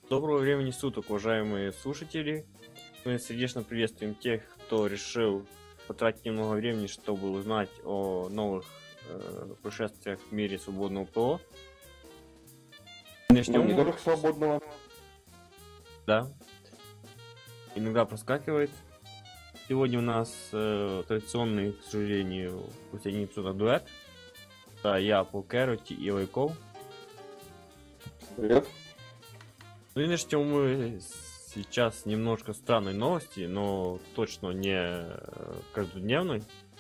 Доброго времени суток, уважаемые слушатели. Мы сердечно приветствуем тех, кто решил потратить немного времени, чтобы узнать о новых происшествиях в мире свободного ПО. Начнем. Не только свободного. Да. Иногда проскакивает. Сегодня у нас традиционный, к сожалению, последний эпизод дуэт. Да, я, Пол Кэроти и Лайков. Привет. Ну и начнем мы сейчас немножко странной новости, но точно не каждодневной.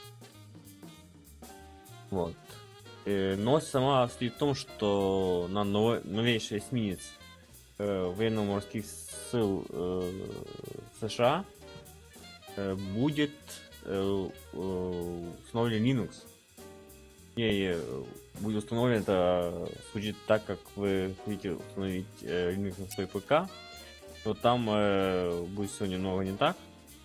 Вот. Новость сама стоит в том, что на новейший эсминец военно-морских сил США будет установлен Linux. И будет установлен, это звучит так, как вы хотите установить Linux на свой ПК, то там будет все немного не так.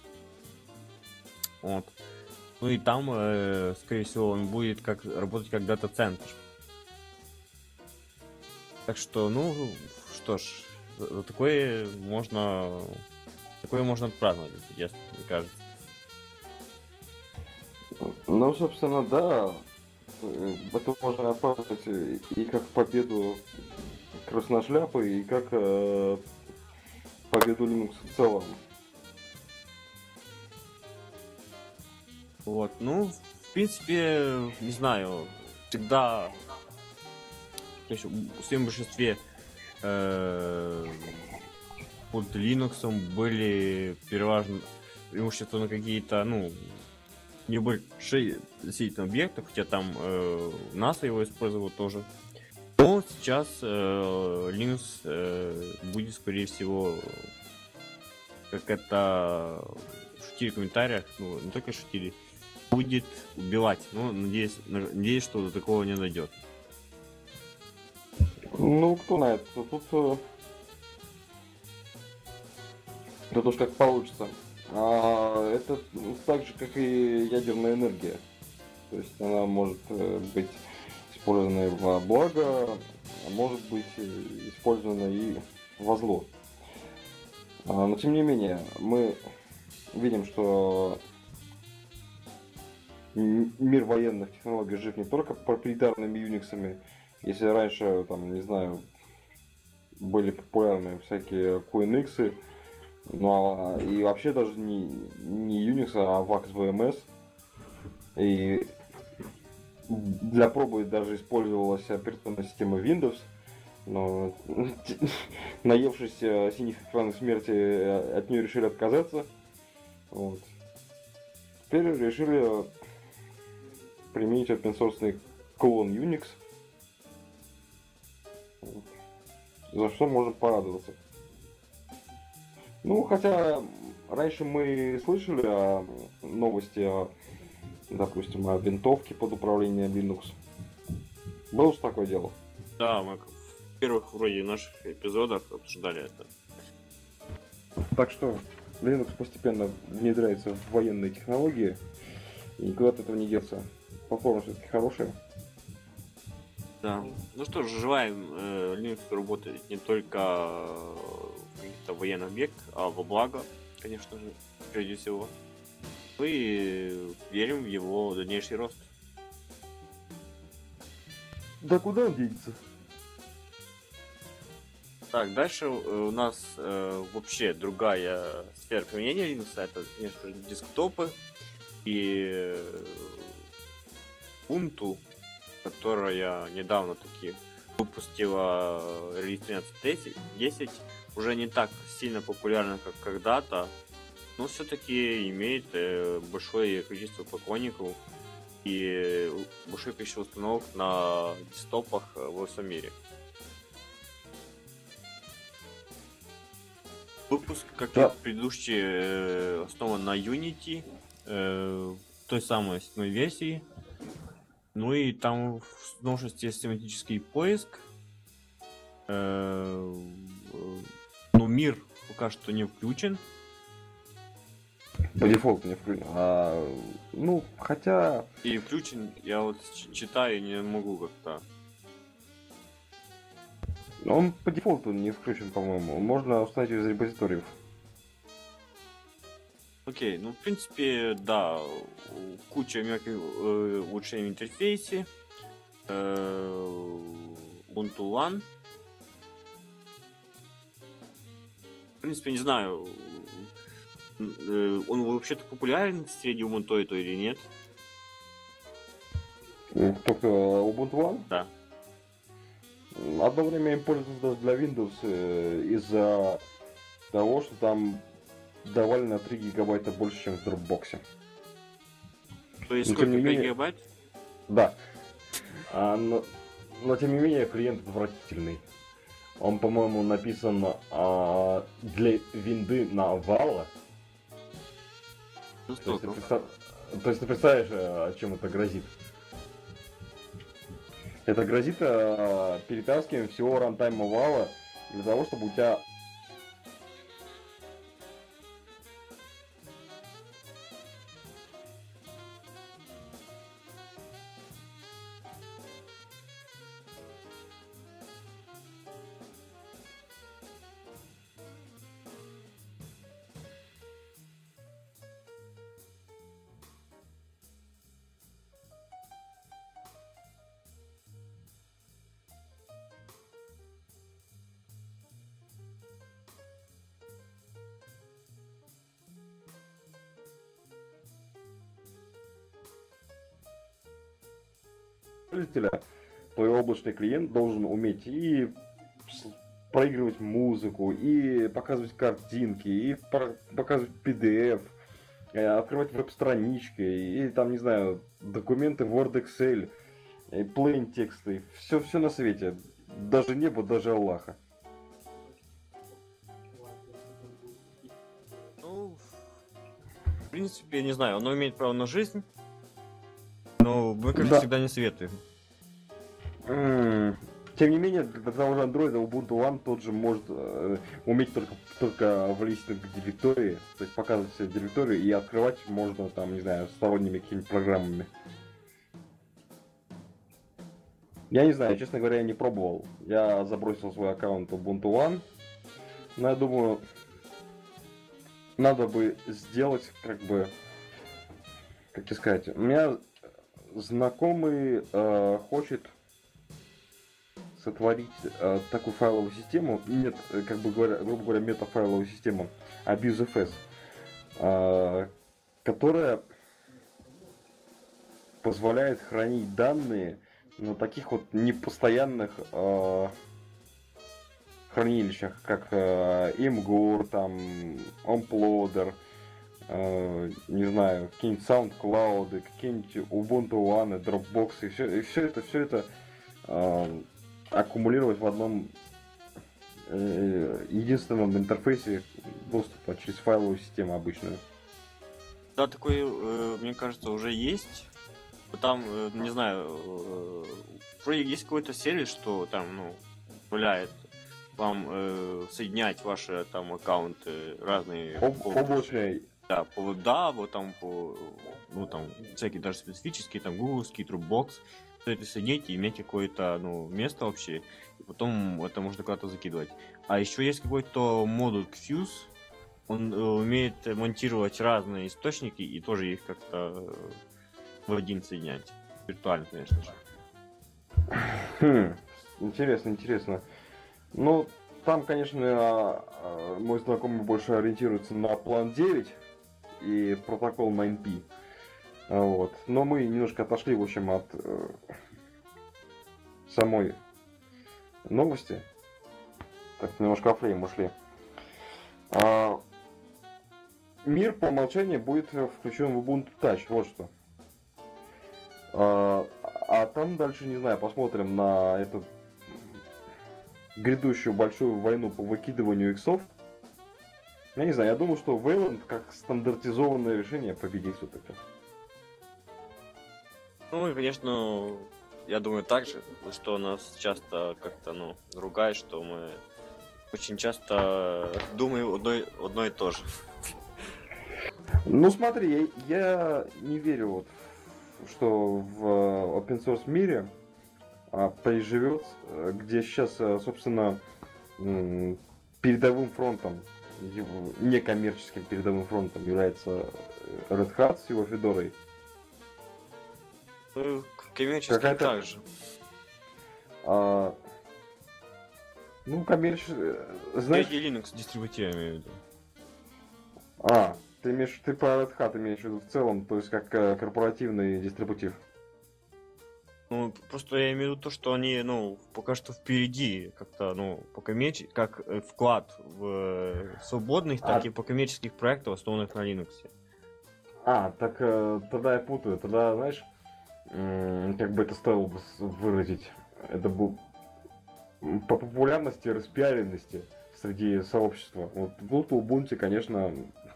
Вот. Ну и там, скорее всего, он будет работать как дата-центр. Так что, ну, что ж, такое можно отпраздновать, если честно, мне кажется. Ну, собственно, да. Это можно отпраздновать и как победу Красношляпы, и как победу Linux в целом. Вот, ну, в принципе, не знаю, всегда, то есть в своем большинстве под Linux были преимущественно какие-то, ну, небольшие действительно объекты, хотя там NASA его использовал тоже. Но сейчас Linux будет, скорее всего, как это шутили в комментариях, ну, не только шутили, будет убивать. Ну, надеюсь, что до такого не дойдет. Ну, кто знает, тут уж как получится. Это так же, как и ядерная энергия. То есть она может быть использована во благо, а может быть использована и во зло. Но тем не менее, мы видим, что мир военных технологий жив не только проприетарными Unix'ами. Если раньше, там, не знаю, были популярны всякие QNX, ну и вообще даже не Unix, а VAX VMS. И для пробы даже использовалась операционная система Windows. Но наевшись синих экранов смерти, от нее решили отказаться. Вот. Теперь решили применить open-source клон Unix. Вот. За что можем порадоваться. Ну, хотя раньше мы слышали о новости, допустим, о винтовке под управлением Linux. Было же такое дело? Да, мы в первых вроде наших эпизодах обсуждали это. Так что Linux постепенно внедряется в военные технологии, и никуда от этого не деться. Платформа все-таки хорошая. Да. Ну что ж, желаем Linux работать не только в каких-то военных объектах, а во благо, конечно же, прежде всего. Ну и верим в его дальнейший рост. Да куда он денется? Так, дальше у нас вообще другая сфера применения Linux, это, конечно же, десктопы и Ubuntu, которая недавно таки выпустила релиз 13.10, уже не так сильно популярна, как когда-то, но все-таки имеет большое количество поклонников и большое количество установок на десктопах во всем мире. Выпуск, как и предыдущий, основан на Unity, той самой основной версии. Ну и там в множестве есть семантический поиск. Но мир пока что не включен. По дефолту не включен. Ну, хотя... И включен, я вот читаю и не могу как-то. Он по дефолту не включен, по-моему. Можно установить из репозиториев. Окей, ну, в принципе, да, куча мелких улучшений в интерфейсе, Ubuntu One. В принципе, не знаю, он вообще-то популярен среди Ubuntu или нет? Только Ubuntu One? Да. Одно время им пользовался даже для Windows из-за того, что там давали на 3 гигабайта больше, чем в Dropbox. То есть Но, сколько, тем не 5 менее... гигабайт? Да. Но тем не менее клиент отвратительный. Он, по-моему, написан для винды на Valo. Ну, То есть, столько. то есть ты представляешь, чем это грозит? Это грозит перетаскиванием всего рантайма Valo для того, чтобы у тебя... пользователя, твой облачный клиент должен уметь и проигрывать музыку, и показывать картинки, и показывать PDF, открывать веб-странички, и там, не знаю, документы Word, Excel, и plain тексты, все на свете, даже небо, даже Аллаха. Ну, в принципе, не знаю, оно имеет право на жизнь, но мы, как Да. всегда, не советуем. Тем не менее, для того же Android Ubuntu One тот же может уметь только в листинг директории, то есть показывать все директории, и открывать можно там, не знаю, сторонними какими-нибудь программами. Я не знаю, честно говоря, я не пробовал. Я забросил свой аккаунт Ubuntu One, но я думаю, надо бы сделать, как тебе сказать, у меня знакомый хочет сотворить такую файловую систему, нет, грубо говоря, метафайловую систему AbuseFS, которая позволяет хранить данные на таких вот непостоянных хранилищах, как Imgur, там, Onploder, не знаю, какие-нибудь SoundCloud, какие-нибудь Ubuntu One, Dropbox, и все это аккумулировать в одном единственном интерфейсе доступа через файловую систему обычную. Да, такой, мне кажется, уже есть. Там, не знаю, вроде есть какой-то сервис, что там, позволяет вам соединять ваши там аккаунты разные. Облачные. Да, по WebDAV, там там всякие даже специфические, там гугловский, Dropbox. Все это соединить и иметь какое-то, место вообще. И потом это можно куда-то закидывать. А еще есть какой-то модуль Fuse. Он умеет монтировать разные источники и тоже их как-то в один соединять. Виртуально, конечно же. Интересно. Ну, там, конечно, мой знакомый больше ориентируется на план 9 и протокол 9P. Вот. Но мы немножко отошли, в общем, от самой новости. Так, немножко офлейм ушли. Мир по умолчанию будет включен в Ubuntu Touch, вот что. А там дальше, не знаю, посмотрим на эту грядущую большую войну по выкидыванию иксов. Я не знаю, я думаю, что Wayland как стандартизованное решение победит все-таки. Ну и, конечно, я думаю также, что нас часто как-то, ругают, что мы очень часто думаем одно и то же. Ну смотри, я не верю, что в open source мире приживет, где сейчас, собственно, передовым фронтом, некоммерческим передовым фронтом является Red Hat с его Федорой. Коммерчески так же. Ну, коммерчески... Знаешь... Linux дистрибутив, я имею в виду. Ты про Red Hat имеешь в виду в целом, то есть как корпоративный дистрибутив? Ну, просто я имею в виду то, что они, пока что впереди, как-то, по как вклад в свободных, так и по коммерческих проектов, основанных на Linux. Так тогда я путаю. Тогда, знаешь, как бы это стоило бы выразить, это был по популярности и распиаренности среди сообщества. Вот тут у Ubuntu, конечно,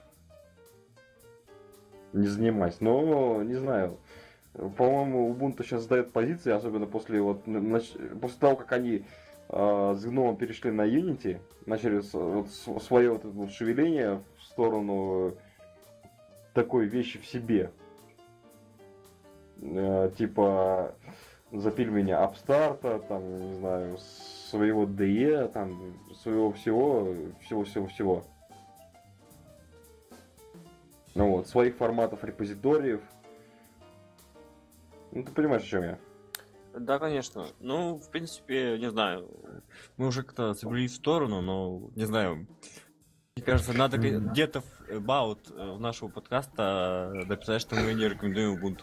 не занимать, но не знаю. По-моему, Ubuntu сейчас сдает позиции, особенно после того, как они с Гномом перешли на Unity, начали свое вот это шевеление в сторону такой вещи в себе. Типа запиль меня апстарта, там, не знаю, своего DE, там, своего всего. Ну вот, своих форматов репозиториев. Ну, ты понимаешь, о чем я? Да, конечно. Ну, в принципе, не знаю. Мы уже как-то собрались в сторону, но, не знаю. Мне кажется, надо где-то в нашего подкаста написать, что мы не рекомендуем Ubuntu.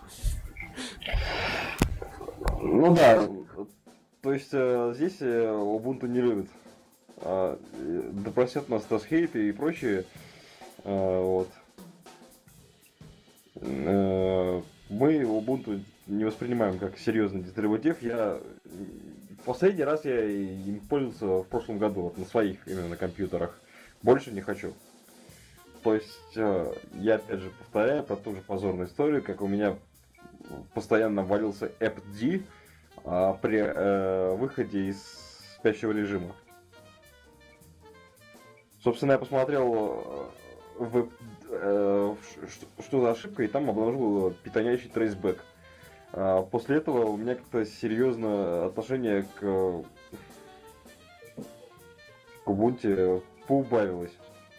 Ну да. То есть здесь Ubuntu не любит. Да простят нас Taskhate и прочие. Вот. Мы Ubuntu не воспринимаем как серьезный дистрибутив. В последний раз я им пользовался в прошлом году, вот на своих именно компьютерах. Больше не хочу. То есть я опять же повторяю про ту же позорную историю, как у меня постоянно валился apt-d при выходе из спящего режима. Собственно, я посмотрел что за ошибка, и там обнаружил питонящий трейсбэк. После этого у меня как-то серьезное отношение к Ubuntu поубавилось.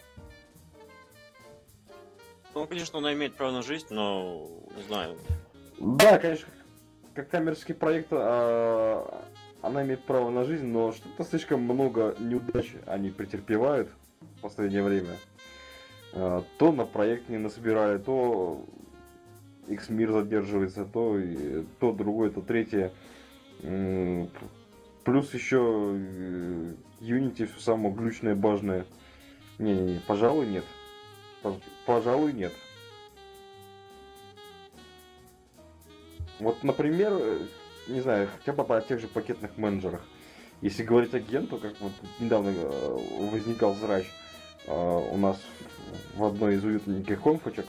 Ну, конечно, она имеет право на жизнь, но не знаю. Да, конечно, как коммерческий проект она имеет право на жизнь, но что-то слишком много неудач они претерпевают в последнее время. То на проект не насобирали, то Xmir задерживается, то другое, то третье. Плюс еще Unity все самое глючное, бажное. Не, пожалуй, нет. Пожалуй, нет. Вот, например, не знаю, хотя бы о тех же пакетных менеджерах. Если говорить о Генту, как вот недавно возникал срач у нас в одной из уютненьких конфочек,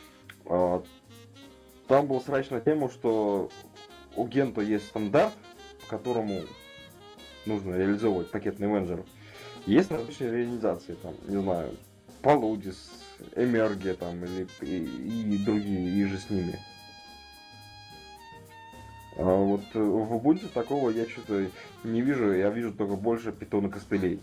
там был срач на тему, что у Генту есть стандарт, по которому нужно реализовывать пакетный менеджер. Есть различные реализации, там, не знаю, Paludis, Emerge там, и другие, и же с ними. А вот в Ubuntu такого я что-то не вижу, я вижу только больше питона костылей.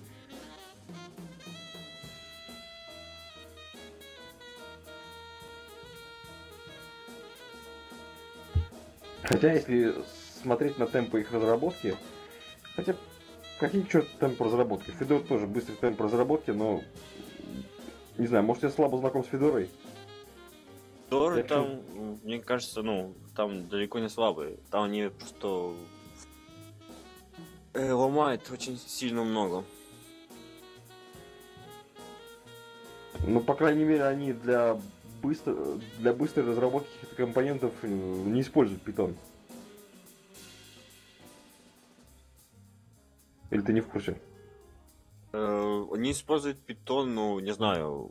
Хотя, если смотреть на темпы их разработки, хотя какие к черту темпы разработки? Федор тоже быстрый темп разработки, но не знаю, может я слабо знаком с Федорой? Федоры там, мне кажется, там далеко не слабые. Там они просто ломают очень сильно много. Ну, по крайней мере, они для быстрой разработки каких-то компонентов не используют Python. Или ты не в курсе? Они используют Python, не знаю.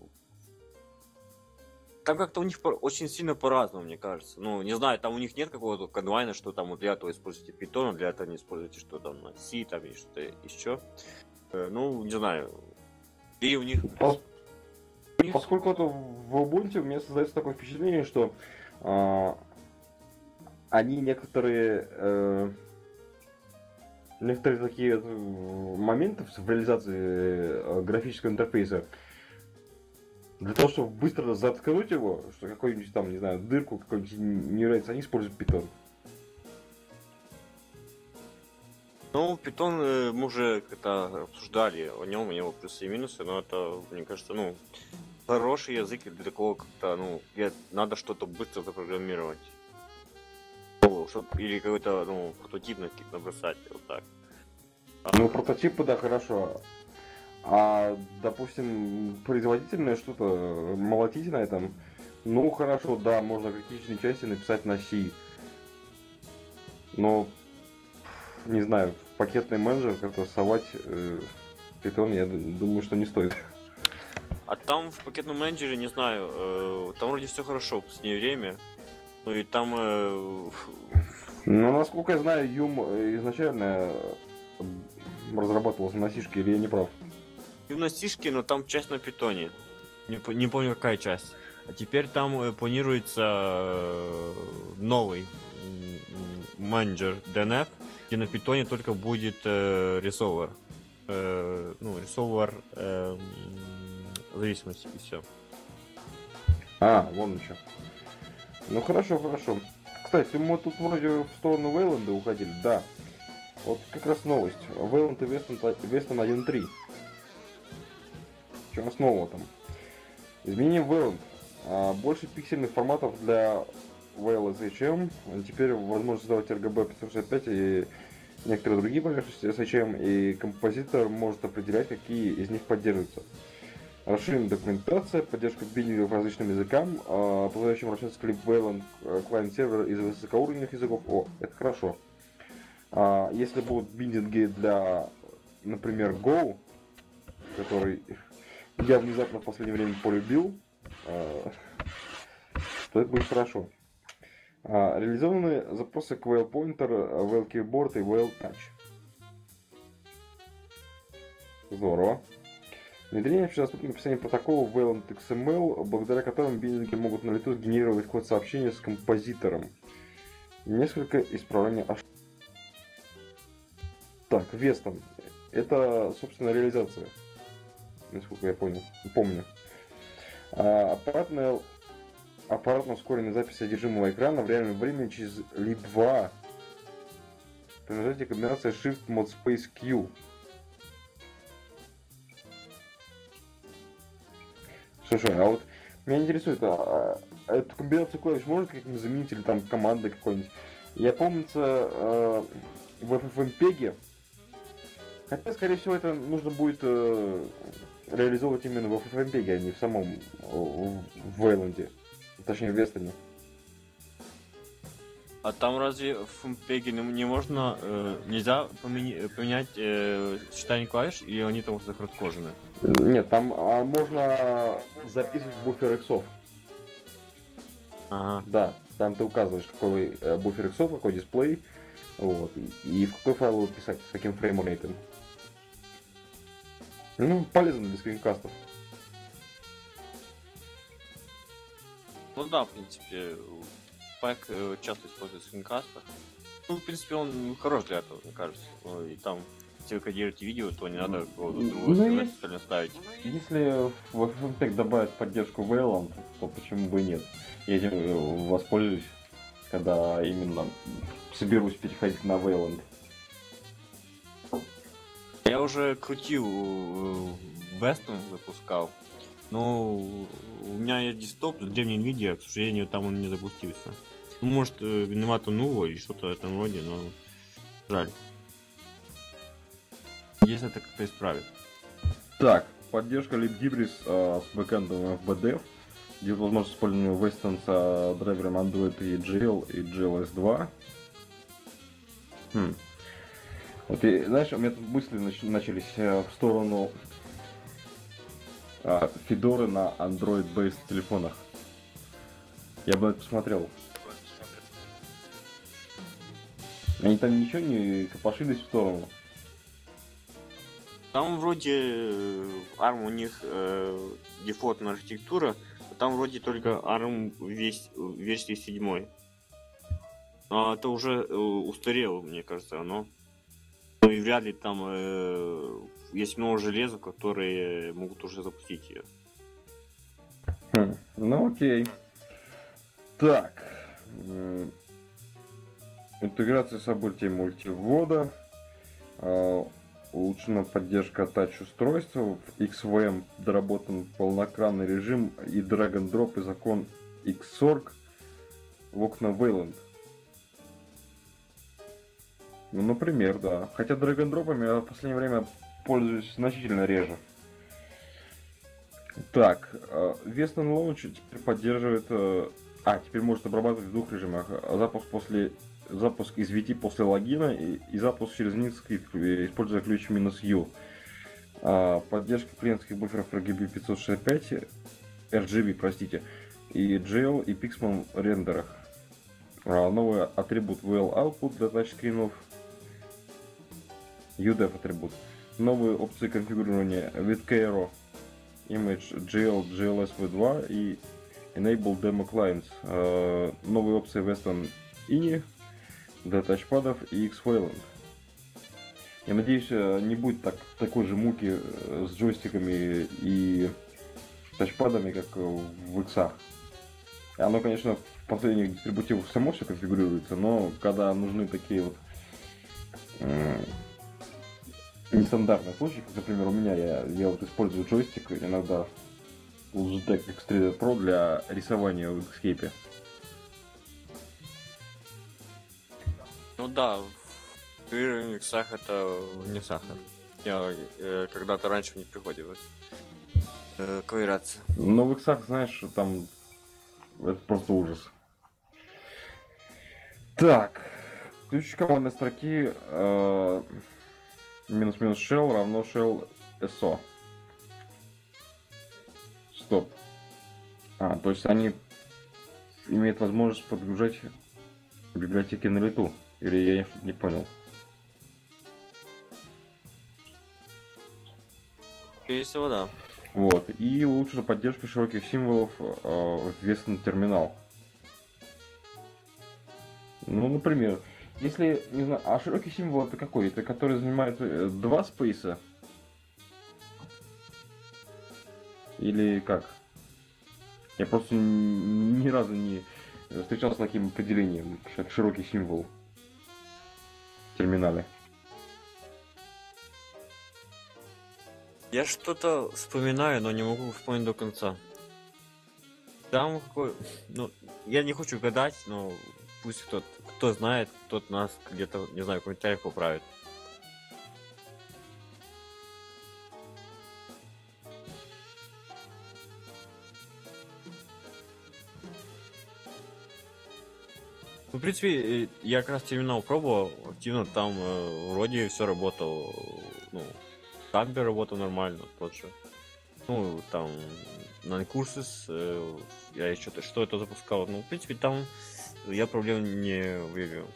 Там как-то у них очень сильно по-разному, мне кажется. Не знаю, там у них нет какого-то конвайна, что там вот для этого используйте Python, а для этого не используйте что там на C, там или что-то еще. Не знаю. Или у них... Поскольку это в Ubuntu, у меня создается такое впечатление, что они некоторые некоторые такие моменты в реализации графического интерфейса. Для того, чтобы быстро заткнуть его, что какую-нибудь там, не знаю, дырку, какой-нибудь не нравится, они используют Python. Ну, Python мы уже как-то обсуждали о нем, у него плюсы и минусы, но это, мне кажется, ну, хороший язык для такого как-то, ну, где надо что-то быстро запрограммировать. Ну, или какой-то, ну, прототип набросать, вот так. Ну, прототипы, да, хорошо. А, допустим, производительное что-то, молотить на этом, ну, хорошо, да, можно критичные части написать на C. Но, не знаю, в пакетный менеджер как-то совать Python, я думаю, что не стоит. А там в пакетном менеджере, не знаю, там вроде все хорошо в последнее время. Ну и там... Ну, насколько я знаю, Юм изначально разрабатывался на C-шке, или я не прав? и на C-шке, но там часть на питоне. Не помню, какая часть. А теперь там планируется новый менеджер DNF, где на питоне только будет ресолвер. Ну, ресолвер зависимости и все. А, вон еще. Ну хорошо, хорошо. Кстати, мы тут вроде в сторону Вейланда уходили, да. Вот как раз новость. Вейланд и Вестон 1.3. Что основного там? Изменение Вейланд. Больше пиксельных форматов для VLSHM. Теперь возможно создавать RGB 565 и некоторые другие поверхности SHM. И композитор может определять, какие из них поддерживаются. Расширенная документация, поддержка биндингов различным языкам, позволяющим обращаться к Wayland клиент-сервер из высокоуровневых языков. О, это хорошо. Если будут биндинги для, например, Go, который я внезапно в последнее время полюбил, то это будет хорошо. Реализованы запросы к WhalePointer, WhaleKeyboard и WhaleTouch. Здорово. Внедрение общедоступного написания протокола Wayland XML, благодаря которым биндинги могут на лету сгенерировать код сообщения с композитором. Несколько исправлений ошибок. Так, Вестон. Это, собственно, реализация. Насколько я помню. Аппаратно ускоренная запись содержимого экрана в реальном времени через lib2 при нажатии комбинации Shift Mod Space Q. Слушай, а вот меня интересует, эту комбинацию клавиш можно как-нибудь заменить или там командой какой-нибудь? Я помню, в FFmpeg, хотя, скорее всего, это нужно будет реализовывать именно в FFmpeg, а не в самом в Вейланде, точнее в Вестоне. А там разве в FFmpeg не можно, нельзя поменять сочетание клавиш, или они там закруткожены? Нет, там можно записывать буфер иксов. Ага. Да, там ты указываешь, какой буфер иксов, какой дисплей, вот, и в какой файл его писать, с каким фреймрейтом. Ну, полезно для скринкастов. Ну да, в принципе, пэк часто используется в скринкастах. Ну, в принципе, он хорош для этого, мне кажется. Ну, и там, если вы кодируете видео, то не надо другого специально ставить. Если в FFmpeg добавить поддержку Wayland, то почему бы и нет? Я этим воспользуюсь, когда именно соберусь переходить на Wayland. Я уже крутил Weston, запускал. Но у меня есть десктоп с древней NVIDIA, к сожалению, там он не запустился. Ну, может, виновато Nuvo или что-то в этом роде, но жаль. Если это как-то исправит. Так, поддержка libdibris с бэкэндом FBDev. Дает возможность использования Weston с драйвером Android и GL и GLS2. Вот, и, знаешь, у меня тут мысли начались в сторону Федоры на Android-based телефонах. Я бы это посмотрел. Они там ничего не копошились в сторону? Там вроде ARM у них дефолтная архитектура, а там вроде только ARM версии 7. А это уже устарело, мне кажется, оно. Ну и вряд ли там есть много железа, которые могут уже запустить ее. Ну окей. Так. Интеграция событий мультиввода. Улучшена поддержка тач-устройств. В XVM доработан полноэкранный режим и drag and drop и закон Xorg в окна Wayland. Ну, например, да. Хотя drag and drop'ами я в последнее время пользуюсь значительно реже. Так, Western Launch теперь поддерживает... теперь может обрабатывать в двух режимах. Запуск из VT после логина и запуск через Netscape, используя ключ "-U". Поддержка клиентских буферов RGB 565, RGB, простите, и GL и Pixman рендерах. Новый атрибут VL Output для тачскринов, UDEF атрибут. Новые опции конфигурирования VidCairo, Image, GL, GLS V2 и Enable Demo Clients. Новые опции Western INI для тачпадов и X-Wayland. Я надеюсь, не будет такой же муки с джойстиками и тачпадами, как в X. Оно, конечно, в последних дистрибутивах само все конфигурируется, но когда нужны такие вот нестандартные случаи, как, например, у меня, я вот использую джойстик иногда Logitech X3D Pro для рисования в Inkscape. Ну да, в иксах это не сахар. Я когда-то раньше не приходилось ковыряться. Но в иксах, знаешь, там это просто ужас. Так, ключ командной строки минус-минус shell равно shell so. Стоп. То есть они имеют возможность подгружать библиотеки на лету. Или я не понял? Скорее всего, да. Вот. И улучшена поддержка широких символов в Western терминал. Ну, например, если, не знаю, широкий символ это какой? Это который занимает 2 спейса? Или как? Я просто ни разу не встречался с таким определением, как широкий символ в терминале. Я что-то вспоминаю, но не могу вспомнить до конца. Там какой... Ну, я не хочу гадать, но пусть кто знает, тот нас где-то, не знаю, в комментариях поправит. Ну, в принципе, я как раз терминал пробовал активно, там вроде все работало. Ну, Тамбер работал нормально, тот же. Ну, там, Noncourses, я еще что это запускал. Ну, в принципе, там я проблем не выявил.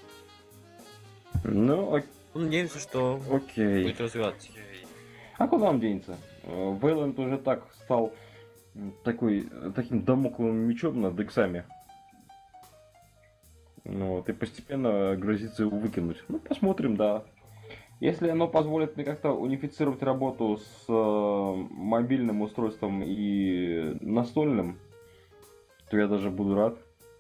Ну, надеемся, что окей. будет развиваться. А куда он денется? Wayland уже так стал таким дамокловым мечом над иксами. Ну, вот, и постепенно грозится его выкинуть. Ну, посмотрим, да. Если оно позволит мне как-то унифицировать работу с мобильным устройством и настольным, то я даже буду рад.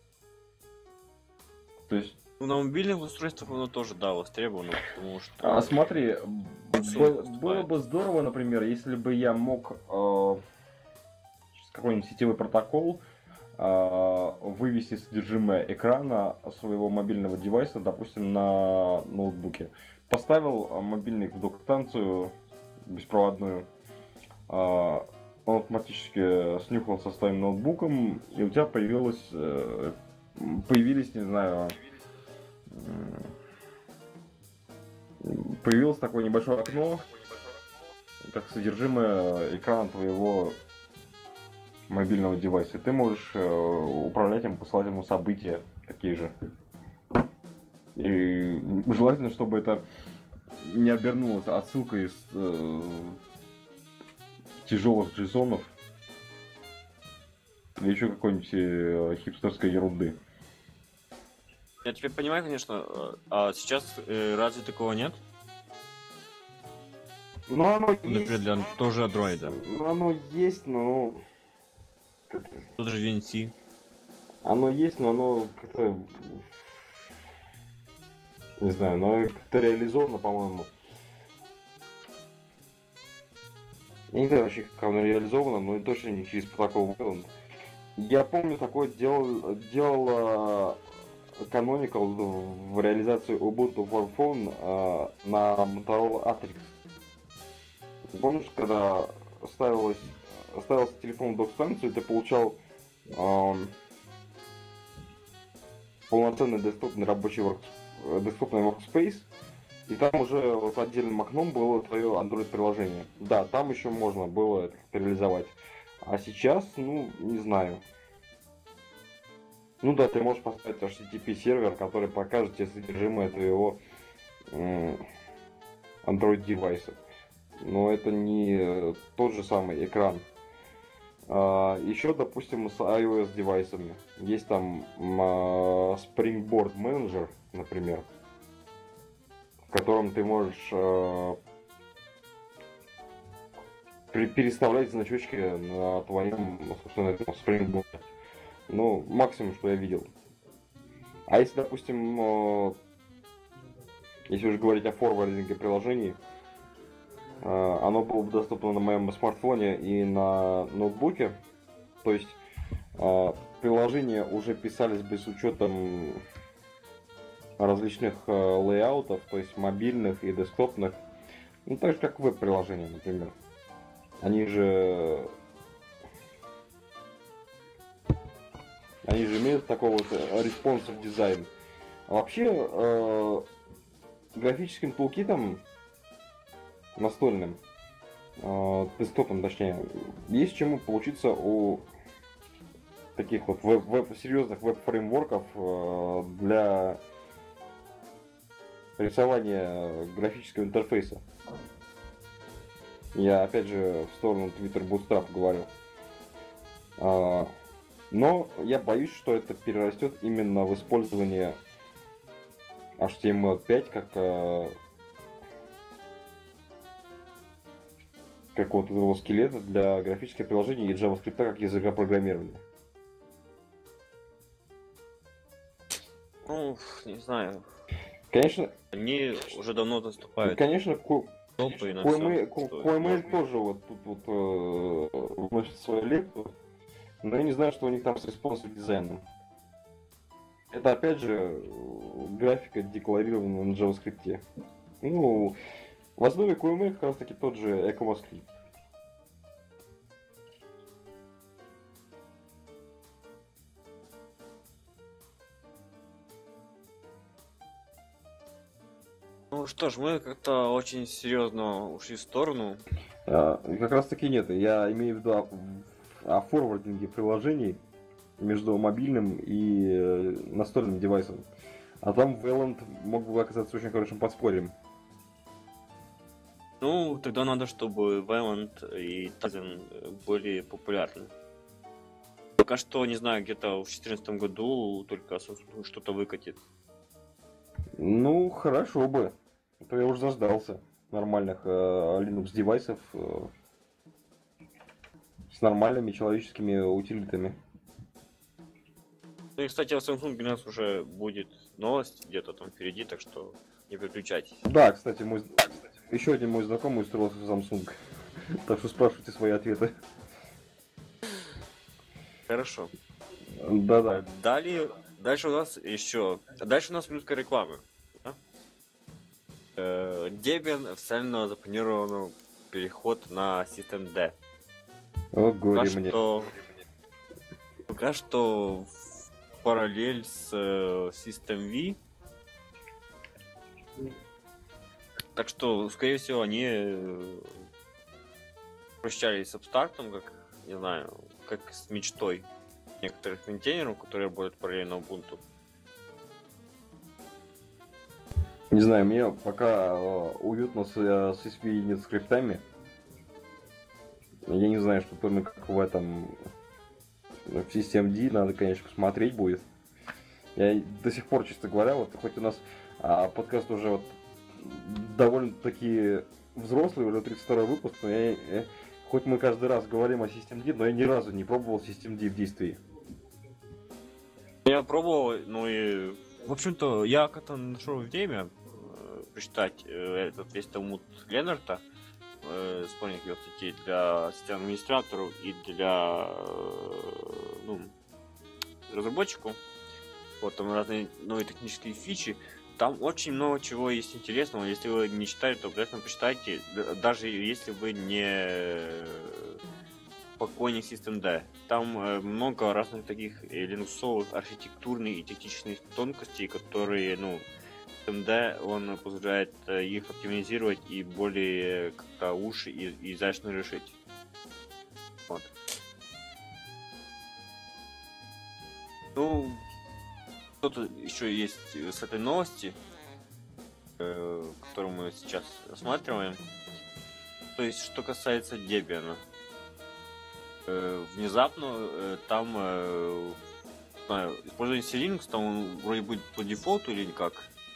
То есть... Ну, на мобильных устройствах оно тоже, да, востребовано, потому что... смотри, было бы здорово, например, если бы я мог какой-нибудь сетевой протокол вывести содержимое экрана своего мобильного девайса, допустим, на ноутбуке. Поставил мобильник в док-станцию беспроводную, он автоматически снюхался с твоим ноутбуком, и у тебя появились, не знаю, появилось такое небольшое окно, как содержимое экрана твоего мобильного девайса. И ты можешь управлять им, посылать ему события такие же. И желательно, чтобы это не обернулось отсылкой из тяжелых джейсонов или еще какой-нибудь хипстерской ерунды. Я теперь понимаю, конечно, а сейчас разве такого нет? Ну, оно Ну, например, есть. для тоже андроида. Ну, оно есть, но... как-то- Тот же VNC. Оно есть, но оно как-то... Не знаю, но как-то реализовано, по-моему. Я не знаю вообще, как оно реализовано, но точно не через протокол Wayland. Я помню, такое делала Canonical в реализации Ubuntu for Phone на Motorola Atrix. Помнишь, когда ставился телефон в док-станцию, ты получал полноценный десктопный workspace, и там уже вот отдельным окном было твое Android-приложение. Да, там еще можно было это реализовать. А сейчас, ну, не знаю. Ну да, ты можешь поставить HTTP сервер, который покажет тебе содержимое твоего Android девайса. Но это не тот же самый экран. Еще, допустим, с iOS девайсами. Есть там Springboard Manager, например, в котором ты можешь переставлять значочки на твоем, собственно, Springboard. Ну, максимум, что я видел. А если, допустим, если уже говорить о форвардинге приложений, оно было бы доступно на моем смартфоне и на ноутбуке. То есть приложения уже писались бы с учетом различных лейаутов, то есть мобильных и десктопных. Ну, так же, как веб-приложения, например. Они же имеют такой вот responsive дизайн. А вообще, графическим тулкитом настольным, десктопом точнее, есть чему поучиться у таких вот серьезных веб-фреймворков для рисования графического интерфейса. Я опять же в сторону Twitter Bootstrap говорю. Но я боюсь, что это перерастет именно в использование HTML5 как вот этого скелета для графических приложений и JavaScript как языка программирования. Ну, не знаю. Конечно, Они уже давно доступают. конечно, Топы и на QML тоже вот тут вот вносит свою лепту, но я не знаю, что у них там с responsive дизайном. Это опять же графика декларирована на JavaScript. Ну, в основе QML как раз таки тот же ECMAScript. Ну что ж, мы как-то очень серьезно ушли в сторону. Как раз таки нет. Я имею в виду о форвардинге приложений между мобильным и настольным девайсом. А там Wayland мог бы оказаться очень хорошим подспорьем. Ну, тогда надо, чтобы Wayland и Tizen были популярны. Пока что, не знаю, где-то в 2014 году только Samsung что-то выкатит. Ну, хорошо бы. А то я уже заждался нормальных Linux девайсов с нормальными человеческими утилитами. Ну и, кстати, в Samsung у нас уже будет новость где-то там впереди, так что не переключайтесь. Да, кстати, еще один мой знакомый устроился в Samsung. Так что спрашивайте свои ответы. Хорошо. Да-да. Дальше у нас еще... Дальше у нас минутка рекламы. Да? Debian официально запланирован переход на System D. О, горе мне. Пока что в параллель с System V. Так что, скорее всего, они прощались с абстрактом, как, не знаю, как с мечтой некоторых контейнеров, которые работают параллельно Ubuntu. Не знаю, мне пока уютно с SVI нет скриптами. Я не знаю, что только как в этом в Systemd, надо, конечно, посмотреть будет. Я до сих пор, честно говоря, вот хоть у нас подкаст уже вот довольно-таки взрослый, уже 32-й выпуск, но хоть мы каждый раз говорим о Systemd, но я ни разу не пробовал Systemd в действии. Я пробовал, ну и... В общем-то, я как-то нашел время прочитать этот весь талмуд Ленарта, сборник его статей для системных администраторов и для ну, разработчиков. Вот там разные новые технические фичи. Там очень много чего есть интересного. Если вы не читали, то обязательно почитайте. Даже если вы не поклонник Systemd. Там много разных таких линуксовых архитектурных и технических тонкостей, которые, ну, Systemd, он позволяет их оптимизировать и более как-то лучше и изящно решить. Вот. Ну, что-то еще есть с этой новости, которую мы сейчас рассматриваем. То есть, что касается Debian. Внезапно там знаю, использование Linux, там он вроде будет по дефолту или как?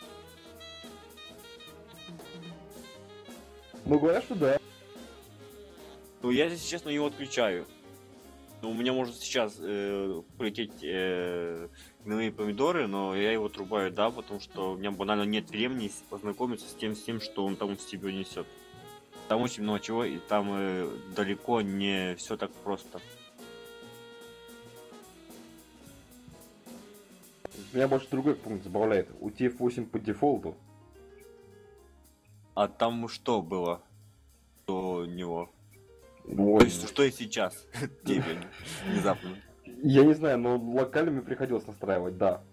Ну, говорят, что да. Ну, я, если честно, его отключаю. Но у меня может сейчас полететь гнилые помидоры, но я его отрубаю, да, потому что у меня банально нет времени познакомиться с тем, что он там в себе несет. Там очень много чего, и там далеко не все так просто. Меня больше другой пункт забавляет. UTF-8 по дефолту. А там что было до него? Вот. То есть, что и сейчас? Тебе внезапно. Я не знаю, но локальными приходилось настраивать, да.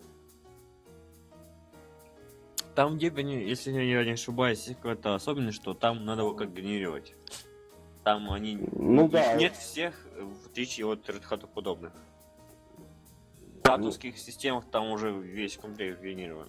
Там в Debian, если я не ошибаюсь, есть какая-то особенность, что там надо его как генерировать. Там они... Ну да. Нет всех, в отличие от Red Hat подобных. В статусских системах там уже весь комплект генерирован.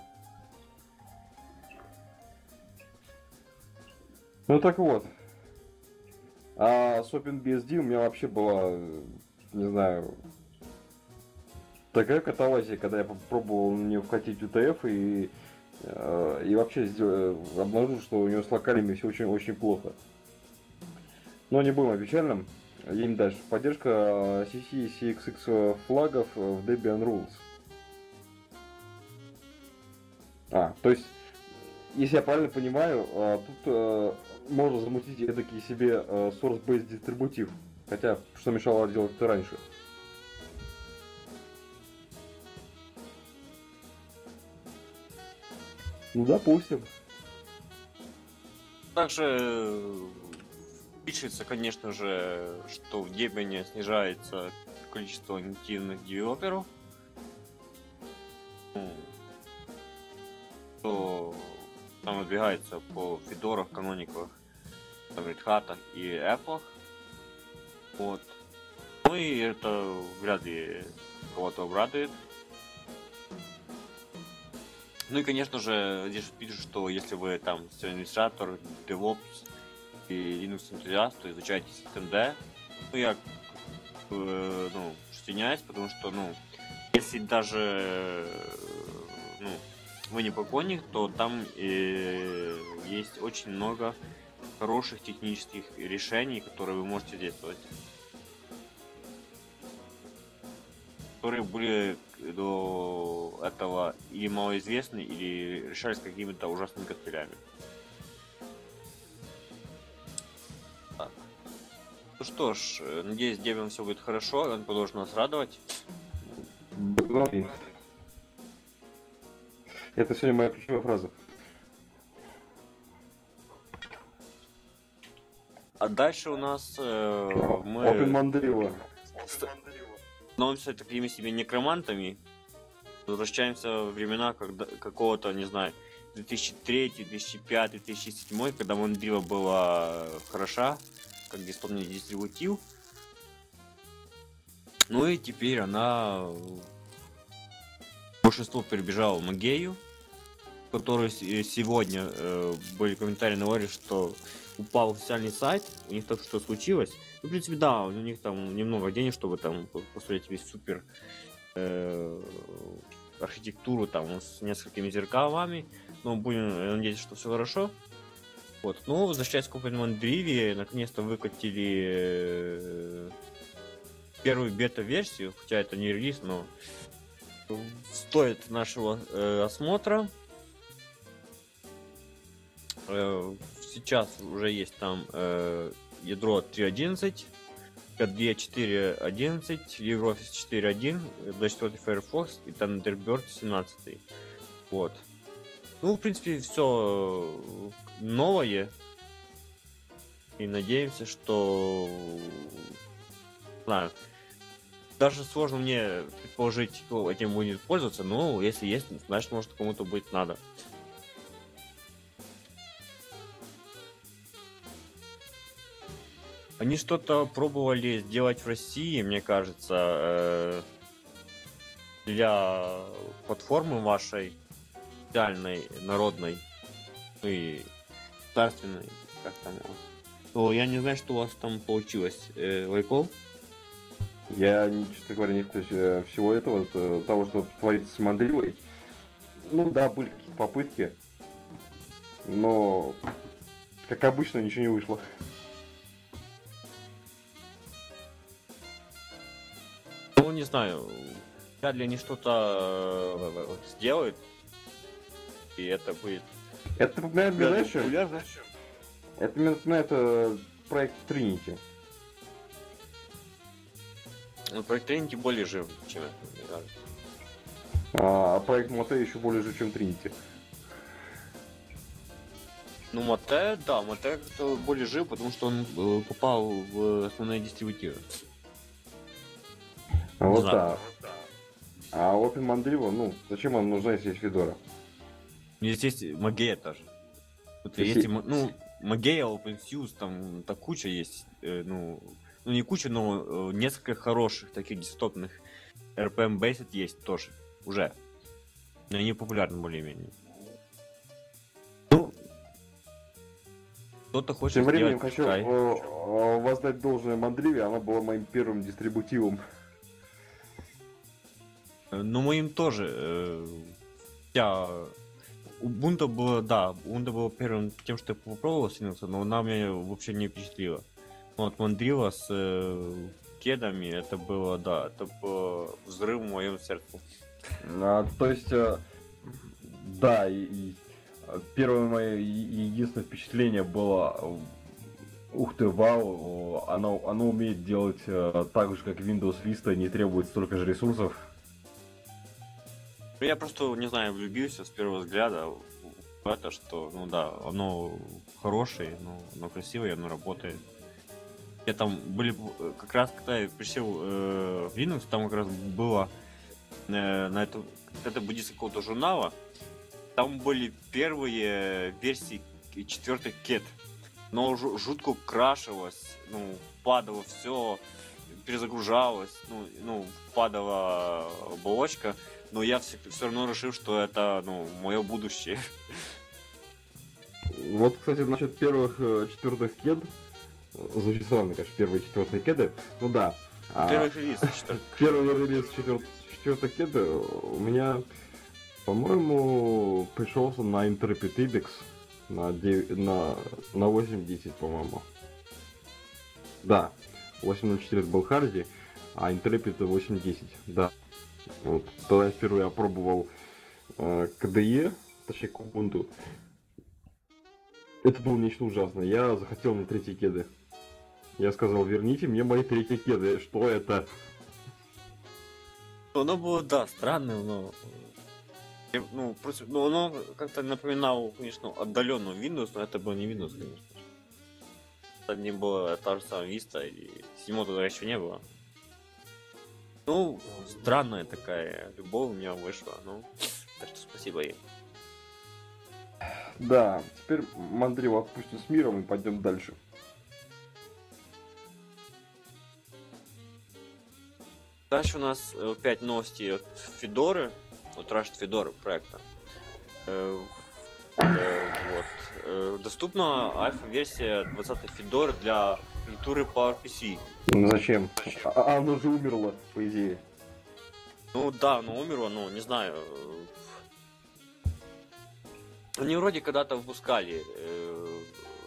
Ну так вот. А с OpenBSD у меня вообще была, не знаю, такая катавасия, когда я попробовал на нее вкатить UTF и вообще обнаружил, что у него с локалями все очень плохо. Но не будем о печальном. Едем дальше. Поддержка CC и CXX флагов в Debian Rules. То есть, если я правильно понимаю, тут можно замутить эдакий себе source-based дистрибутив. Хотя, что мешало делать это раньше? Ну, допустим. Также пишется, конечно же, что в Debian снижается количество нативных девелоперов. То там отбегается по Федорах, канониках, там Red Hat и Apple. Вот. Ну и это вряд ли кого-то обрадует. Ну и конечно же, здесь пишут, что если вы там администратор, DevOps и Linux энтузиаст, то изучайте Systemd. Ну я стесняюсь, потому что, если даже вы не поклонник, то там есть очень много хороших технических решений, которые вы можете действовать. Которые были до этого или малоизвестны, или решались какими-то ужасными костылями. Так. Ну что ж, надеюсь, Debian все будет хорошо, он продолжит нас радовать. Это сегодня моя ключевая фраза. А дальше у нас мы OpenMandriva. становимся такими себе некромантами. Возвращаемся в времена какого-то, не знаю, 2003, 2005, 2007, когда Mandriva была хороша, как бесплатный дистрибутив. Ну и теперь она... Большинство перебежало в Магею, который сегодня были комментарии на Варе, что упал официальный сайт, у них так что случилось. Ну, в принципе, да, у них там немного денег, чтобы там построить весь супер архитектуру там с несколькими зеркалами. Но будем надеяться, что все хорошо. Вот, ну, возвращаясь к OpenMonDrive, наконец-то выкатили первую бета-версию, хотя это не релиз, но стоит нашего осмотра. Сейчас уже есть там ядро 3.11, KDE 4.11, LibreOffice 4.1, 24 Firefox и Thunderbird 17. Вот. Ну, в принципе, все новое. И надеемся, что... Не знаю. Даже сложно мне предположить, кто этим будет пользоваться, но если есть, значит, может, кому-то будет надо. Они что-то пробовали сделать в России, мне кажется, для платформы вашей специальной, народной, ну и государственной, как там. То я не знаю, что у вас там получилось, Лайков. Я, честно говоря, не в курсе всего этого, того, что творится с Мандривой. Ну да, были какие-то попытки, но, как обычно, ничего не вышло. Ну, не знаю, вряд ли они что-то сделают, и это будет... Это напоминает, мне, знаешь, это мне напоминает проект Trinity. Ну, проект Trinity более жив, чем это, мне кажется. А проект Mate еще более жив, чем Trinity. Ну, Mate, да, Mate как-то более жив, потому что он попал в основные дистрибутивы. Вот да. А OpenMonDrive, ну, зачем он нужна, если есть Fedora? Здесь есть Mageia тоже. Вот Если- есть, ну, Mageia, OpenSUSE, там куча есть, ну не куча, но несколько хороших таких десктопных RPM-based есть тоже, уже. Но они популярны более-менее. Ну, кто-то хочет Тем временем сделать хочу Sky. воздать должное Mandrive, она была моим первым дистрибутивом. Ну, моим тоже. Я... Ubuntu было, да, Ubuntu было первым тем, что я попробовал с Linux, но она меня вообще не впечатлила. Вот Mandriva с кедами, это было, да, это было взрыв в моем сердце. То есть, да, и первое мое единственное впечатление было, ух ты, вау, оно умеет делать так же, как Windows Vista, не требует столько же ресурсов. Я просто, не знаю, влюбился с первого взгляда в это, что, ну да, оно хорошее, оно красивое, оно работает. Я там были, как раз когда я присел в Linux, там как раз было на это буддийского какого-то журнала, там были первые версии четвертых кет, но жутко крашилось, ну, падало все, перезагружалось, ну, падала оболочка, но я все равно решил, что это, ну, мое будущее. Вот, кстати, насчет первых четвертых кед, звучит странно, конечно, первые четвертые кеды, ну да. Первый релиз четвертый. Первый релиз четвертых кеды у меня, по-моему, пришелся на Intrepid IBEX на 8.10, по-моему. Да, 8.04 был Харди, а Intrepid 8.10, да. Вот, тогда впервые опробовал KDE, точнее Ubuntu. Это было нечто ужасное. Я захотел на третьи кеды. Я сказал, верните мне мои третьи кеды. Что это? Оно было, да, странным, но... Ну, просто, ну, оно как-то напоминало, конечно, отдаленную Windows, но это был не Windows, конечно. Это не было та же самая Vista, и 7 тогда еще не было. Ну, странная такая любовь у меня вышла, ну, так что спасибо ей. Да, теперь Mandriva отпустим с миром и пойдем дальше. Дальше у нас опять новости от Fedora, от Rushed Fedora проекта. Доступна альфа-версия 20 Fedora для клавиатуры PowerPC. Ну, зачем? Оно же умерло, по идее. Ну да, оно умерло, ну не знаю. Они вроде когда-то выпускали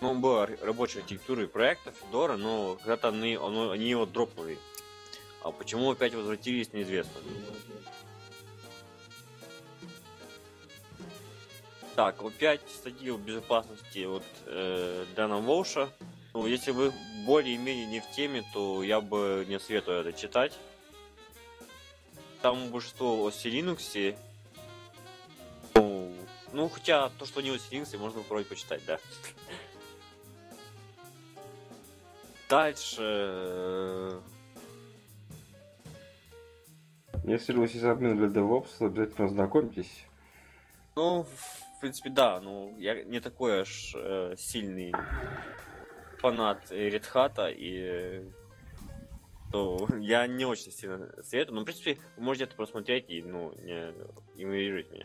Ну, была рабочая архитектура и проекта Федора, но когда-то они его дропнули. А почему опять возвратились, неизвестно. Так, опять статьи о безопасности от Дэна Волша. Ну, если вы более-менее не в теме, то я бы не советую это читать. Там большинство о Linux. Ну, хотя то, что не о Linux, можно вроде почитать, да. Дальше... Если у вас есть админ для DevOps, обязательно ознакомьтесь. Ну, в принципе, да, ну, я не такой аж сильный фанат Red Hat, и то я не очень сильно советую, но, в принципе, вы можете это просмотреть и, ну, не игнорировать меня.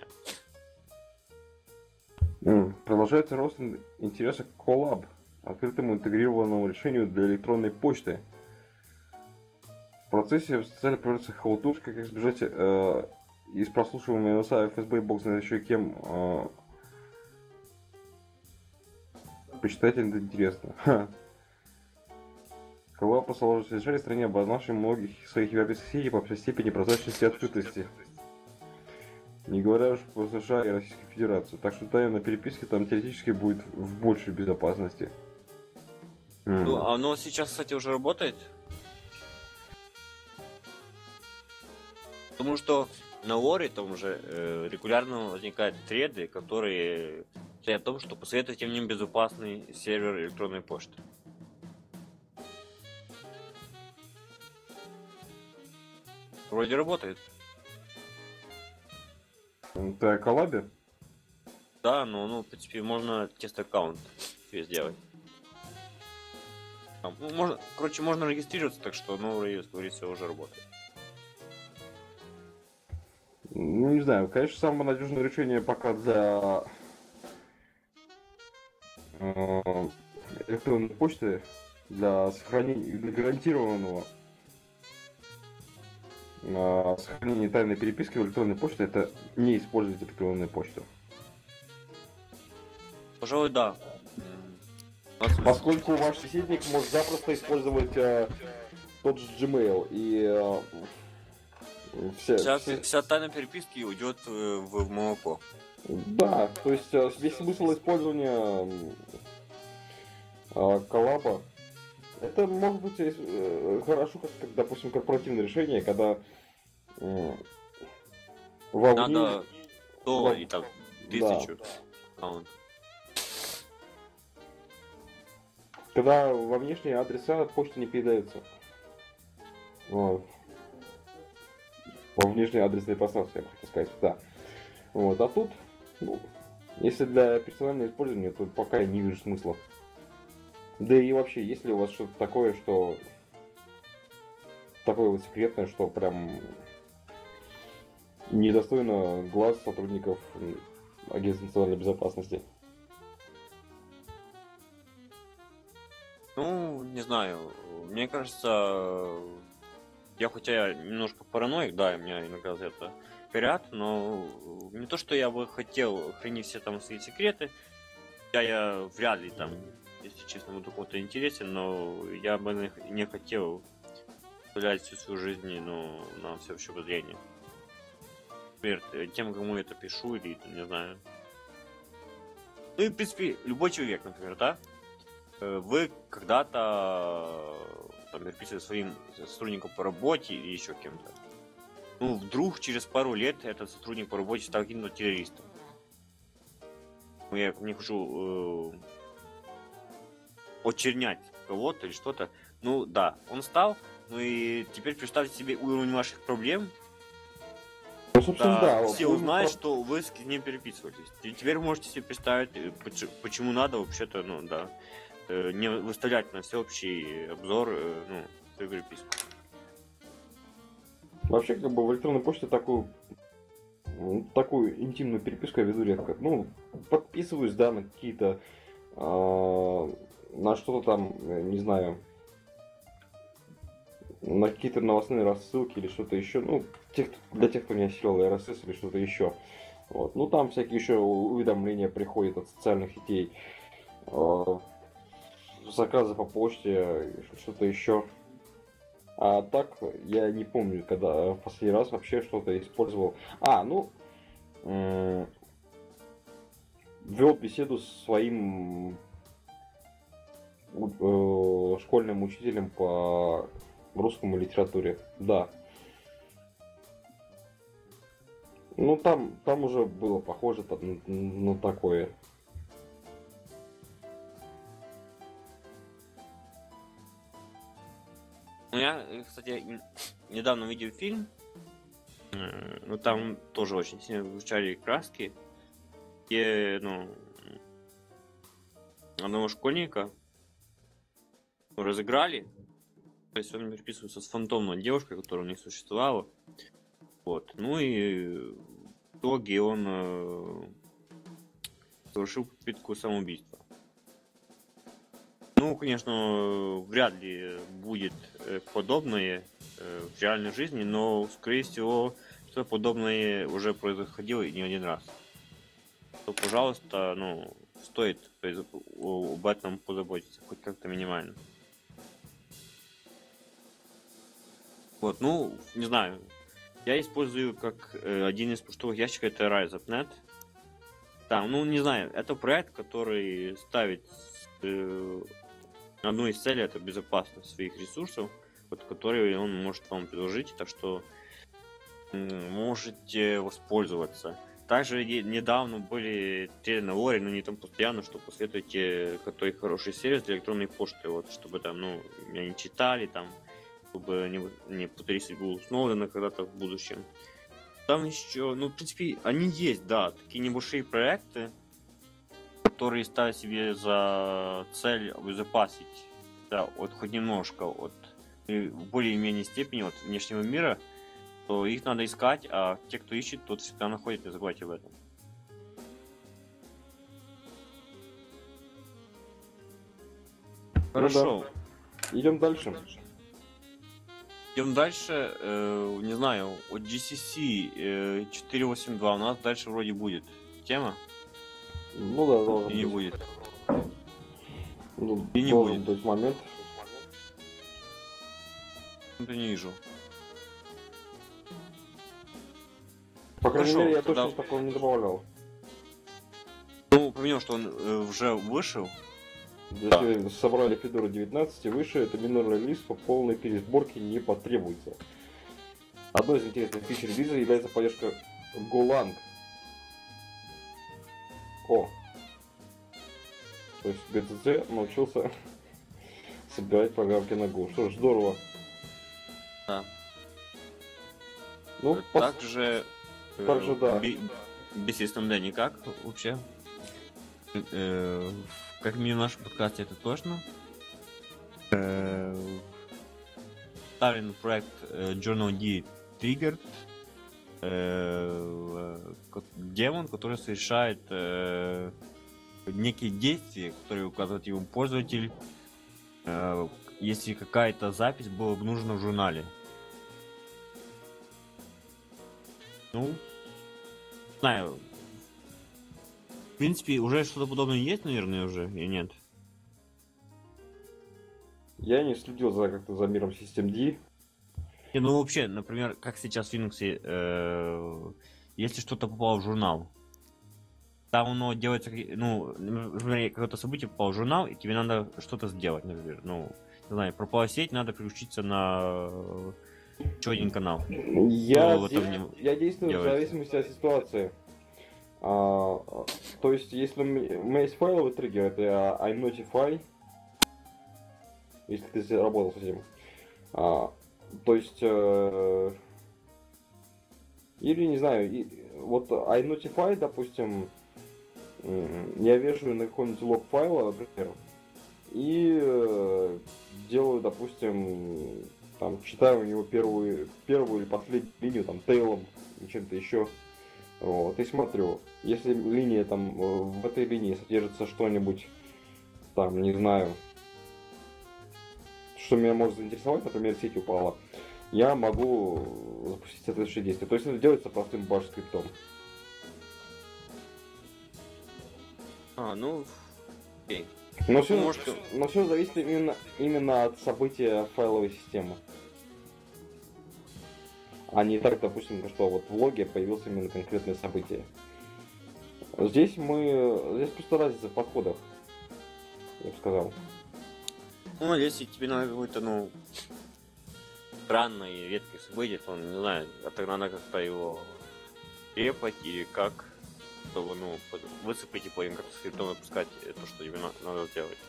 Продолжается рост интереса к Collab, открытому интегрированному решению для электронной почты. В процессе стали появляться халтурки, как избежать из прослушиваемого NSA FSB бог знает еще кем. Почитайте, это интересно. Collab послал содержание стране, обозначив многих своих европейских сетей по всей степени прозрачности и открытости. Не говоря уж про США и Российскую Федерацию. Так что тайна переписки там теоретически будет в большей безопасности. Ну, оно сейчас, кстати, уже работает. Потому что на Лоре там уже регулярно возникают треды, которые говорят о том, что посоветуйте мне безопасный сервер электронной почты. Вроде работает. Ты о коллабе? Да, но, ну, в принципе, можно тест-аккаунт себе сделать. Ну, можно, короче, можно регистрироваться, так что, ну, вроде все уже работает. Ну, не знаю, конечно, самое надежное решение пока для электронной почты, для сохранения, для гарантированного сохранения тайной переписки в электронной почте, это не использовать электронную почту. Пожалуй, да. Поскольку ваш собеседник может запросто использовать тот же Gmail и вся тайна переписки уйдет в молоко. Да, то есть весь смысл использования коллаба, это может быть хорошо, как, допустим, корпоративное решение, когда вовне... Надо $100 и там 1000. Да. Когда во внешние адреса почта не передается. Вот. Во внешнее адресное пространство, я бы хотел сказать, да. Вот, а тут, ну, если для персонального использования, то пока я не вижу смысла. Да и вообще, есть ли у вас что-то такое, что... Такое вот секретное, что прям... недостойно глаз сотрудников Агентства национальной безопасности? Ну, не знаю. Мне кажется, я хотя немножко параноик, да, меня иногда за это корят, но не то, что я бы хотел хранить все там свои секреты, хотя я вряд ли там, если честно, буду кому-то интересен, но я бы не хотел оставлять всю свою жизнь, ну, на всеобщее обозрение. Например, тем, кому я это пишу, или, не знаю. Ну и, в принципе, любой человек, например, да? Вы когда-то там переписывали своим сотрудником по работе или еще кем-то. Ну, вдруг через пару лет этот сотрудник по работе стал каким-то террористом. Ну, я не хочу очернять кого-то или что-то. Ну, да, он стал. Ну и теперь представьте себе уровень ваших проблем. Ну, собственно, да. Все узнают, что вы с ним переписывались. И теперь можете себе представить, почему надо вообще-то, ну, да, не выставлять на всеобщий обзор, ну, свою переписку. Вообще, как бы в электронной почте такую интимную переписку я веду редко. Ну, подписываюсь, да, на какие-то, на что-то там, не знаю, на какие-то новостные рассылки или что-то еще. Ну, для тех, кто не осилил RSS или что-то еще. Вот. Ну, там всякие еще уведомления приходят от социальных сетей. заказы по почте, что-то еще. А так, я не помню, когда в последний раз вообще что-то использовал. Вел беседу с своим школьным учителем по русскому литературе. Да. Ну, там уже было похоже на такое. Ну, я, кстати, недавно видел фильм, ну там тоже очень сильно звучали краски, где, ну, одного школьника разыграли, то есть он переписывается с фантомной девушкой, которая у них существовала, вот, ну и в итоге он совершил попытку самоубийства. Ну, конечно, вряд ли будет подобное в реальной жизни, но, скорее всего, что подобное уже происходило и не один раз. То, пожалуйста, ну, стоит об этом позаботиться, хоть как-то минимально. Вот, ну, не знаю. Я использую как один из почтовых ящиков, это RiseUp.net. Там, ну, не знаю, это проект, который ставит одну из целей — это безопасность своих ресурсов, вот, которые он может вам предложить, так что можете воспользоваться. Также недавно были теленаворы, но не там постоянно, что посоветуйте какой хороший сервис для электронной почты, вот, чтобы там, ну, меня не читали, там, чтобы не повторить судьбу Сноудена когда-то в будущем. Там еще, ну, в принципе, они есть, да, такие небольшие проекты, которые ставят себе за цель обезопасить, да, вот хоть немножко от в более-менее степени от внешнего мира, то их надо искать, а те, кто ищет, тот всегда находит, не забывайте об этом. Хорошо. Да. Идем дальше. Идем дальше, не знаю, от GCC 4.8.2 у нас дальше вроде будет тема. Ну да, должен и не будет. Ну, и не должен будет. быть момент. Я не вижу. По крайней Хорошо, мере, я тогда- точно такого не добавлял. Ну, помню, что он уже вышел. Если собрали Федора 19 и выше, это минорный релиз по полной пересборке не потребуется. Одной из интересных фич релиза является поддержка Golang. О! То есть BCC научился собирать программки на Go. Что ж, здорово. Да. Ну, Также, также, да. Без SSD никак вообще. Как минимум в нашем подкасте это точно. Ставлен проект Journal D Triggered. Демон, который совершает некие действия, которые указывает ему пользователь, если какая-то запись была нужна в журнале. Ну, знаю. В принципе, уже что-то подобное есть, наверное, уже, или нет? Я не следил как-то за миром System D. Не, ну вообще, например, как сейчас в Linux, если что-то попало в журнал, там оно делается, ну, например, какое-то событие попало в журнал, и тебе надо что-то сделать, например, ну, не знаю, пропала сеть, надо переключиться на еще один канал. Я Ну, действую в делается. зависимости от ситуации. То есть, если у меня есть файловый триггер, это iNotify, если ты работал с этим. То есть, или не знаю, вот iNotify, допустим, я вешаю на какой-нибудь лог файла, например, и делаю, допустим, там, читаю у него первую или последнюю линию, там, тейлом, чем-то еще. Вот, и смотрю, если линия там, в этой линии содержится что-нибудь, там, не знаю, что меня может заинтересовать, например, сеть упала, я могу запустить соответствующие действия. То есть это делается простым баш-скриптом. Ну, окей. Но все, Может, зависит именно от события файловой системы. А не так, допустим, что вот в логе появилось именно конкретное событие. Здесь просто разница в подходах, я бы сказал. ну, если тебе надо какое-то, ну, странное и редкое событие, то, не знаю, это надо как-то его репать или как, чтобы, ну, высыпать и потом как-то скриптом выпускать то, что тебе надо сделать.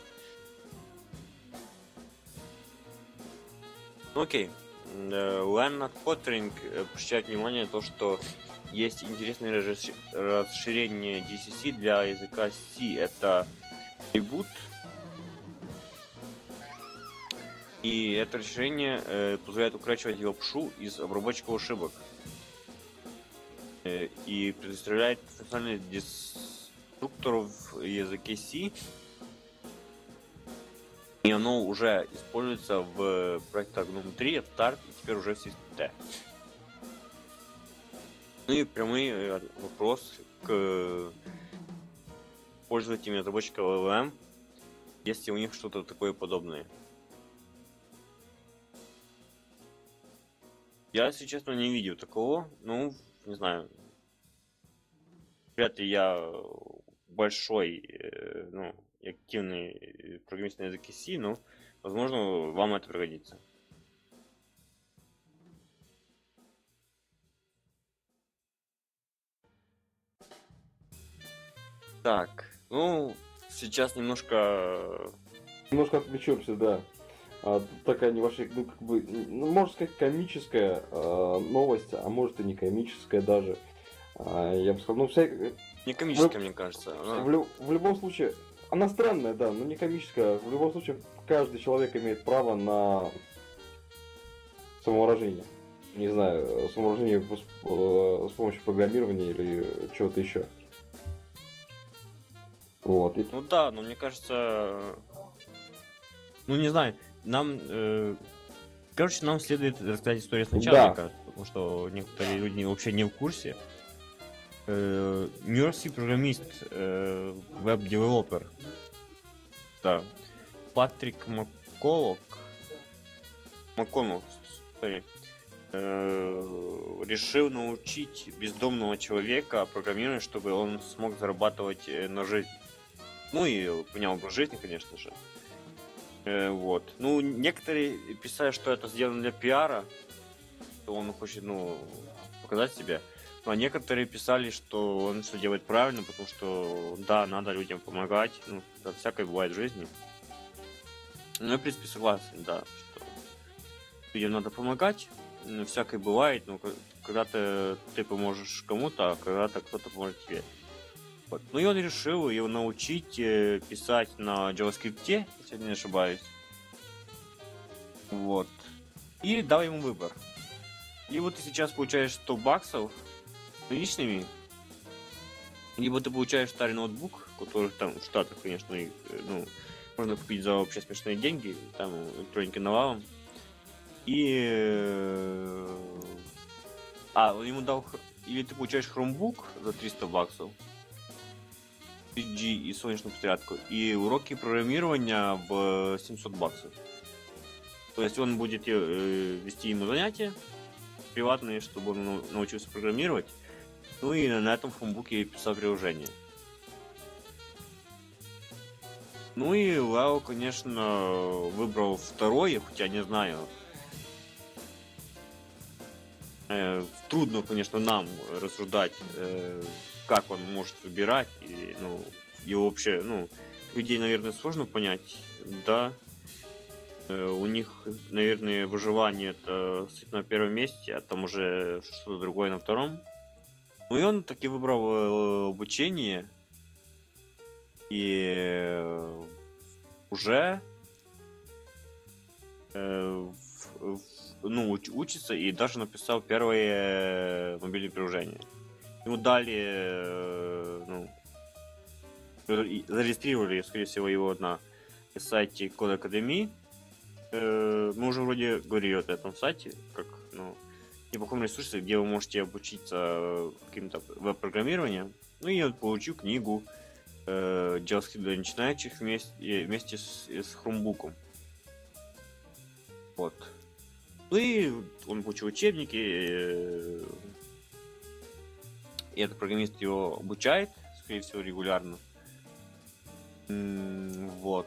Ну, окей. Leonard Pottering обращает внимание на то, что есть интересное расширение DCC для языка C. Это Reboot. И это расширение позволяет укорачивать лапшу из обработчиков ошибок. И предоставляет функциональный деструктор в языке C. И оно уже используется в проектах GNOME 3, Start и теперь уже в SysT. Ну и прямой вопрос к пользователям и разработчикам LLM, если у них что-то такое подобное. Я, если честно, не видел такого. Ну, не знаю. Вряд ли я большой, ну, активный программист на языке C, но, возможно, вам это пригодится. Так, ну, сейчас немножко Отвлечемся, да. Такая небольшая, ну, как бы, ну, можно сказать, комическая новость, а может и не комическая даже. Я бы сказал, ну, не комическая, мне кажется. в любом случае, она странная, да, но не комическая. В любом случае, каждый человек имеет право на самовыражение. Не знаю, самовыражение с помощью программирования или чего-то еще. Вот. Ну да, но мне кажется, ну не знаю, нам, короче, нам следует рассказать историю сначала, Да. мне кажется, потому что некоторые люди вообще не в курсе. Нью-Йоркский программист, веб-девелопер, да, Патрик МакКоннелл, решил научить бездомного человека программировать, чтобы он смог зарабатывать на жизнь. Ну и понял образ жизни, конечно же. Вот. Ну, некоторые писали, что это сделано для пиара, что он хочет, ну, показать себя. Ну, а некоторые писали, что он все делает правильно, потому что, да, надо людям помогать. Ну, это всякое бывает в жизни. Ну, я, в принципе, согласен, да, что людям надо помогать. Ну, всякое бывает, но когда ты поможешь кому-то, а когда-то кто-то поможет тебе. Вот. Ну и он решил его научить писать на JavaScript, если я не ошибаюсь. Вот. И дал ему выбор. И вот ты сейчас получаешь 100 баксов наличными, либо ты получаешь старый ноутбук, который там в Штатах, конечно, ну, можно купить за вообще смешные деньги, там электроники навалом. И... он ему дал... Или ты получаешь Chromebook за 300 баксов, PG и солнечную подзарядку, и уроки программирования в 700 баксов. То есть он будет вести ему занятия приватные, чтобы он научился программировать. Ну и на этом Chromebook'е писал приложение. Ну и Лео, конечно, выбрал второе, хотя не знаю. Трудно, конечно, нам рассуждать, как он может выбирать, и, ну, его вообще, ну, людей, наверное, сложно понять, да. У них, наверное, выживание это на первом месте, а там уже что-то другое на втором. Ну и он таки выбрал обучение, и уже учится и даже написал первое мобильное приложение. Ему дали, зарегистрировали, скорее всего, его на сайте Code Academy. Мы уже вроде говорили о этом сайте, как, неплохом ресурсе, где вы можете обучиться каким-то веб-программированию. Ну и я получил книгу JavaScript для начинающих вместе с Chromebook. Вот. Ну и он получил учебники, и этот программист его обучает, скорее всего, регулярно. Вот.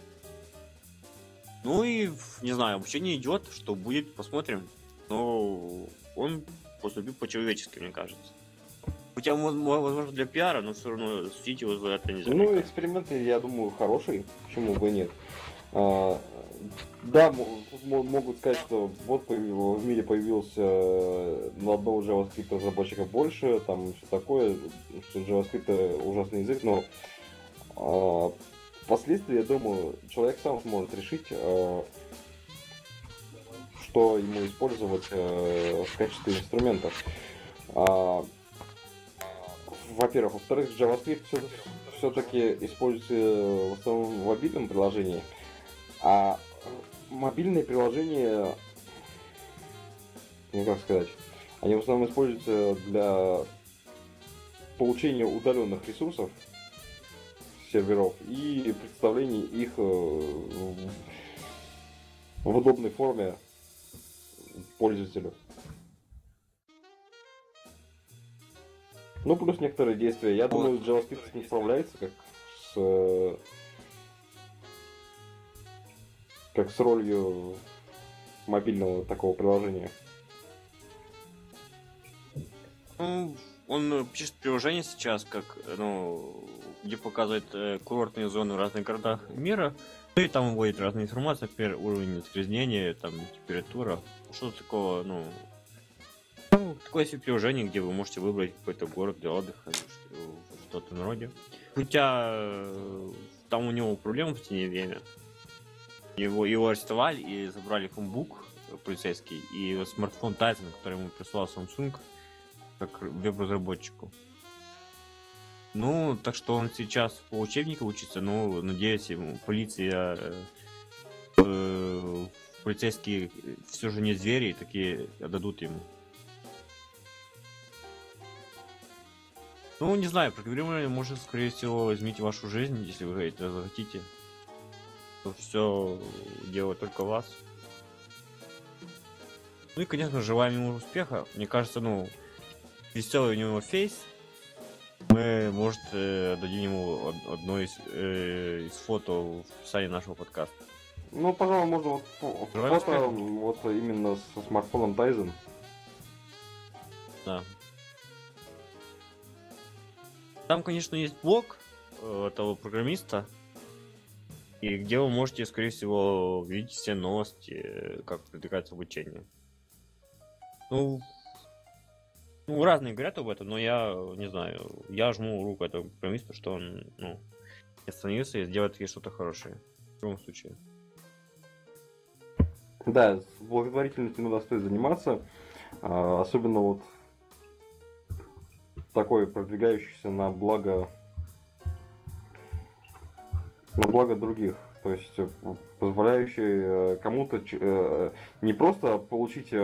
Ну и, не знаю, обучение идет, что будет, посмотрим. Но он поступил по-человечески, мне кажется. Хотя, возможно, для пиара, но все равно судить его за это нельзя. Ну, эксперимент, я думаю, хороший, почему бы и нет. Да, могут сказать, что вот в мире появился на одного JavaScript разработчика больше, там все такое, что JavaScript ужасный язык, но впоследствии, я думаю, человек сам сможет решить, что ему использовать в качестве инструмента. Во-первых. Во-вторых, JavaScript все-таки используется в основном в мобильном приложении, а мобильные приложения, ну как сказать, они в основном используются для получения удаленных ресурсов серверов и представления их в удобной форме пользователю. Ну, плюс некоторые действия. Я думаю, JavaScript не справляется как с ролью мобильного такого приложения. Ну, он пишет приложение сейчас, где показывает курортные зоны в разных городах мира. Ну и там вводит разные информации, например, уровень загрязнения, там температура. Что-то такого, такое себе приложение, где вы можете выбрать какой-то город для отдыха, что-то на роде. Хотя там у него проблемы в течение время. Его арестовали и забрали Chromebook полицейский и смартфон Tizen, который ему прислал Samsung как веб-разработчику. Ну, так что он сейчас по учебнику учится, но надеюсь, ему полиция, полицейские все же не звери, и такие отдадут ему. Ну, не знаю, программирование может, скорее всего, изменить вашу жизнь, если вы это захотите. То все делает только вас. Ну и, конечно, желаем ему успеха. Мне кажется, веселый у него фейс. Мы, может, дадим ему одно из фото в описании нашего подкаста. Ну, пожалуй, можно фото вот именно со смартфоном Tizen. Да. Там, конечно, есть блог этого программиста, и где вы можете, скорее всего, видеть все новости, как продвигается обучение. Разные говорят об этом, но я не знаю. Я жму руку этому программисту, что он, не остановился и сделает таки что-то хорошее. В любом случае. Да, с благотворительностью надо стоит заниматься. Особенно вот такой продвигающийся на благо других. То есть позволяющий кому-то не просто получить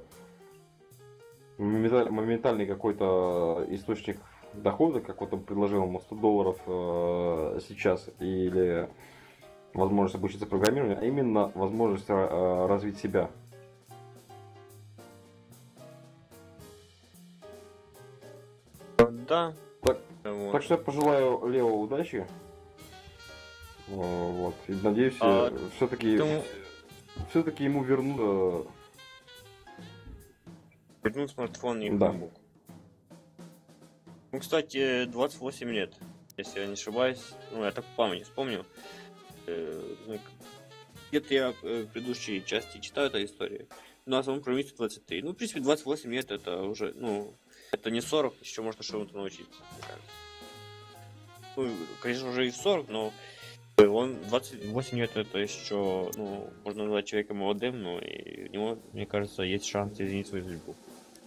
моментальный какой-то источник дохода, как вот он предложил ему $100 сейчас, или возможность обучиться программированию, а именно возможность развить себя. Да. Так что я пожелаю Лео удачи. Вот. И надеюсь, все-таки ему вернут смартфон и да. ноутбук. Кстати, 28 лет, если я не ошибаюсь. Я так по памяти вспомнил. Где-то я в предыдущей части читаю эту историю. На самом программисту 23. В принципе, 28 лет это уже, это не 40, еще можно чему-то научиться, мне кажется. Конечно, уже и в 40, но он 28 лет это еще, можно назвать человека молодым, но и у него, мне кажется, есть шанс изменить свою судьбу.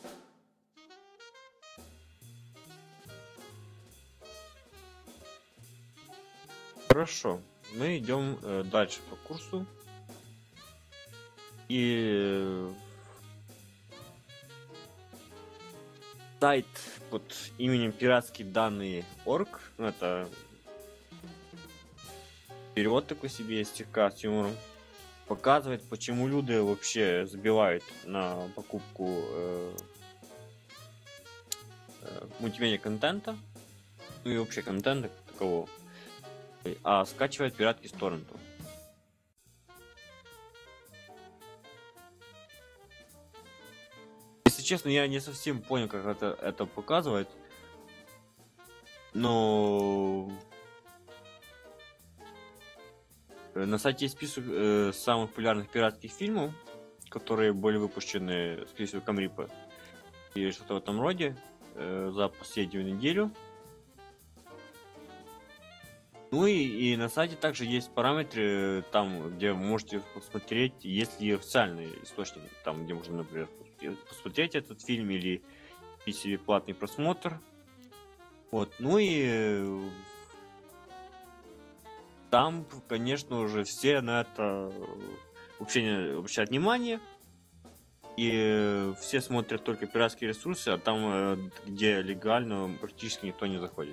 Хорошо, мы идем дальше по курсу. И сайт под именем пиратские данные.org, это Вперед такой себе слегка с юмором. Показывает, почему люди вообще забивают на покупку мультимедиа контента, ну и вообще контента как такового, а скачивает пиратки с торрентов. Если честно, я не совсем понял, как это показывает, но на сайте есть список самых популярных пиратских фильмов, которые были выпущены с списком Рипа или что-то в этом роде за последнюю неделю. Ну и на сайте также есть параметры, там, где вы можете посмотреть, есть ли официальный источник, там, где можно, например, посмотреть этот фильм или купить себе платный просмотр. Вот, ну и там, конечно, уже все на это вообще не обращают внимание. И все смотрят только пиратские ресурсы, а там, где легально, практически никто не заходит.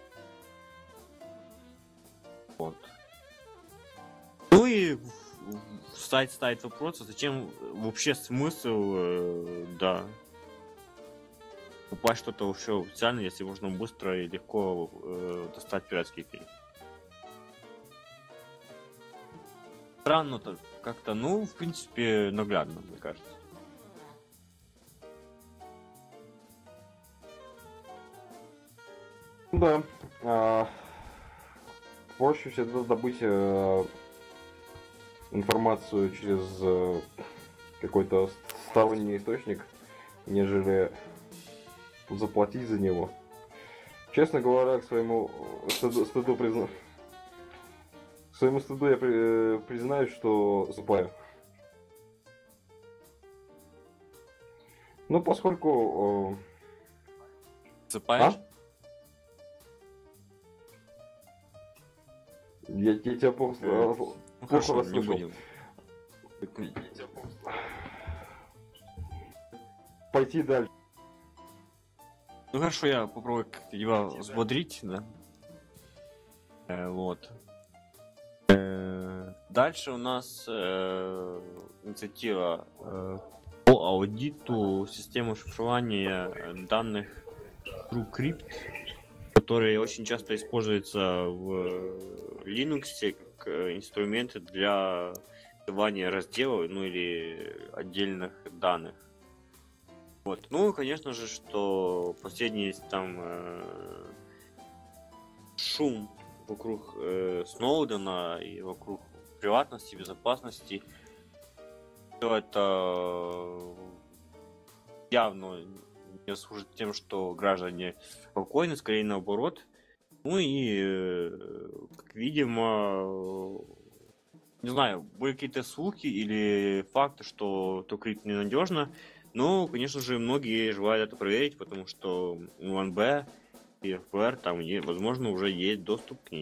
Вот. Ну и сайт ставит вопрос, зачем вообще смысл, да, покупать что-то вообще официальное, если можно быстро и легко достать пиратский фильм. Странно-то как-то, ну, в принципе, наглядно, мне кажется. Да. Проще всегда добыть информацию через какой-то сторонний источник, нежели заплатить за него. Честно говоря, к своему стыду я признаюсь, что супаю. Ну, поскольку... Засыпаешь? Я тебя плохо Хорошо, не расслышал. будем. Пойти дальше. Ну хорошо, я попробую как-то его взбодрить, да. Вот. Дальше у нас инициатива по аудиту системы шифрования данных TrueCrypt, которые очень часто используются в Linux как инструменты для скрывания разделов, ну или отдельных данных. Вот. Ну, конечно же, что последний там шум вокруг Сноудена и вокруг приватности, безопасности, все это явно не служит тем, что граждане спокойны, скорее наоборот. Ну и, как видимо, не знаю, были какие-то слухи или факты, что TrueCrypt ненадежно. Но, конечно же, многие желают это проверить, потому что у УНБ и ФБР там, возможно, уже есть доступ к ней.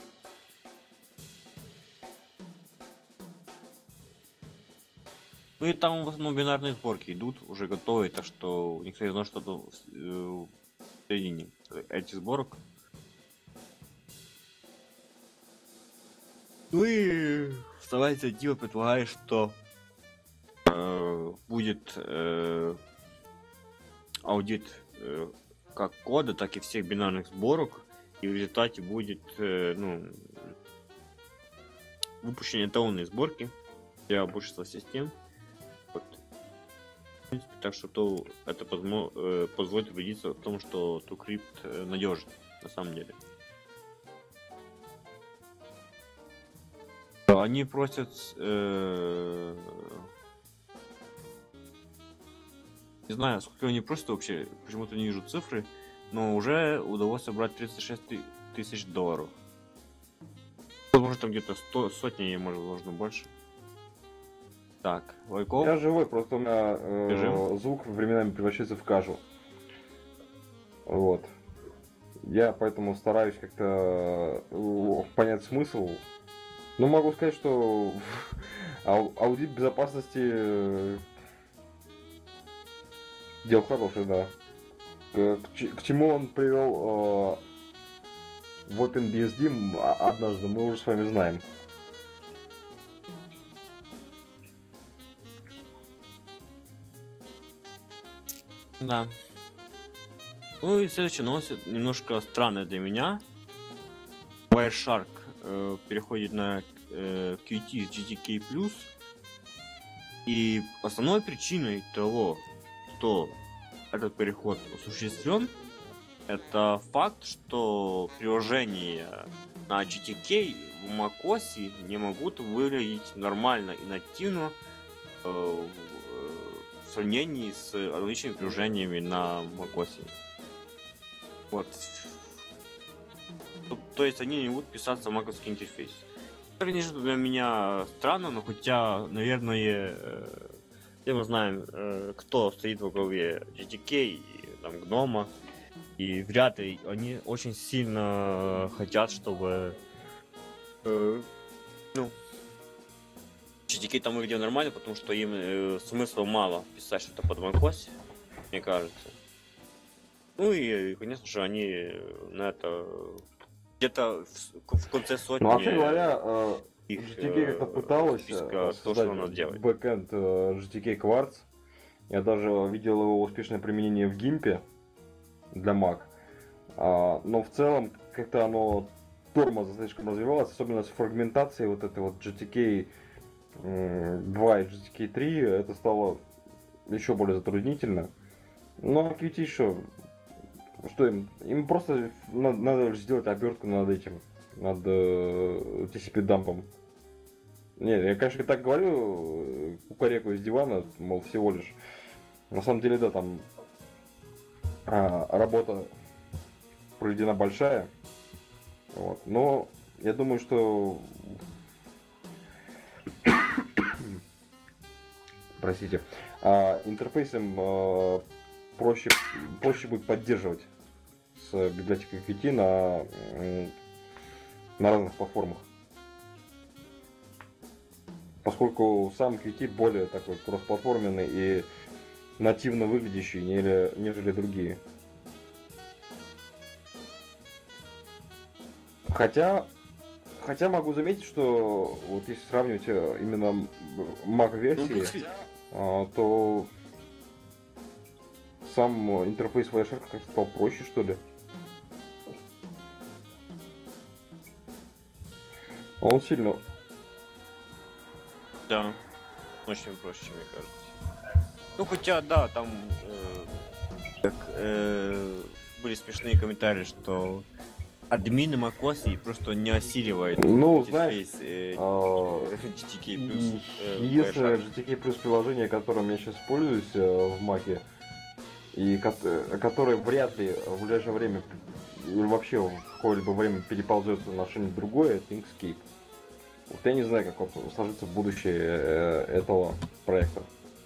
Ну и там в основном бинарные сборки идут, уже готовые, так что никто не знает, что-то в середине этих сборок. Ну и сама инициатива предполагает, что будет аудит как кода, так и всех бинарных сборок, и в результате будет выпущение эталонной сборки для большинства систем. Вот. В принципе, так что это позволит убедиться в том, что TrueCrypt надежен на самом деле. Они просят не знаю, сколько они просят вообще, почему-то не вижу цифры, но уже удалось собрать 36 тысяч $. Возможно, там где-то сотни, может, больше. Так, Лайков. Я живой, просто у меня звук временами превращается в кашу. Вот. Я поэтому стараюсь как-то понять смысл. Ну, могу сказать, что аудит безопасности дело хорошее, да. К чему он привел в OpenBSD однажды мы уже с вами знаем. Да. Ну и следующая новость немножко странная для меня. Wireshark переходит на Qt с GTK+. И основной причиной того, что этот переход осуществлен, это факт, что приложения на GTK в macOS не могут выглядеть нормально и нативно в сравнении с различными приложениями на macOS. Вот. То есть они не будут писаться в маковский интерфейс. Это, конечно, для меня странно, но хотя, наверное, все мы знаем, кто стоит во главе GTK и там Гнома, и вряд ли они очень сильно хотят, чтобы GTK там выглядел нормально, потому что им смысла мало писать что-то под macOS, мне кажется. Ну и, конечно же, они на это где-то в конце сотни. Ну, вообще говоря, их GTK как-то пыталась то, что надо делать. бэкэнд GTK Quartz. Я даже видел его успешное применение в гимпе для Mac. Но в целом как-то оно тормозно слишком развивалось, особенно с фрагментацией вот этой вот GTK 2 и GTK 3. Это стало еще более затруднительно. Ну а Qt что им просто надо сделать обертку над этим, над TCP дампом. Не, я, конечно, так говорю, кукареку из дивана, мол, всего лишь. На самом деле, да, там работа проведена большая. Вот. Но я думаю, что простите, интерфейсом проще будет поддерживать с библиотекой Qt на разных платформах. Поскольку сам Qt более такой кроссплатформенный и нативно выглядящий, нежели другие. Хотя могу заметить, что вот если сравнивать именно Mac-версии, то сам интерфейс Wireshark как-то стал проще, что ли. Он сильно... Да, очень проще, мне кажется. Ну, хотя, да, там были смешные комментарии, что админы macOS просто не осиливает интерфейс GTK+. Если GTK Plus приложение, которым я сейчас пользуюсь в Mac, и которое вряд ли в ближайшее время или вообще в какое-либо время переползет на что-нибудь другое, это Inkscape. Вот я не знаю, как сложится будущее этого проекта.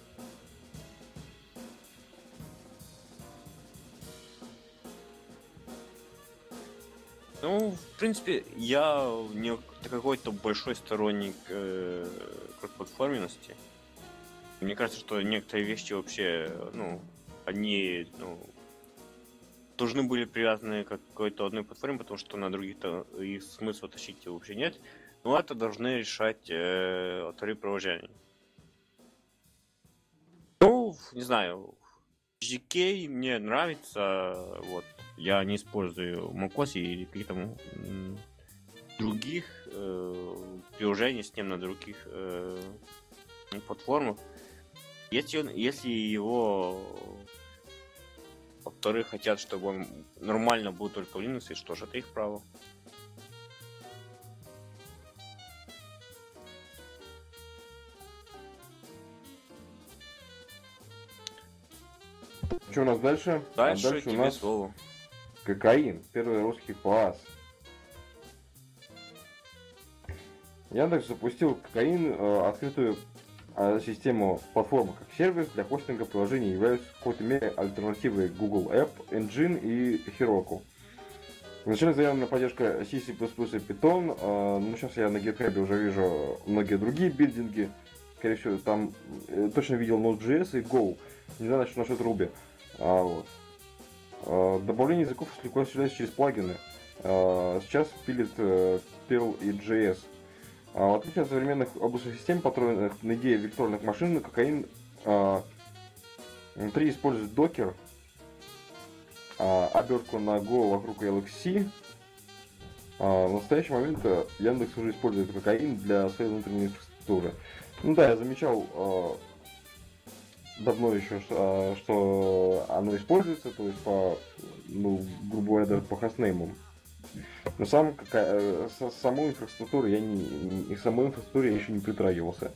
Ну, в принципе, я не какой-то большой сторонник кроссплатформенности. Мне кажется, что некоторые вещи вообще, они, должны были привязаны к какой-то одной платформе, потому что на других-то их смысла тащить вообще нет. Но это должны решать авторы приложений. Ну, не знаю, GK мне нравится, вот. Я не использую macOS или каких-то других приложений с ним на других платформах. Если его авторы хотят, чтобы он нормально был только в Linux, что ж, это их право. Что у нас дальше? Дальше у нас слово. Кокаин, первый русский класс. Яндекс запустил Кокаин, открытую систему платформы как сервис для хостинга приложений, являются в какой-то мере альтернативой Google App Engine и Heroku. Изначально заявлена поддержка C++ и Python, но сейчас я на GitHub уже вижу многие другие билдинги. Скорее всего, там точно видел Node.js и Go. Не знаю, насчет Ruby. Добавление языков легко осуществляется через плагины. сейчас пилит Perl и JS. В отличие от современных облачных систем, построенных на идее виртуальных машин, Кокаин внутри использует докер, обертку на Go вокруг LXC. В настоящий момент Яндекс уже использует Кокаин для своей внутренней инфраструктуры. Ну да, я замечал давно еще, что оно используется, то есть по, ну, грубо говоря, даже по хостнеймам. Но самой инфраструктуры самой инфраструктуре я еще не притрагивался.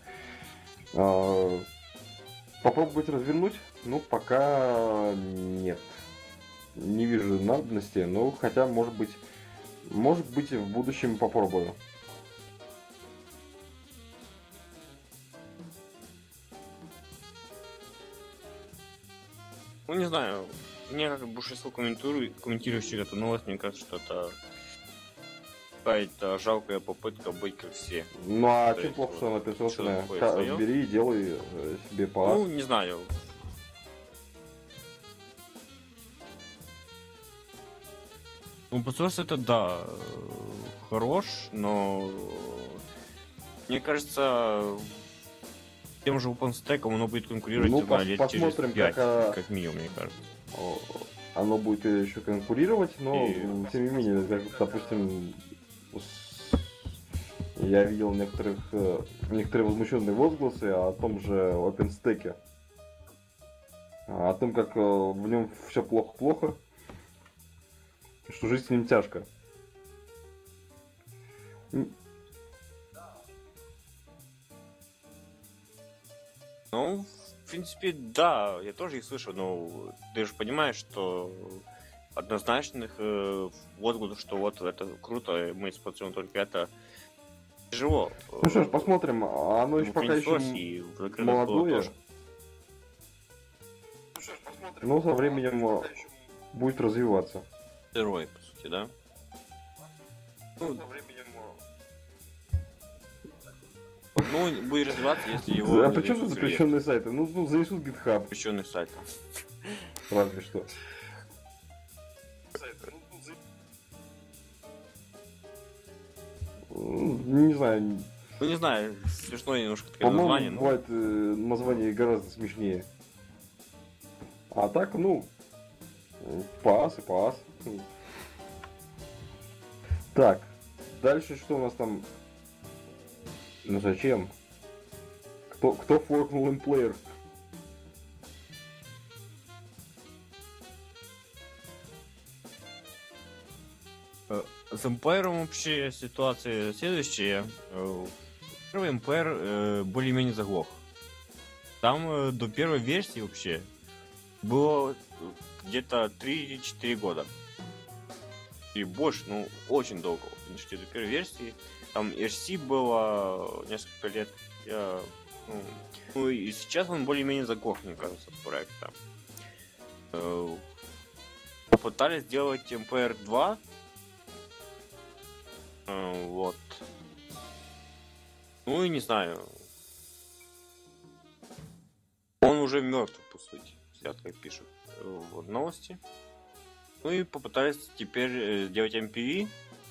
Попробовать развернуть? Ну, пока нет. Не вижу надобности, но хотя, может быть, в будущем попробую. Ну, не знаю, мне как большинство комментирующих эту новость, мне кажется, что это какая-то жалкая попытка быть как все. Ну, а То чем есть, плохо, что она операционная? что-то такое своё? Бери и делай себе по. Ну, не знаю. Ну, просто это, да, хорош, но мне кажется, тем же OpenStack оно будет конкурировать Ну, на лет через посмотрим, 5, как как минимум, мне кажется. оно будет еще конкурировать, но И- тем не менее, как, допустим, я видел некоторые возмущенные возгласы о том же OpenStack, о том, как в нем все плохо-плохо, что жизнь с ним тяжко. Ну, в принципе, да, я тоже их слышу, но ты же понимаешь, что однозначных отзывов, что вот это круто, мы используем только это, тяжело. Ну что ж, посмотрим, оно еще в пока еще open-source и в закрытом молодое, тоже. но со временем будет развиваться. Герой, по сути, да? Ну, будет развиваться, если его А не при чем тут занесут в запрещенные сайты? Ну, занесут GitHub, запрещенных сайтов. разве что. Не знаю, Ну, не знаю, смешное немножко такое название, по-моему, но... бывает название гораздо смешнее. А так, ну, пас и пас. Так, дальше что у нас там? Ну зачем? Кто форкнул имплеер? С Empire вообще ситуация следующая. Первый Empire более-менее заглох. Там до первой версии вообще было где-то 3-4 года. И больше, ну, очень долго. До первой версии. Там RC было несколько лет. Ну и сейчас он более-менее заглох, мне кажется, проекта. Попытались сделать Empire 2. Вот. Ну и не знаю. Он уже мертв, по сути. Сейчас как пишут в новости. Ну и попытались теперь сделать MPV.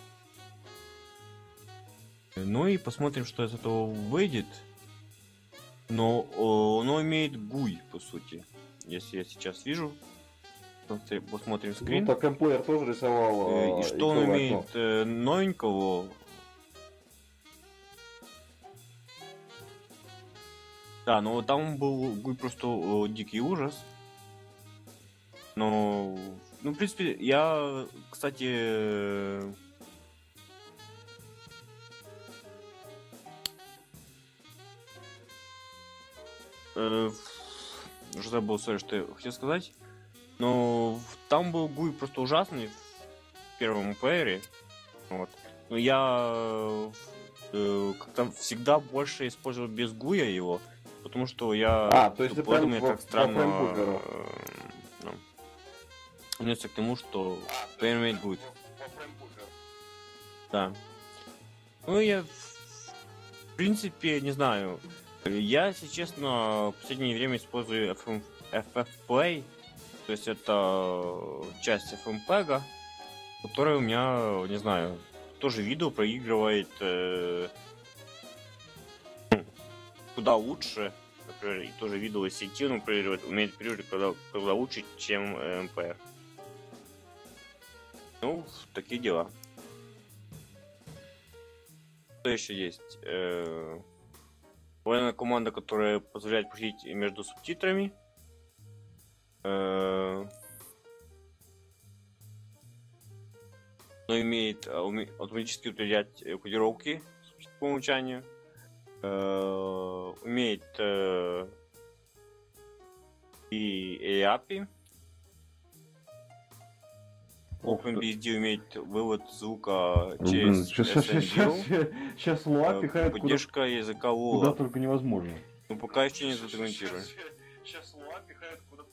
Ну и посмотрим, что из этого выйдет. Но оно имеет GUI, по сути. Если я сейчас вижу. Посмотрим скрин. Ну так имплеер тоже рисовал. И что он имеет новенького? Да, но там был просто дикий ужас. Но, ну, в принципе, я, кстати, уже забыл, что я хотел сказать. Но там был GUI просто ужасный в первом Empire. Вот. Но я как-то всегда больше использовал без GUI его, потому что я то есть ты поэтому прям я так странно по отнесся к тому, что Empire имеет GUI. Да. Ну я в принципе не знаю. Я, если честно, в последнее время использую FFplay. То есть это часть FMPEG. который у меня, не знаю, тоже видео проигрывает куда лучше. Например, и тоже видео сетивно проигрывает, умеет проигрывать куда лучше, чем МПР. Ну, такие дела. Что еще есть? Военная команда, которая позволяет пустить между субтитрами. Но имеет автоматически определять кодировки по умолчанию. Умеет и API. OpenBSD умеет вывод звука через SNDO. Сейчас Луа пихает поддержка языка Lua. куда только невозможно. Ну пока еще не задокументировано. Сейчас Луа пихает куда.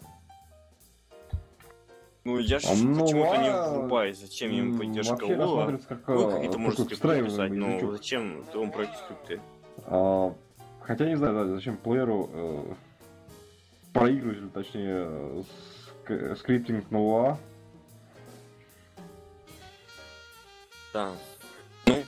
Ну я ж почему-то не врубаюсь, зачем им поддержка Lua. Вы какие-то можете скрипты писать, но зачем он проект скрипты? Хотя не знаю, да, зачем плееру проигрывателю, точнее, скриптинг на Lua. Да. Ну,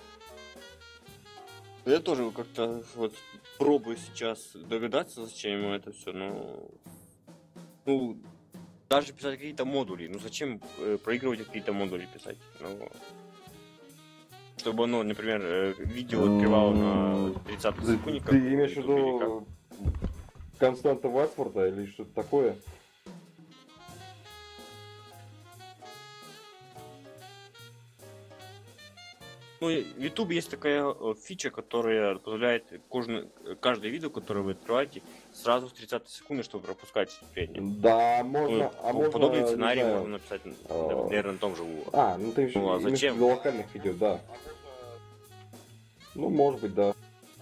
я тоже как-то вот пробую сейчас догадаться, зачем ему это все, но... Ну, даже писать какие-то модули. Ну, зачем проигрывать какие-то модули писать? Ну, чтобы оно, например, видео открывало на 30 секунде. Ты имеешь в виду константа Ватсворта или что-то такое? Ну, в YouTube есть такая фича, которая позволяет каждое видео, которое вы открываете, сразу в 30 секунды, чтобы пропускать вступление. Да, можно. Ну, подобный сценарий можно написать, наверное, на том же Lua. Ну ты еще зачем? Для локальных видео, да. Ну, может быть, да.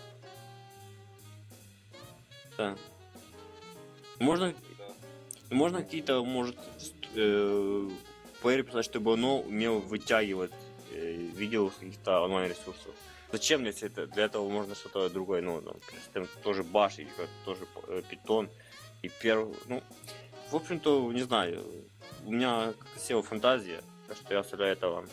Да. Можно какие-то, может, плееры писать, чтобы оно умело вытягивать видео с каких-то онлайн-ресурсов. Зачем, если для этого можно что-то другое, ну, там, тоже Bash или тоже Python и первый, ну, в общем-то, не знаю, у меня SEO фантазия, так что я оставляю это вам.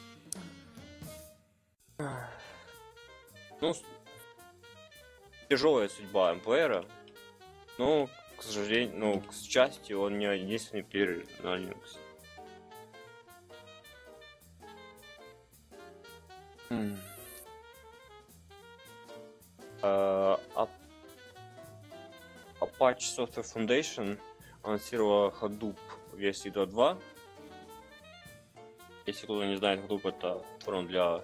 Ну, тяжелая судьба МПРа, но, к сожалению, ну, к счастью, он не единственный плеер на Linux. Apache Software Foundation анонсировала Hadoop версии 2.2. Если кто-то не знает, Hadoop это фронт для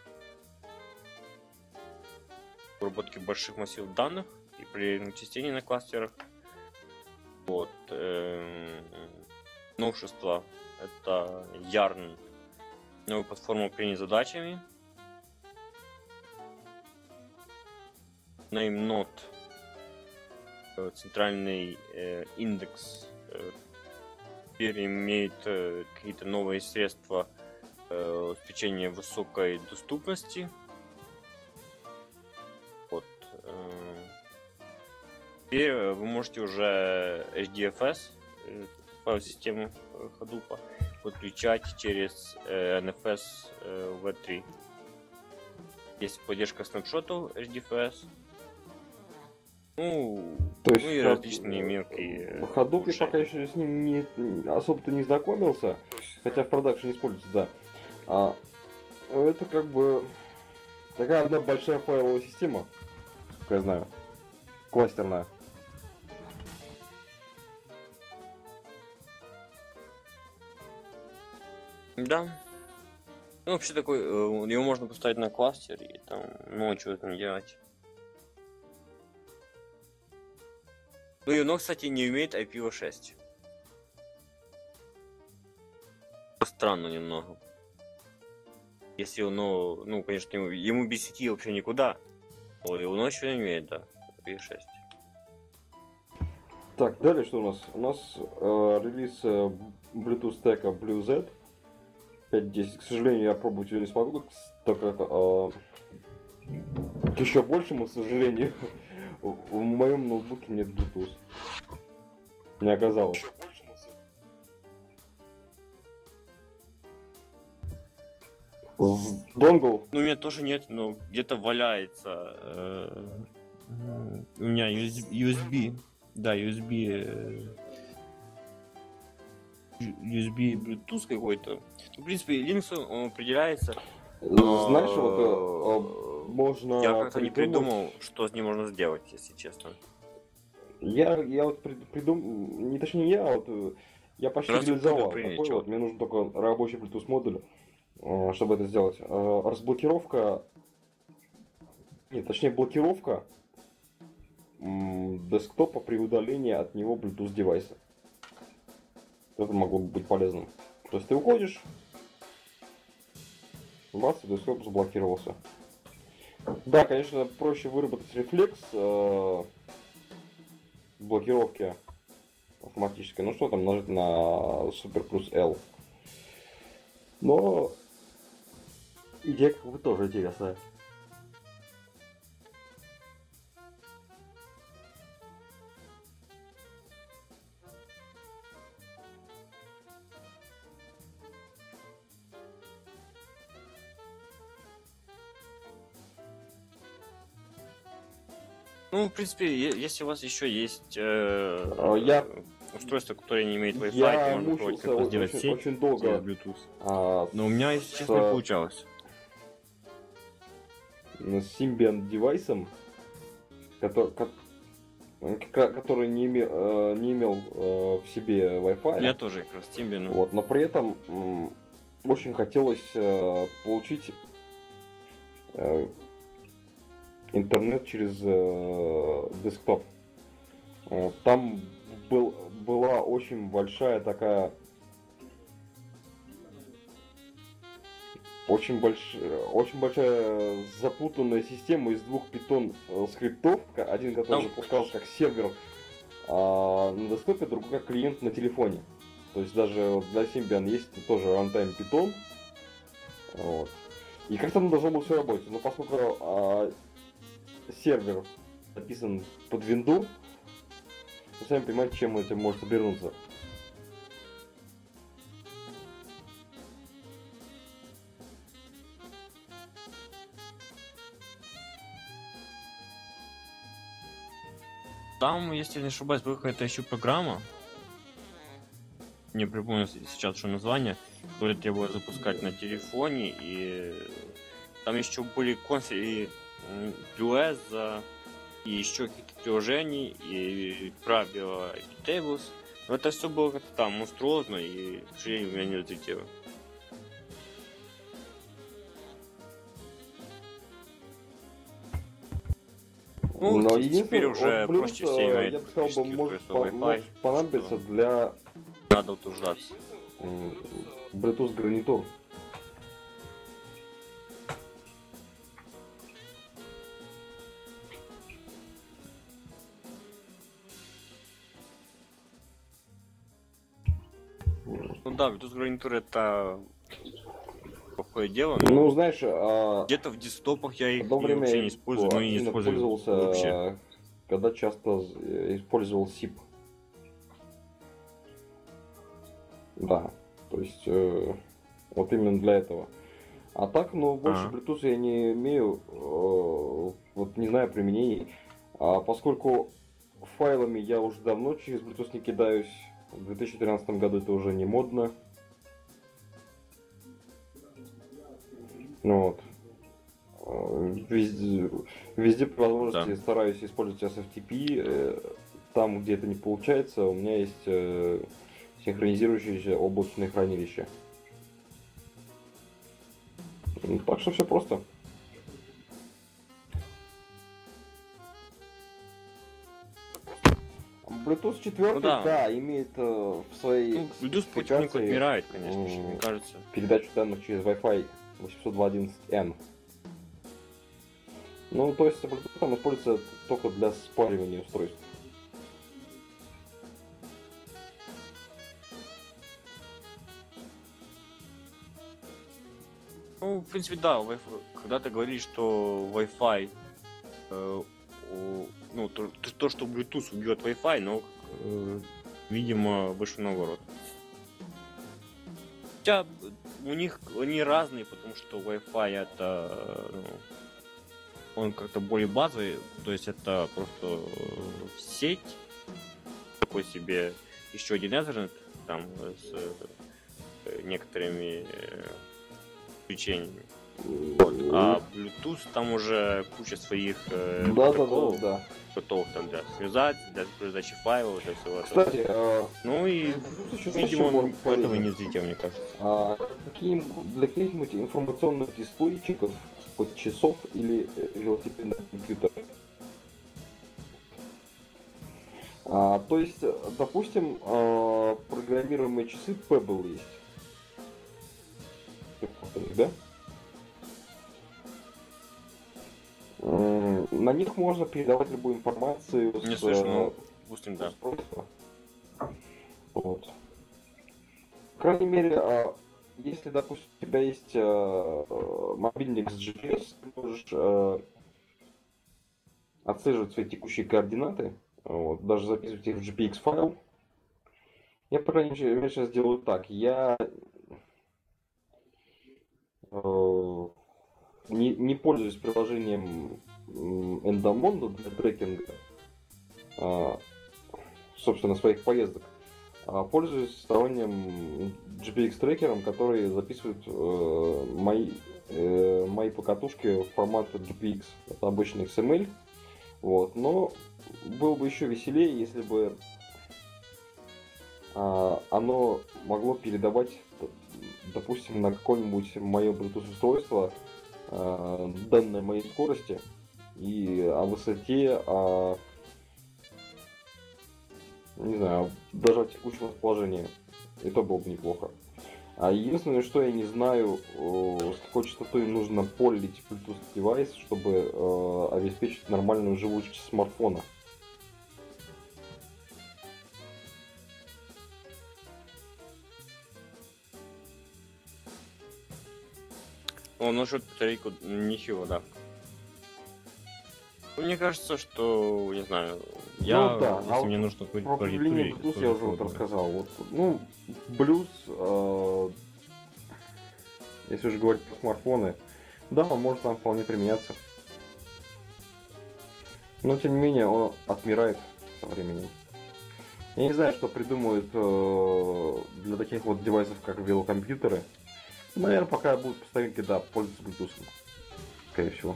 обработки больших массивов данных и при чтении на кластерах. Вот. Новшество это Yarn, новая платформа управления задачами. NameNode, центральный индекс, теперь имеет какие-то новые средства обеспечения высокой доступности. Вот. Теперь вы можете уже HDFS, файл-систему Hadoop, подключать через NFS v3. Есть поддержка снапшотов HDFS. Ну, то есть, и различные мелкие. Hadoop я пока еще с ним особо-то не знакомился, хотя в продакшене используется, да. Это как бы такая одна большая файловая система, как я знаю, кластерная. Да. Ну, вообще такой, его можно поставить на кластер и там много чего там делать. Ну и оно, кстати, не умеет IPv6. Странно немного. Если оно, ну, конечно, ему без сети вообще никуда. Ой, оно еще не умеет, да, IPv6. Так, далее что у нас? У нас релиз Bluetooth стека BlueZ 5.10. К сожалению, я пробовать ее не смогу, так как к еще большему сожалению, в моем ноутбуке нет Bluetooth. Не оказалось. Донгл. Ну, у меня тоже нет, но где-то валяется. У меня USB. Да, USB Bluetooth какой-то. В принципе, Linux он определяется. Знаешь, можно Я как-то не придумать... придумал, что с ним можно сделать, если честно. Я вот придумал... Не точнее я, а вот... Я почти Раз реализовал приняли, такой чё? вот. Мне нужен только рабочий Bluetooth модуль, чтобы это сделать. Разблокировка... Нет, точнее блокировка десктопа при удалении от него Bluetooth девайса. Это могло бы быть полезным. То есть ты уходишь, бац, и десктоп заблокировался. Да, конечно, проще выработать рефлекс блокировки автоматической. Ну что там, нажать на Super плюс L. Но идея как бы тоже интересная. Ну, в принципе, если у вас еще есть устройство, которое не имеет Wi-Fi, Я то можно пробовать как-то сделать сеть очень долго через Bluetooth. Но у меня, если честно, не получалось. С Symbian девайсом, который не имел в себе Wi-Fi. Я тоже как раз Symbian. Вот, но при этом очень хотелось получить интернет через десктоп. Там была очень большая такая... Очень большая запутанная система из двух Python скриптов. Один, который запускался как сервер на десктопе, другой как клиент на телефоне. То есть даже для Symbian есть тоже runtime Python. Вот. И как там должно было все работать. Но поскольку сервер написан под винду, вы сами понимаете, чем это может обернуться. Там, если не ошибаюсь, была какая-то еще программа. Не припомню сейчас, что название, которое требовалось запускать на телефоне, и там еще были конфи QS, и еще какие-то приложения, и правила, и tables. Но это все было как-то там монструозно, и, к сожалению, у меня не разлетело. Ну, но теперь уже вот проще все имеют. Я бы сказал, может понадобиться для... Надо утруждаться. Bluetooth гарнитур. Ну да, Bluetooth гарнитур это плохое дело. Ну, знаешь, где-то в десктопах я их время вообще не использую, но и не использую вообще. Когда часто использовал SIP. Да, то есть вот именно для этого. А так, ну, больше Bluetooth я не имею, вот не знаю применений. Поскольку файлами я уже давно через Bluetooth не кидаюсь, в 2013 году это уже не модно. Ну вот. Везде по возможности стараюсь использовать SFTP. Там, где это не получается, у меня есть синхронизирующиеся облачные хранилища. Так что все просто. Bluetooth 4, да, имеет в своей Bluetooth потихоньку отмирает, конечно же, мне кажется. Передачу данных через Wi-Fi 802.11n. Ну, то есть Bluetooth там используется только для спаривания устройств. Ну, в принципе, да, когда ты говоришь, что Wi-Fi, ну, то, что Bluetooth убьет Wi-Fi, но, видимо, выше наоборот. Хотя, у них они разные, потому что Wi-Fi это он как-то более базовый, то есть это просто сеть, такой себе еще один Ethernet там с некоторыми включениями. Вот. А Bluetooth там уже куча своих протоколов, готовых там для связать, для передачи файлов, для всего этого. Кстати, ну и, видимо, он этого не взлетел, мне кажется. Для каких-нибудь информационных дисплейчиков, под часов или велосипедных компьютеров. То есть, допустим, программируемые часы Pebble есть. Да? На них можно передавать любую информацию. Не слышно, но допустим, да. Вот. По крайней мере, если, допустим, у тебя есть мобильник с GPS, ты можешь отслеживать свои текущие координаты, вот, даже записывать их в GPX файл. Я, по крайней мере, сейчас делаю так. Я не пользуюсь приложением Endomondo для трекинга, собственно, своих поездок. Пользуюсь сторонним GPX трекером, который записывает мои покатушки в формат GPX. Это обычный XML. Вот. Но было бы еще веселее, если бы оно могло передавать, допустим, на какое-нибудь мое Bluetooth устройство данные моей скорости и о высоте, не знаю, даже о текущем расположении. Это было бы неплохо. Единственное, что я не знаю, с какой частотой нужно полить Bluetooth девайс, чтобы обеспечить нормальную живучесть смартфона. Насчет батарейку ничего, да. Мне кажется, что, не знаю, если мне нужно какой-то линии Bluetooth я уже рассказал. Вот, Blues, если уже говорить про смартфоны, да, он может там вполне применяться. Но, тем не менее, он отмирает со временем. Я не знаю, что придумают для таких вот девайсов, как велокомпьютеры. Наверное, пока будут поставить, да, пользоваться Bluetooth. Скорее всего.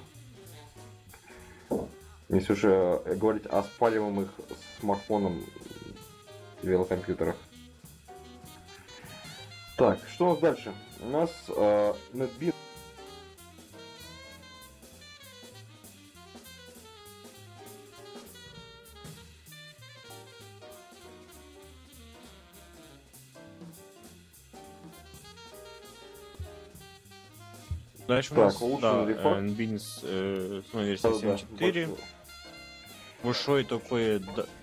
Если уже говорить о спариваемых смартфоном велокомпьютерах. Так, что у нас дальше? У нас NetBeans. Дальше у нас NetBeans версия 7.4. Большой такой,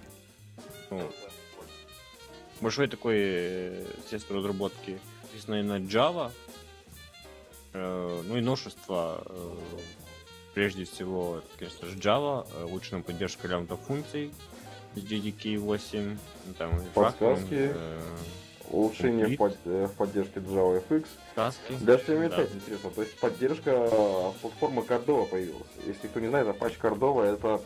средство разработки, написано на Java. Ну и новшество, прежде всего, это, конечно же, Java, улучшенная поддержка лямбда функций с JDK 8, там, подсказки, улучшение в поддержке JavaFX. Для HTML5 интересно, то есть поддержка платформы Cordova появилась. Если кто не знает, Apache Cordova — это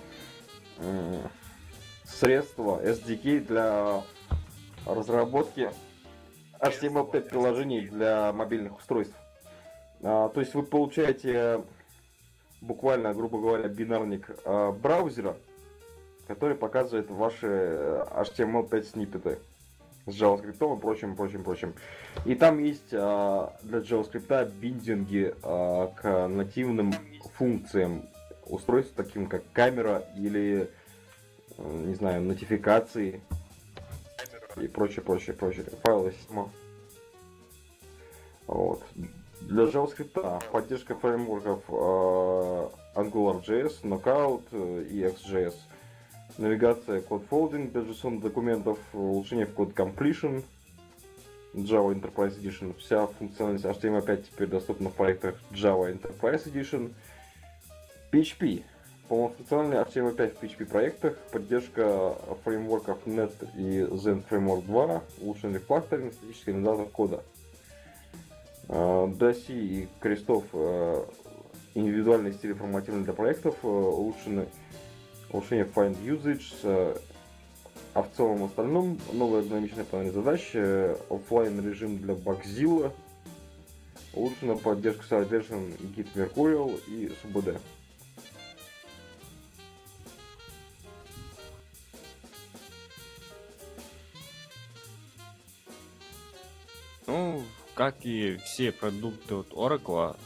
средство SDK для разработки HTML5 приложений для мобильных устройств. То есть вы получаете буквально, грубо говоря, бинарник браузера, который показывает ваши HTML5 сниппеты с JavaScript и прочим. И там есть для JavaScript биндинги к нативным функциям устройств, таким как камера или, не знаю, нотификации и прочее. Файловая система. Вот. Для JavaScript поддержка фреймворков AngularJS, Knockout и XJS. Навигация код folding для JSON документов, улучшение в код completion, Java Enterprise Edition. Вся функциональность HTML5 теперь доступна в проектах Java Enterprise Edition. PHP. Полнофункциональный HTML5 в PHP проектах, поддержка фреймворков Net и Zen Framework 2, улучшенный рефакторинг, статический анализатор кода. Для C и крестов индивидуальные стили форматирования для проектов, улучшение find usage, а в целом остальном новая динамичная панель задач, оффлайн режим для Bugzilla, улучшена поддержка Salvation, Git Mercurial и SUBD. Ну, как и все продукты от Oracle,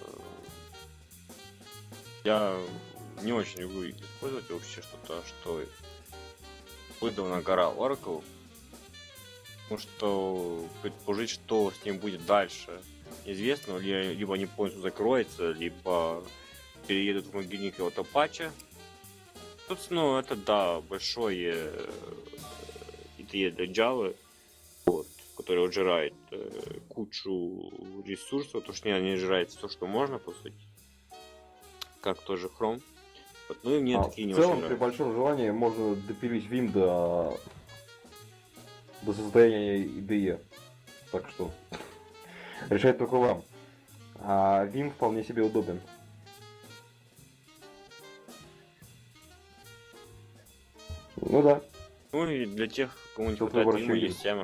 я не очень люблю использовать вообще что-то, что выдана гора Oracle, потому что предположить, что с ним будет дальше, неизвестно, либо они полностью закроются, либо переедут в могильник от Apache. Собственно, это, да, большое IDE для Java, вот, который отжирает кучу ресурсов, точнее, они отжирают все, что можно, по сути, как тоже Chrome. Вот, ну и мне такие не очень нравятся. В целом, при большом желании можно допилить Vim до состояния IDE. Так что решать только вам. А Vim вполне себе удобен. Ну да. Ну и для тех, кому не хватает Vim, есть Emacs.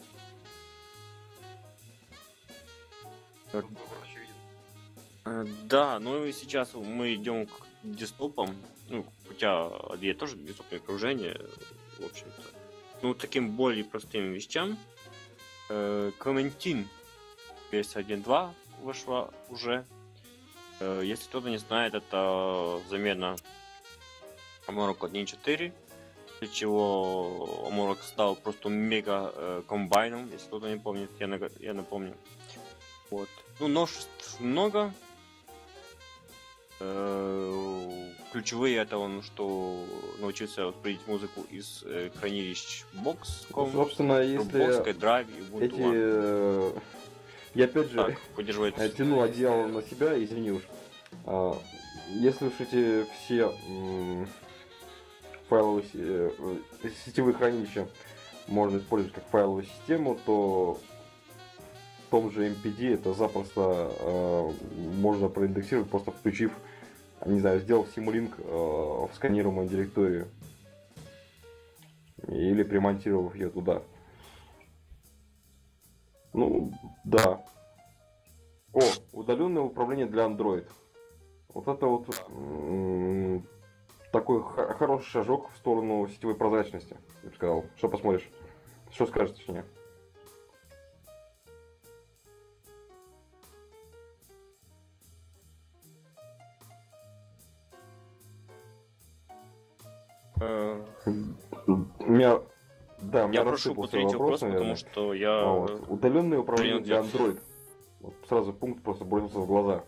Да, ну и сейчас мы идем к десктопам, ну, хотя IDE тоже десктопное окружение, в общем-то. Ну, таким более простым вещам. Clementine версия 1.2 вышла уже. Если кто-то не знает, это замена Amarok 1.4, для чего Amarok стал просто мега комбайном, если кто-то не помнит, я напомню. Вот. Ну, новшеств много. Ключевые это он, что научился воспроизводить музыку из хранилищ Box.com, ну, собственно, если Dropbox, Drive и Ubuntu One. Я опять же так, тяну одеяло на себя, извини уж. Если уж эти все файловые сетевые хранилища можно использовать как файловую систему, то в том же MPD это запросто можно проиндексировать, просто включив, не знаю, сделав симулинк в сканируемую директорию или примонтировав ее туда. Ну, да. Удаленное управление для Android. Вот это вот такой хороший шажок в сторону сетевой прозрачности, я бы сказал. Что посмотришь? Что скажешь, точнее? Я прошу повторить вопрос, потому что я... Удаленное управление для Android. Вот сразу пункт просто бросился в глаза.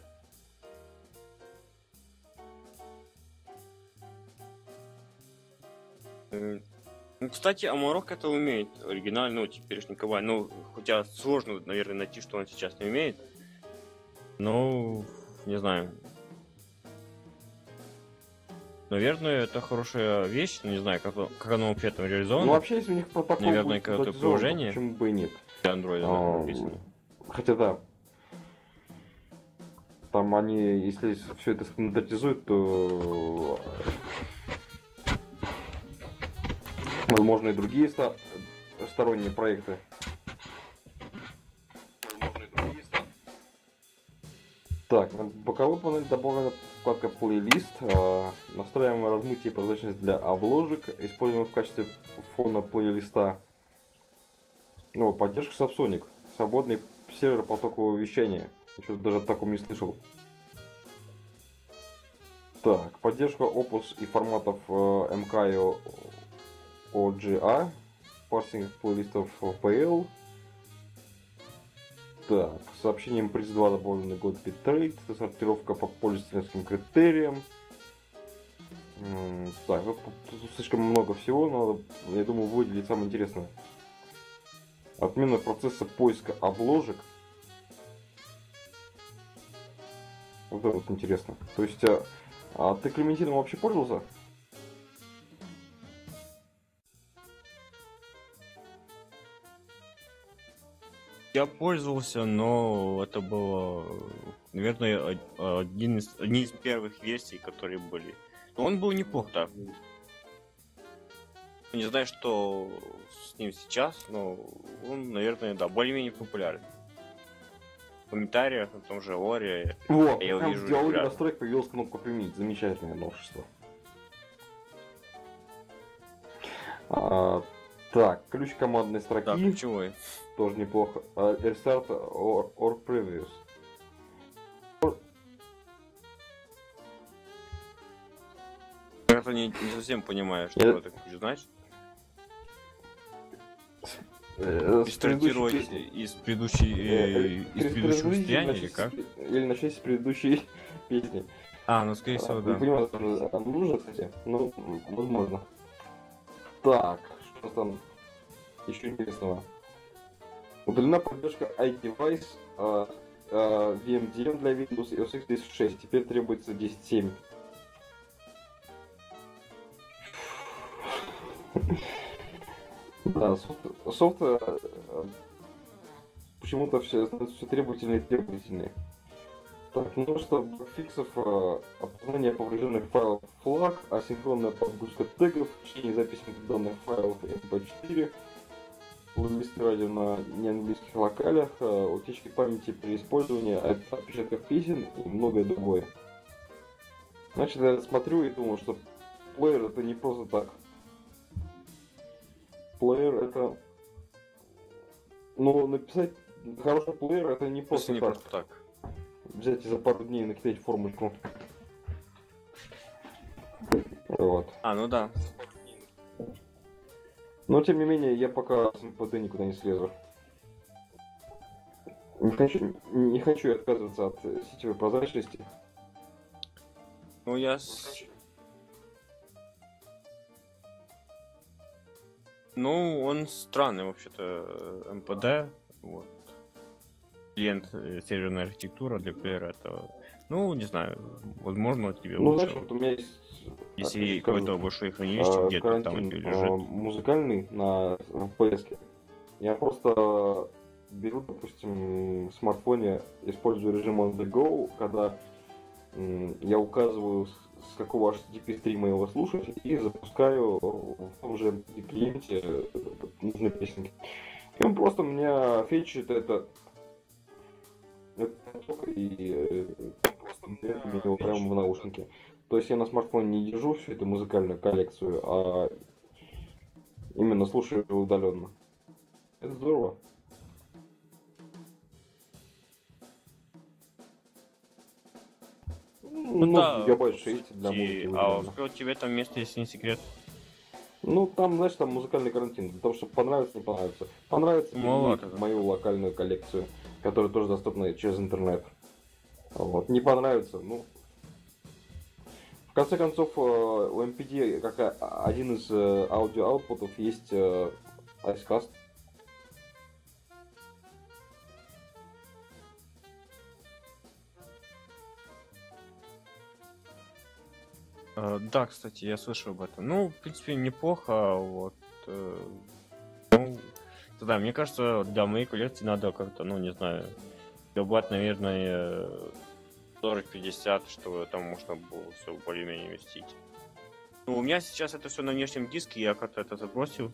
Ну, кстати, Amarok это умеет оригинально, ну, теперешний комбайн. Ну, хотя сложно, наверное, найти, что он сейчас не умеет. Ну, не знаю. Наверное, это хорошая вещь, но не знаю, как оно вообще там реализовано. Ну, вообще, если у них протокол наверное, какое-то приложение, почему бы и нет. Для Android написано. Хотя да. Там они, если все это стандартизуют, то возможно и другие сторонние проекты. Так, на боковой панели добавлена вкладка плейлист, настраиваемое размытие и прозрачность для обложек, используемая в качестве фона плейлиста. Ну, поддержка Subsonic, свободный сервер потокового вещания. Я что-то даже о таком не слышал. Так, поддержка Opus и форматов MK и OGA, парсинг плейлистов PL. Так, сообщением приз 2 добавленный год битрейт, сортировка по пользовательским критериям. Так, ну, тут слишком много всего, надо, я думаю, выделить самое интересное. Отмена процесса поиска обложек. Вот это вот интересно. То есть, ты Clementine вообще пользовался? Я пользовался, но это было, наверное, одни из первых версий, которые были. Но он был неплох, да. Не знаю, что с ним сейчас, но он, наверное, да, более-менее популярен. В комментариях на том же Оре Вот, я там увижу в диалоге регулярно. настроек появилась кнопка «Применить». Замечательное новшество. Так, ключ командной строки. Да, ключевой. Тоже неплохо. Restart or previous. Я это не совсем понимаю, что это ключ значит. Стартировать из предыдущего состояния или как? Или начать с предыдущей песни. Ну скорее всего, да. Не понимаю, нужно, кстати? Ну, возможно. Так, что там еще интересного? Удалена поддержка iDevice, VMDM для Windows и OS X 10.6. Теперь требуется 10.7. Да, софт почему-то все требовательнее и требовательнее. Так, множество багфиксов, опознание поврежденных файлов флаг, асинхронная подгрузка тегов, чтение записанных данных файлов MP4, логистики радио на неанглийских локалях, утечки памяти при использовании, отпечатков песен и многое другое. Значит, я смотрю и думаю, что плеер это не просто так. Плеер это... Ну, написать хороший плеер это не просто так. Взять и за пару дней накидать формочку. Вот. Ну да. Но тем не менее, я пока с МПД никуда не слезу. Не хочу отказываться от сетевой прозрачности. Ну Ну, он странный, вообще-то, МПД. Вот. Клиент серверная архитектура для плеера это... Ну, не знаю, возможно, тебе лучше. Знаешь, вот у меня есть... Если какое-то большое хранилище где-то там лежит. Музыкальный на PS. Я просто беру, допустим, в смартфоне, использую режим on the go, когда я указываю, с какого HTTP стрима его слушать, и запускаю в том же клиенте нужные песенки. И он просто меня фетчит это и просто мне его прямо в наушнике. То есть я на смартфоне не держу всю эту музыкальную коллекцию, а именно слушаю его удаленно. Это здорово. Ну да, гигабайт 6 для музыки. у тебя там место, если не секрет? Ну, там, знаешь, там музыкальный карантин. Для того, чтобы понравится, не понравится. Понравится мою локальную коллекцию, которая тоже доступна через интернет. Вот. Не понравится, ну... В конце концов, у MPD, как один из аудио-аутпутов, есть Icecast. Да, кстати, я слышал об этом. Ну, в принципе, неплохо, вот. Ну, да, мне кажется, для моей коллекции надо как-то, ну, не знаю, гигабайт, наверное, 40-50, чтобы там можно было все более-менее вместить. Ну, у меня сейчас это все на внешнем диске, я как-то это забросил.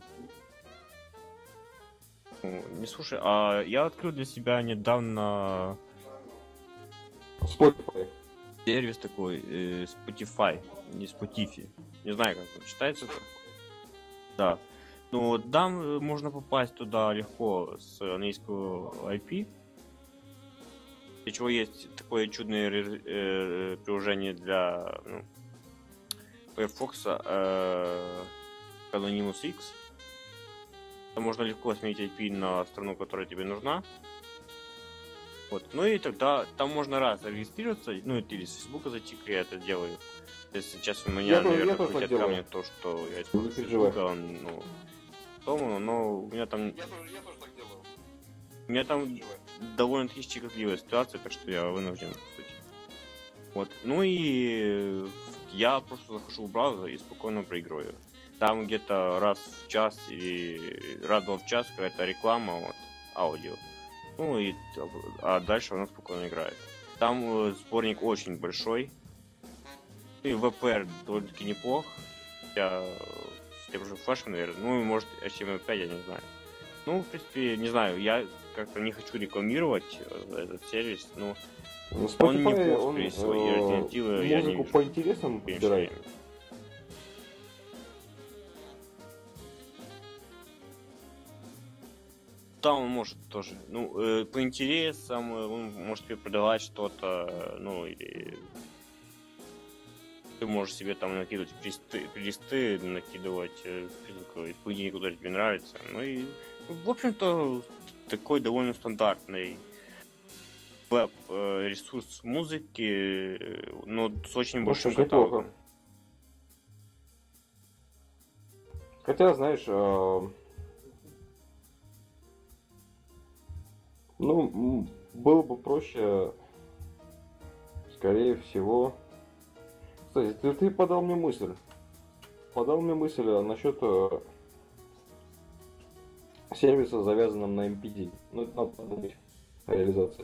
Ну, не слушай, я открыл для себя недавно Spotify. Сервис такой, Spotify, не Spotify. Не знаю, как он читается это. Да. Ну, там можно попасть туда легко с английского IP. Для чего есть такое чудное приложение для Firefox Anonymous X. Там можно легко сменить IP на страну, которая тебе нужна. Вот. Ну и тогда там можно раз зарегистрироваться, ну или с Фейсбука зайти, я это делаю. Если сейчас у меня, наверное, хотят ко мне то, что я использую Фейсбука, он, но у меня там... Я тоже так делаю. У меня там довольно-таки щекотливая ситуация, так что я вынужден, кстати. Вот. Ну и я просто захожу в браузер и спокойно проигрываю. Там где-то раз в час или раз в час какая-то реклама, вот, аудио. Ну и дальше она спокойно играет. Там сборник очень большой. И VPR довольно-таки неплох. Я с тем же флешем, наверное. Ну и может HTML5, я не знаю. Ну, в принципе, не знаю, я как-то не хочу рекламировать этот сервис, но Ну, он Spotify, неплох, он скорее всего, и альтернативы я не музыку вижу. по интересам Конечно, подбирает. там он может тоже, ну, по интересам, он может тебе продавать что-то, ну, или ты можешь себе там накидывать плейлисты накидывать, плugины, куда тебе нравится. Ну и, в общем-то, такой довольно стандартный веб-ресурс музыки, но с очень В большим общем, неплохо. каталогом. Хотя, знаешь, ну, было бы проще, скорее всего. Кстати, ты подал мне мысль. Насчет сервиса, завязанном на MPD. Ну, это надо подумать о реализации.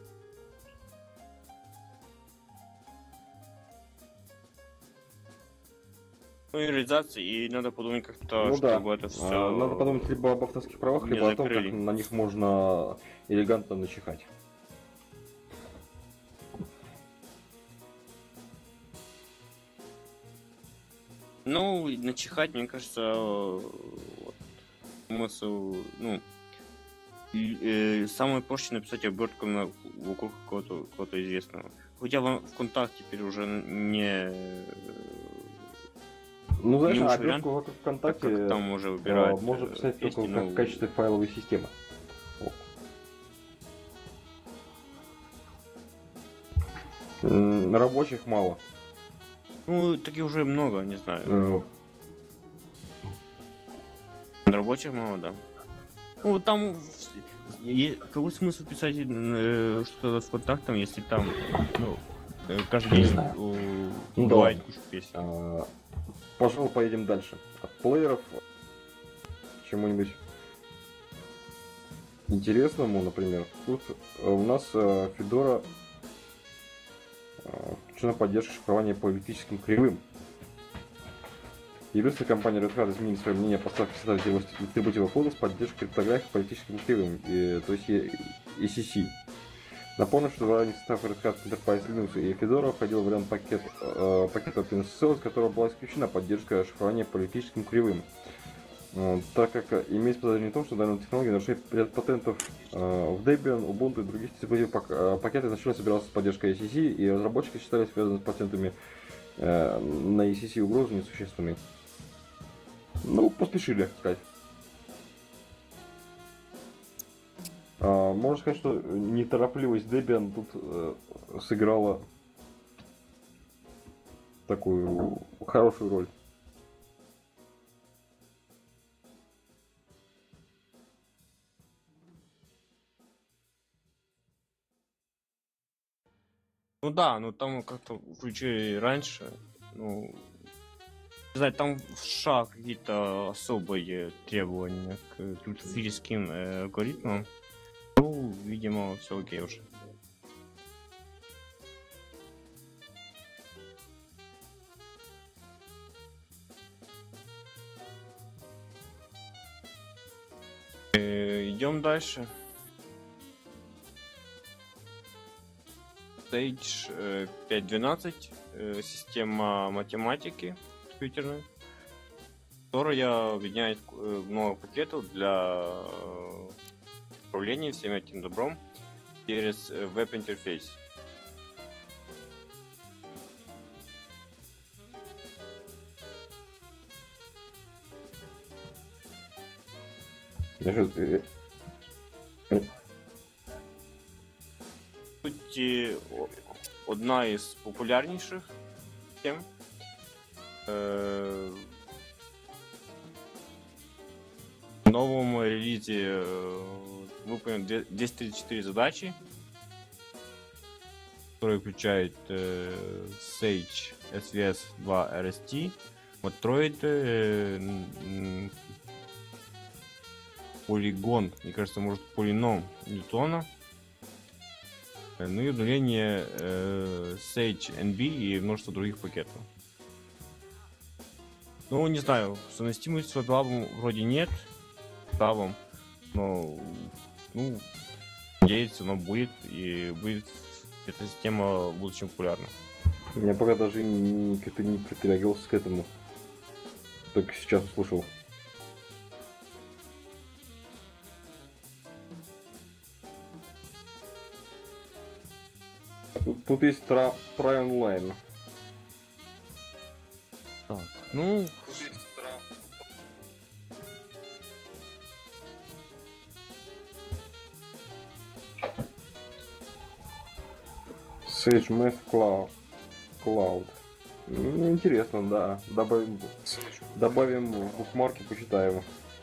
Ну и реализации, и надо подумать как-то, Ну да. чтобы это все Надо подумать либо об авторских правах, не либо о том, закрыли. как на них можно элегантно начихать. Ну, и начихать, мне кажется, вот, смысл, ну, самое проще написать обертку вокруг кого-то известного. Хотя ВКонтакте теперь уже не... Ну, знаешь, не уж обертку вариант, вокруг так ВКонтакте как там уже выбирают можно писать только песни, как в качестве файловой системы. Рабочих мало. Ну, таких уже много, не знаю. Рабочих мало, да. Ну, там какой смысл писать что-то с ВКонтактом, если там, ну, каждый день бывает куча песен. Пожалуй, поедем дальше. От плееров к чему-нибудь интересному, например. Тут у нас Fedora включена поддержка шифрования по эллиптическим кривым. Юристы компании Red Hat изменили свое мнение о поставке дистрибутива кода с поддержкой криптографии по эллиптическим кривым, то есть ECC. Напомню, что в ранний состав Red Hat Enterprise Linux и Fedora входил вариант пакета OpenSSL, из которого была исключена поддержка шифрования по эллиптическим кривым. Так как имеется подозрение в том, что данная технология нарушает ряд патентов в Debian, Ubuntu и других дистрибутивах пакеты изначально собирался с поддержкой ECC, и разработчики считали связанные с патентами на ECC угрозы несущественной. Ну, поспешили, сказать. Можно сказать, что неторопливость Debian тут сыграла такую хорошую роль. Ну да, ну там как-то включили раньше, ну, не знаю, там в США какие-то особые требования к криптофизическим алгоритмам. Ну, видимо, все окей уже. Идем дальше. Sage 5.12, система математики компьютерной, которая объединяет много пакетов для управления всем этим добром через веб-интерфейс. Суть, одна із популярніших тем. В новом релизе выполнены 234 задачи, которые включают Sage SVS 2 RST, Matroid, полигон, мне кажется, может полином Ньютона. Ну и удаление Sage NB и множество других пакетов. Ну, не знаю, совместимость с WebLab вроде нет, но, ну, надеюсь, оно будет, и будет эта система в будущем популярна. Я пока даже как-то не притрагивался к этому. Только сейчас услышал. Тут есть try online. Так, ну... Sage Math Cloud. Ну, интересно, да. Добавим в букмарки, почитаем.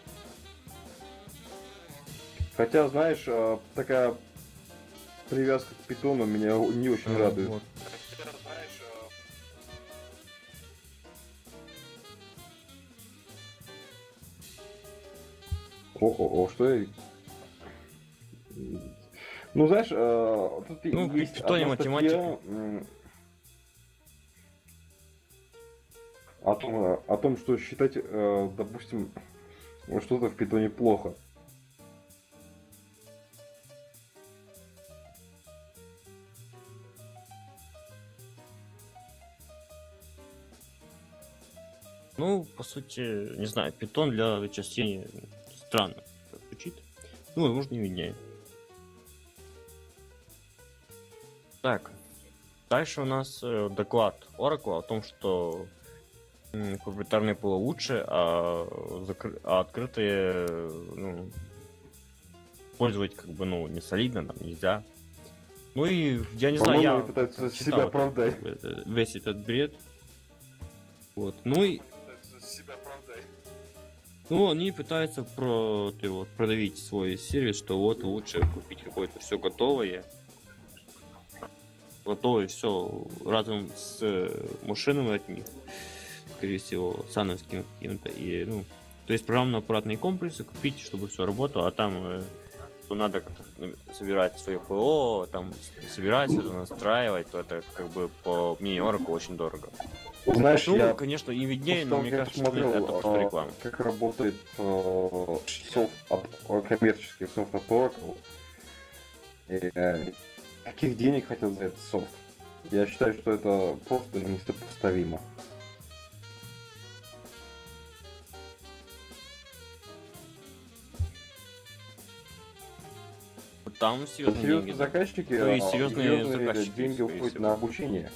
Хотя, знаешь, такая привязка к питону меня не очень радует. Вот. Что я... Ну, знаешь, тут Ну, есть питоне одна математика. статья о том, что считать, допустим, что-то в питоне плохо. Ну, по сути, не знаю, питон для вычисления странно звучит. Ну, возможно, не виднее. Так, дальше у нас доклад Oracle о том, что проприетарные ПО лучше, а открытые, ну, пользовать как бы, ну, не солидно, там нельзя. Ну и я не знаю, я пытаются читал себя оправдать. весь этот бред. Вот. Ну и они пытаются продавить свой сервис, что вот лучше купить какое-то все готовое все разом с машинами от них, скорее всего, сановским каким-то, и, ну, то есть программно-аппаратные комплексы купить, чтобы все работало, а там то надо собирать свое ПО, там собирать это, настраивать, то это как бы по мнению Oracle очень дорого. Знаешь, Ну, я конечно, и виднее, но мне кажется, смотрел, что это просто реклама. как работает коммерческий софт от Oracle. И, каких денег хотят за этот софт? Я считаю, что это просто несопоставимо. Там серьезные деньги. Заказчики, Ну и серьезные заказчики, деньги скорее уходят всего. на обучение.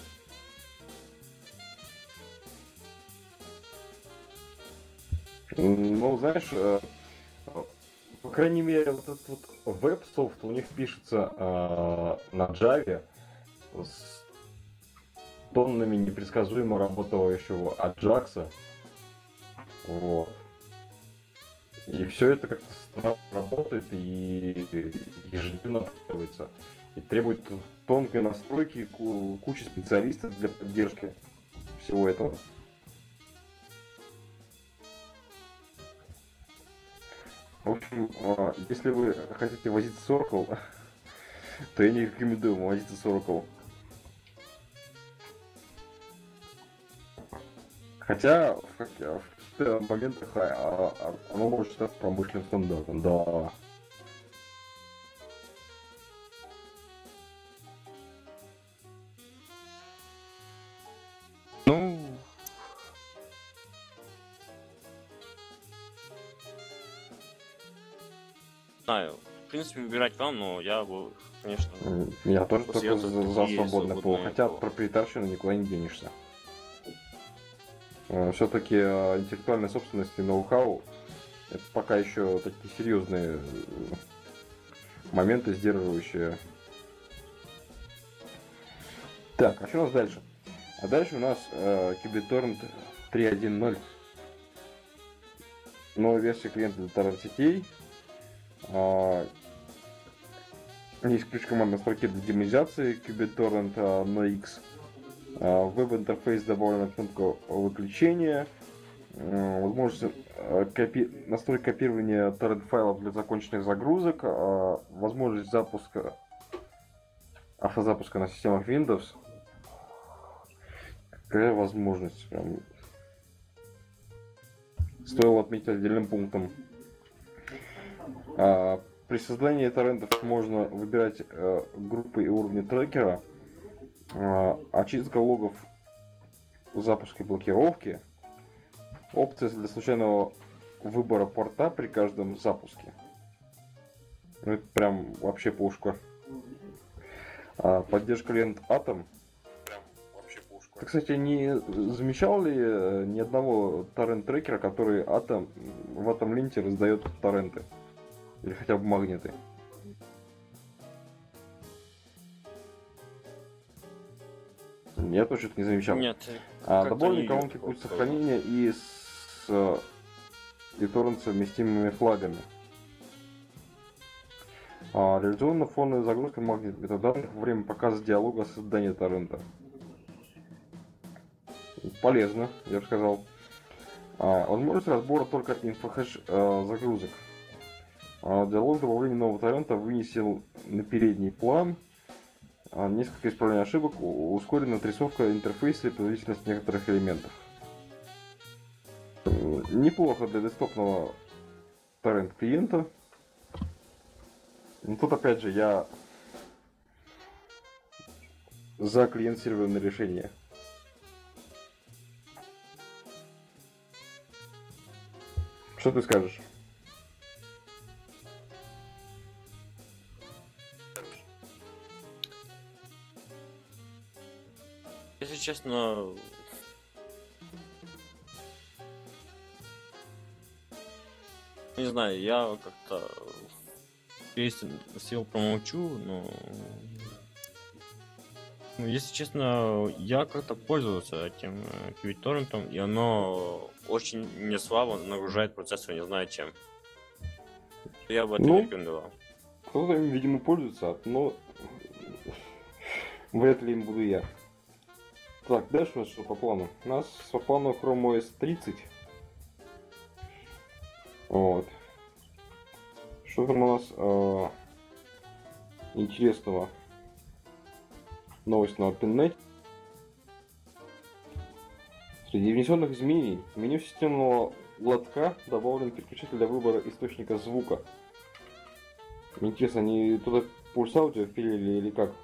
Ну, знаешь, по крайней мере, вот этот вот веб-софт у них пишется на Java с тоннами непредсказуемо работающего Ajax. Вот. И все это как-то странно работает и ежедневно поддерживается. И требует тонкой настройки, кучи специалистов для поддержки всего этого. В общем, если вы хотите возиться с Oracle, то я не рекомендую вам возиться с Oracle. Хотя в моментах оно может стать промышленным стандартом, да. Ну, знаю. В принципе, выбирать вам, но я бы, конечно... Я тоже только посоветую за такие свободное ПО, свободные хотя ПО. от проприетарщины никуда не денешься. Все-таки интеллектуальная собственность и ноу-хау — это пока еще такие серьезные моменты, сдерживающие. Так, а что у нас дальше? А дальше у нас QBTorrent 3.1.0. Новая версия клиента для торрент-сетей. Есть ключ командной строки для демонизации QBTorrent на X. В веб-интерфейс добавлена кнопка выключения. возможность настройки копирования торрент-файлов для законченных загрузок, возможность автозапуска на системах Windows. Какая возможность? Прям стоило отметить отдельным пунктом. При создании торрентов можно выбирать группы и уровни трекера, очистка логов запуска и блокировки, опция для случайного выбора порта при каждом запуске. Ну, это прям вообще пушка. Поддержка лент Atom. Ты, кстати, не замечал ли ни одного торрент-трекера, который в Atom ленте раздает торренты? Или хотя бы магниты? Я тоже это не замечал. Нет. Добавлены колонки путь сохранения и торрент совместимыми флагами. Реализована фоновая загрузка магнитных метаданных во время показа диалога о создании торрента. Полезно, я бы сказал. Возможность разбора только инфохэш загрузок. Диалог добавления нового торрента вынесен на передний план. Несколько исправлений ошибок, ускорена отрисовка интерфейса и производительность некоторых элементов. Неплохо для десктопного торрент клиента. Но тут опять же я за клиент-серверное решение. Что ты скажешь? Если честно, не знаю, я как-то сел промолчу, но если честно, я как-то пользовался этим QuickTorrent, и оно очень не слабо нагружает процессор, не знаю чем. Я бы это не рекомендовал. Кто-то им, видимо, пользуется, но вряд ли им буду я. Так, дальше у нас что по плану? У нас по плану Chrome OS 30. Вот. Что там у нас интересного? Новость на OpenNet. Среди внесенных изменений в меню системного лотка добавлен переключатель для выбора источника звука. Мне интересно, они туда пульс аудио впилили или как?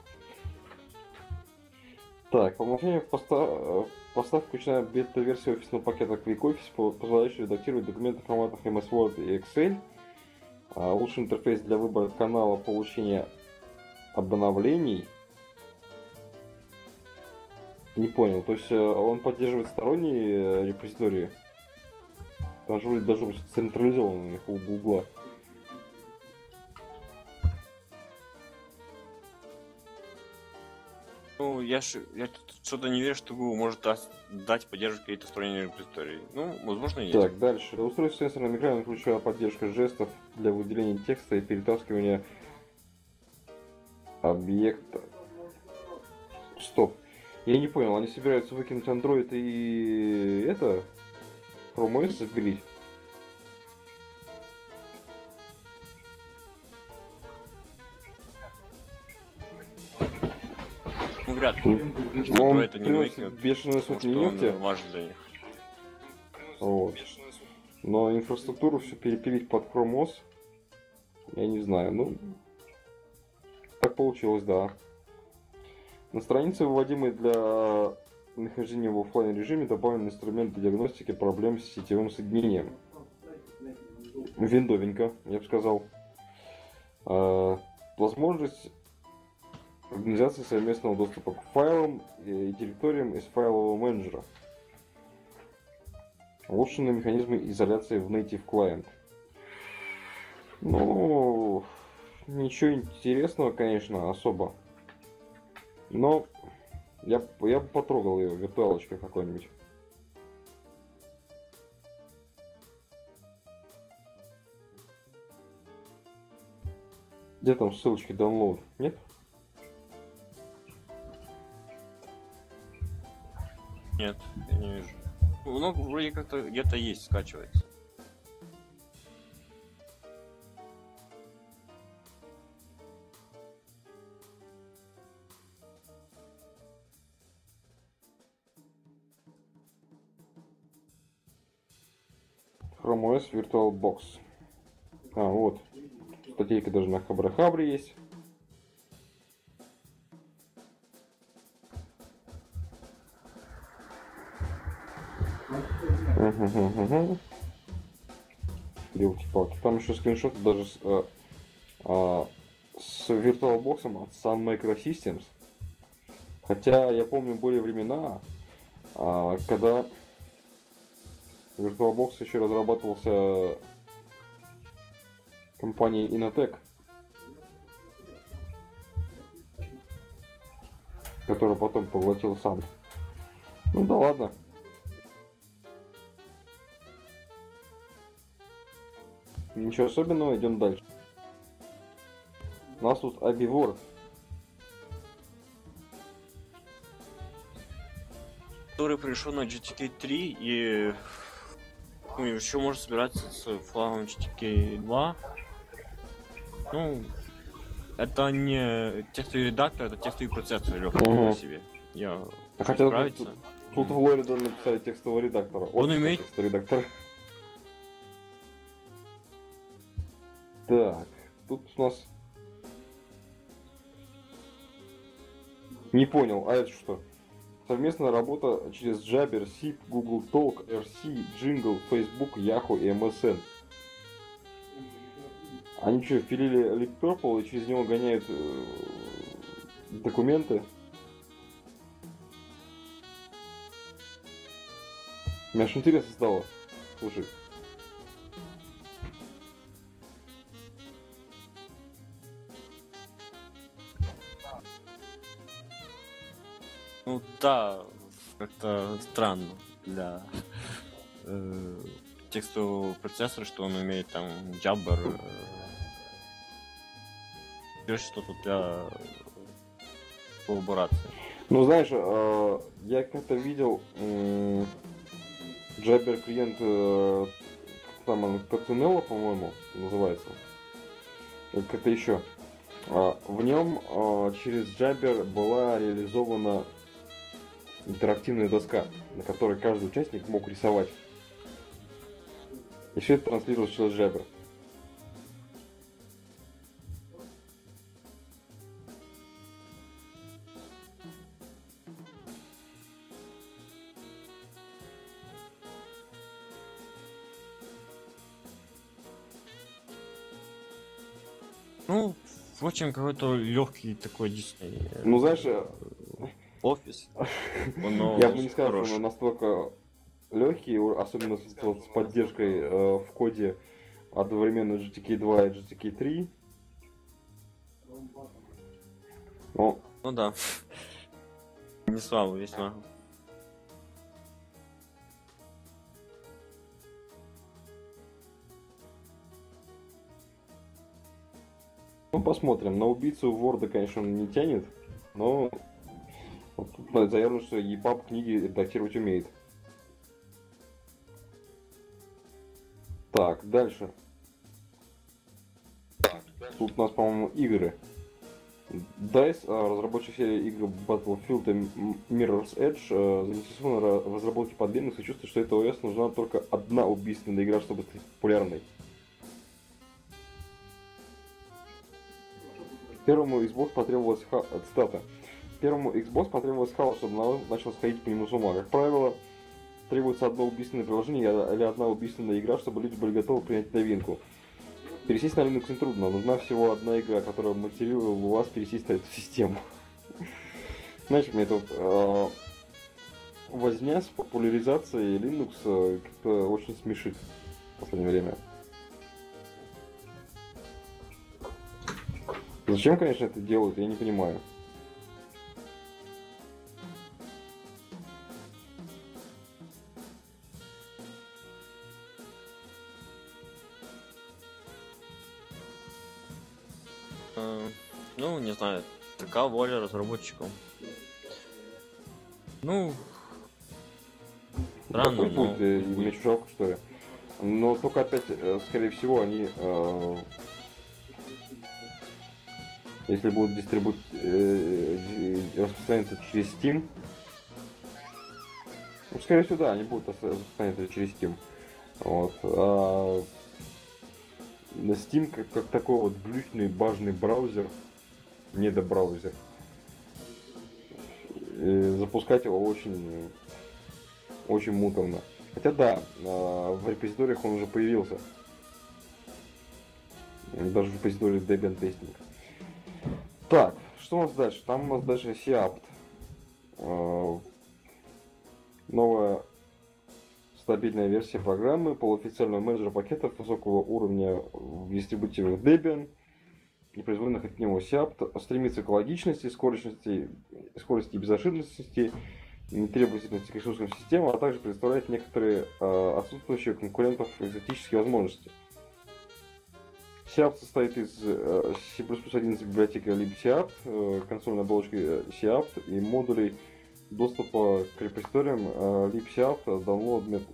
Так, по умолчанию поставь включена бета-версия офисного пакета QuickOffice, позволяющая редактировать документы в форматах MS Word и Excel. Лучший интерфейс для выбора канала получения обновлений. Не понял, то есть он поддерживает сторонние репозитории? Там же вроде должно быть централизованно у них у Гугла. Ну, я тут что-то не верю, что Google может дать поддержку какие-то сторонние репозитории. Ну, возможно, нет. Так, дальше. Для устройств с сенсорным экраном включена поддержка жестов для выделения текста и перетаскивания объекта. Стоп. Я не понял, они собираются выкинуть Android и это Chrome OS запилить? Ну, вряд ли. Он Это не выкинут, бешеные сотни потому что нефти. он важен для них. Вот. Но инфраструктуру все перепилить под Chrome OS, я не знаю. Ну, так получилось, да. На странице, выводимой для нахождения в офлайн режиме, добавлен инструмент для диагностики проблем с сетевым соединением. Виндовенько, я бы сказал. Возможность организации совместного доступа к файлам и директориям из файлового менеджера. Улучшенные механизмы изоляции в Native Client. Ну, ничего интересного, конечно, особо. Но я бы потрогал ее виртуалочкой какой-нибудь. Где там ссылочки download? Нет? Нет, я не вижу. Ну, вроде как-то где-то есть, скачивается. Chrome OS VirtualBox. А, вот. Статейка даже на Хабре есть. Елки-палки. Там еще скриншоты даже с VirtualBox от Sun Microsystems. Хотя я помню, были времена, когда VirtualBox еще разрабатывался компанией Inotec, которая потом поглотил Sun. Ну да ладно. Ничего особенного, идем дальше. У нас тут Abivor. Который пришел на GTK 3 и ну, еще может собираться с флагом GTK 2. Ну, это не текстовый редактор, это текстовый процессор легкий по себе. Я Хотя справиться. тут в лоре должен написать текстового редактора. Он имеет... Текстовый редактор. Так, тут у нас... Не понял, а это что? Совместная работа через Jabber, SIP, Google Talk, RC, Jingle, Facebook, Yahoo и MSN. Они что, впилили Leap Purple и через него гоняют документы? Мне аж интересно стало. Слушай. Ну да, как-то странно для текстового процессора, что он имеет там Jabber. Что-то для коллаборации. Ну знаешь, я как-то видел Jabber клиент, там он Coccinello, по-моему, называется. Как-то еще. В нем через Jabber была реализована интерактивная доска, на которой каждый участник мог рисовать. И все это транслировалось через Jabber. Ну, впрочем, какой-то легкий такой Disney. Ну, знаешь, офис. Я бы не сказал, что он настолько легкий, особенно с поддержкой в коде одновременно GTK 2 и GTK 3. Ну да. Не слабо весьма. Ну, посмотрим. На убийцу Ворда, конечно, он не тянет, но вот тут заявлено, что EPUB книги редактировать умеет. Так, дальше. Тут у нас, по-моему, игры. DICE, разработчик серии игр Battlefield и Mirror's Edge, заинтересован в разработке под Linux и чувствует, что этой ОС нужна только одна убийственная игра, чтобы стать популярной. Первому Xbox потребовалось цитата. Первому Xbox потребовалось хаос, чтобы народ начал сходить по нему с ума. Как правило, требуется одно убийственное приложение или одна убийственная игра, чтобы люди были готовы принять новинку. Пересесть на Linux нетрудно, нужна всего одна игра, которая мотивировала вас пересесть на эту систему. Знаешь, мне это возня с популяризацией Linux как-то очень смешит в последнее время. Зачем, конечно, это делают, я не понимаю. Ну, не знаю, такая воля разработчиков. Ну, Странно, Такой но... будет, мне чуть жалко, что ли. Но только опять, скорее всего, они, если будут распространяться через Steam, ну, скорее всего, да, они будут распространяться через Steam. Вот. А на Steam как такой вот глючный, бажный браузер, недобраузер, запускать его очень, очень муторно. Хотя да, в репозиториях он уже появился. Даже в репозитории Debian Testing. Так, что у нас дальше? Там у нас дальше Seapt. Новая стабильная версия программы полуофициального менеджера пакетов высокого уровня в дистрибутивах Debian и производных от него Seapt стремится к логичности, скорости и безошибочности, требовательности к ресурсным системам, а также представляет некоторые отсутствующие конкурентов экзотические возможности. Seapt состоит из C++11 библиотеки libseapt, консольной оболочки Seapt и модулей доступа к репозиториям libseapt download method.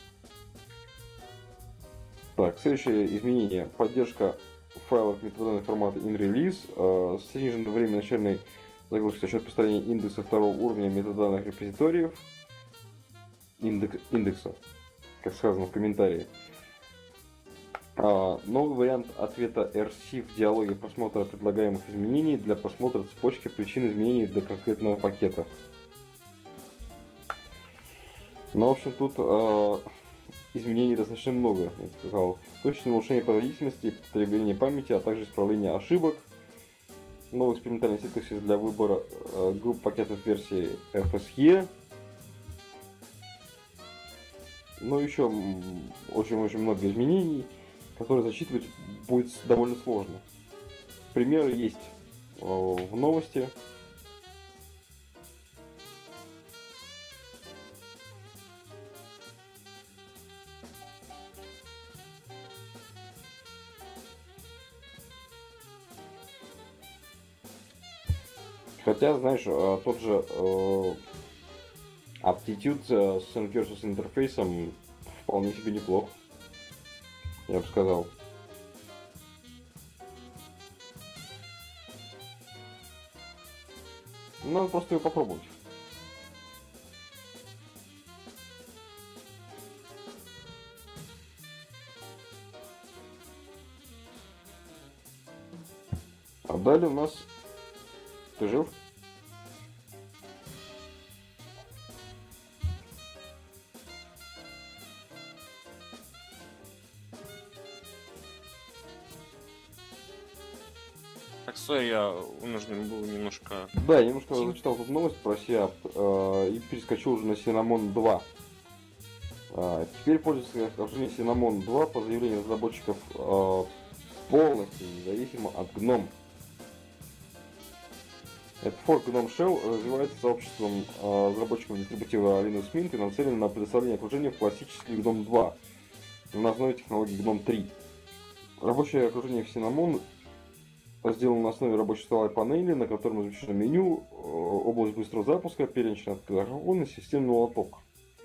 Так, следующее изменение. Поддержка файлов метаданных формата InRelease, снижено время начальной загрузки за счет построения индекса второго уровня метаданных репозиториев. Индекса, как сказано в комментарии. Новый вариант ответа RC в диалоге просмотра предлагаемых изменений для просмотра цепочки причин изменений для конкретного пакета. Ну, в общем, тут изменений достаточно много, я бы сказал. Точное улучшение производительности, потребление памяти, а также исправление ошибок. Новый экспериментальный синтаксис для выбора групп пакетов версии FSE. Ну, еще очень-очень много изменений, которые зачитывать будет довольно сложно. Примеры есть в новости. Хотя, знаешь, тот же Aptitude с Incursus интерфейсом вполне себе неплох, я бы сказал. Надо просто ее попробовать. А далее у нас... Ты жив? Так, сори, я вынужден был немножко... Да, я немножко зачитал тут новость про Seapt и перескочил уже на Cinnamon 2. Теперь пользовательское окружение Cinnamon 2 по заявлению разработчиков полностью независимо от GNOME. Этот форк GNOME Shell развивается сообществом разработчиков дистрибутива Linux Mint и нацелен на предоставление окружения в классический GNOME 2 на основе технологии GNOME 3. Рабочее окружение Cinnamon сделано на основе рабочей столовой панели, на котором изучено меню, область быстрого запуска, перечень открывания и системный лоток.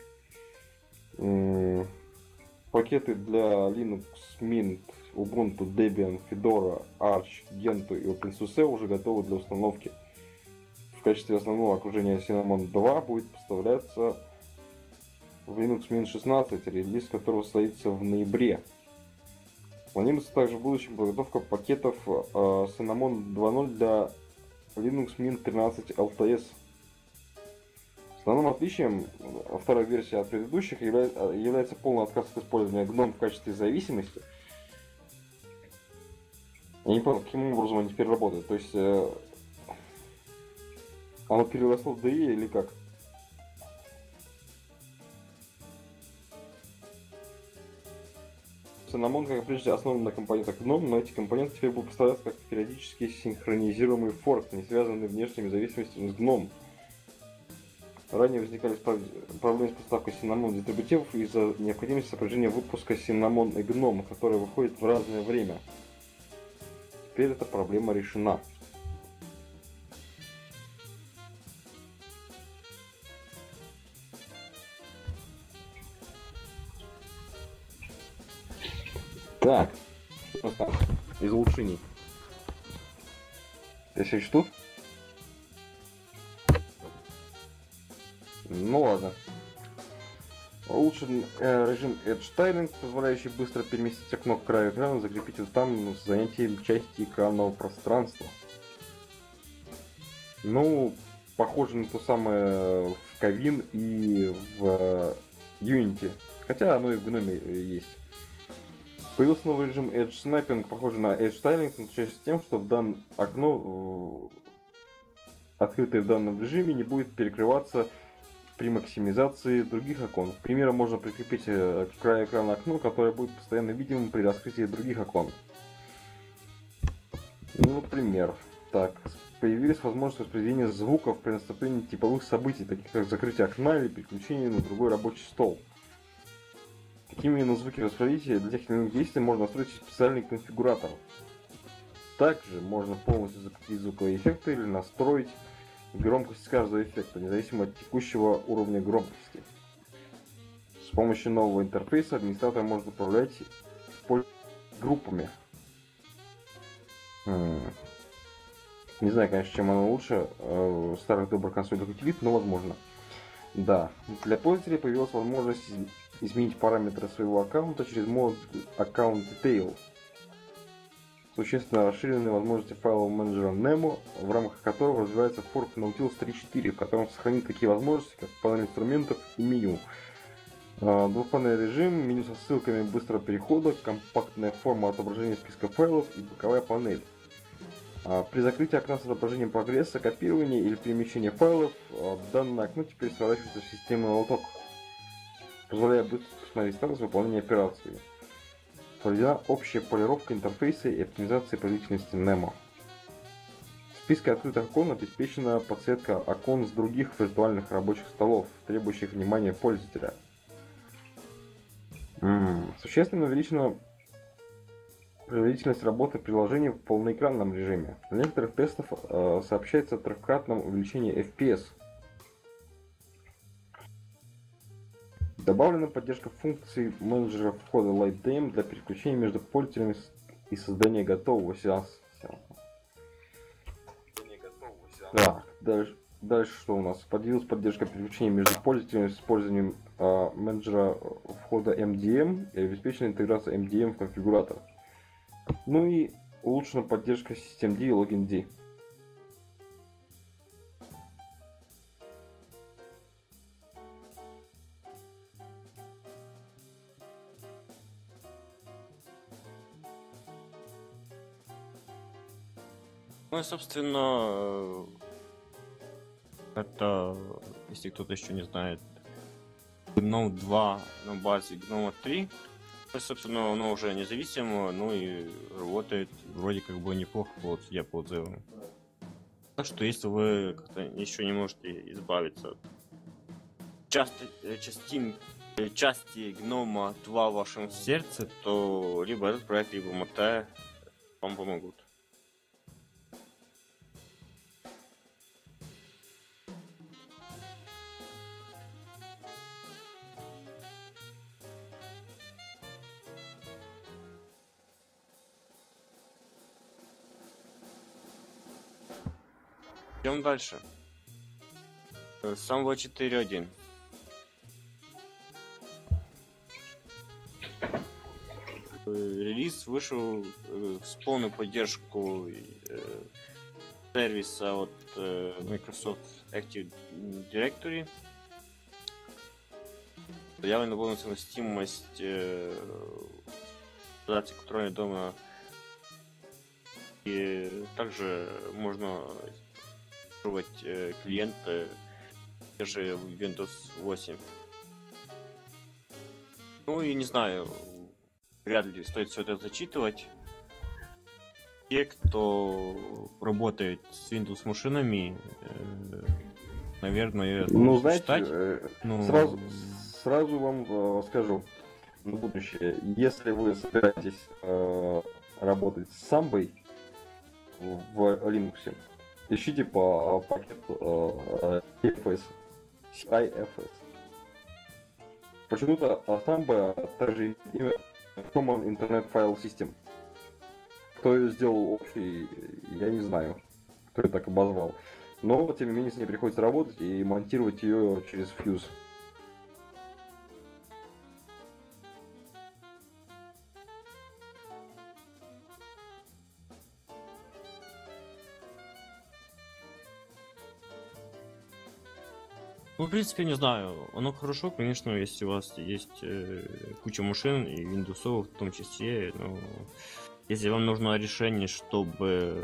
Пакеты для Linux Mint, Ubuntu, Debian, Fedora, Arch, Gentoo и OpenSUSE уже готовы для установки. В качестве основного окружения Cinnamon 2 будет поставляться в Linux Mint 16, релиз которого состоится в ноябре. Планируется также в будущем подготовка пакетов Cinnamon 2.0 для Linux Mint 13 LTS. Основным отличием второй версии от предыдущих является полный отказ от использования GNOME в качестве зависимости. Я не понял, каким образом они теперь работают. То есть оно переросло в DE или как? Cinnamon, как прежде, основан на компонентах GNOME, но эти компоненты теперь будут поставляться как периодически синхронизируемый форк, не связанный внешними зависимостями с GNOME. Ранее возникали проблемы с поставкой Cinnamon дистрибутивов из-за необходимости сопряжения выпуска Cinnamon и GNOME, которые выходят в разное время. Теперь эта проблема решена. Так, что там из улучшений? Ты все еще тут? Ну ладно. Улучшен режим Edge Tiling, позволяющий быстро переместить окно к краю экрана, закрепить его там с занятием части экранного пространства. Ну, похоже на то самое в Kavin и в Unity. Хотя оно и в Gnome есть. Появился новый режим Edge Snapping, похожий на Edge Tiling, но отличается тем, что в данное окно, открытое в данном режиме, не будет перекрываться при максимизации других окон. К примеру, можно прикрепить к краю экрана окно, которое будет постоянно видимым при раскрытии других окон. Ну, например, так, появились возможности воспроизведения звуков при наступлении типовых событий, таких как закрытие окна или переключение на другой рабочий стол. Какими именно звуки воспроизводить для тех или иных действий можно настроить специальный конфигуратор. Также можно полностью запретить звуковые эффекты или настроить громкость каждого эффекта, независимо от текущего уровня громкости. С помощью нового интерфейса администратор может управлять группами. Не знаю, конечно, чем оно лучше старых добрых консольных утилит, но возможно. Да, для пользователей появилась возможность изменить параметры своего аккаунта через мод Account Detail. Существенно расширенные возможности файлового менеджера Nemo, в рамках которого развивается форк Nautilus 3.4, в котором сохранит такие возможности, как панель инструментов и меню. Двухпанельный режим, меню со ссылками быстрого перехода, компактная форма отображения списка файлов и боковая панель. При закрытии окна с отображением прогресса, копирования или перемещения файлов, данное окно теперь сворачивается в системный лоток, позволяя быстро посмотреть статус выполнения операции. Проведена общая полировка интерфейса и оптимизация производительности Nemo. В списке открытых окон обеспечена подсветка окон с других виртуальных рабочих столов, требующих внимания пользователя. Существенно увеличена производительность работы приложений в полноэкранном режиме. Для некоторых тестов сообщается о трехкратном увеличении FPS. Добавлена поддержка функций менеджера входа LightDM для переключения между пользователями и создания готового сеанса. Так, дальше что у нас? Появилась поддержка переключения между пользователями с использованием менеджера входа MDM и обеспечена интеграция MDM в конфигуратор. Ну и улучшена поддержка Systemd и LoginD. Ну и, собственно, это, если кто-то еще не знает, GNOME 2 на базе GNOME 3. То, собственно, оно уже независимо, ну и работает вроде как бы неплохо, вот, судя по отзывам. Так что, если вы как-то еще не можете избавиться от части GNOME 2 в вашем сердце, то либо этот проект, либо Mate вам помогут. Идем дальше. Sambo 4.1. Релиз вышел с полной поддержку сервиса от Microsoft Active Directory. Заявлена была совместимость контрольного дома, и также можно клиенты же в Windows 8. Ну и не знаю, вряд ли стоит все это зачитывать. Те, кто работает с Windows машинами, наверное, ну, знаете, читать. Сразу вам скажу на будущее, если вы собираетесь работать с Самбой в Linux, ищите по пакету IFS. IFS. Почему-то Samba также имя Common Internet File System. Кто ее сделал общий, я не знаю, кто ее так обозвал. Но, тем не менее, с ней приходится работать и монтировать ее через Fuse. Ну, в принципе, не знаю. Оно хорошо, конечно, если у вас есть куча машин и Windows в том числе. Но если вам нужно решение, чтобы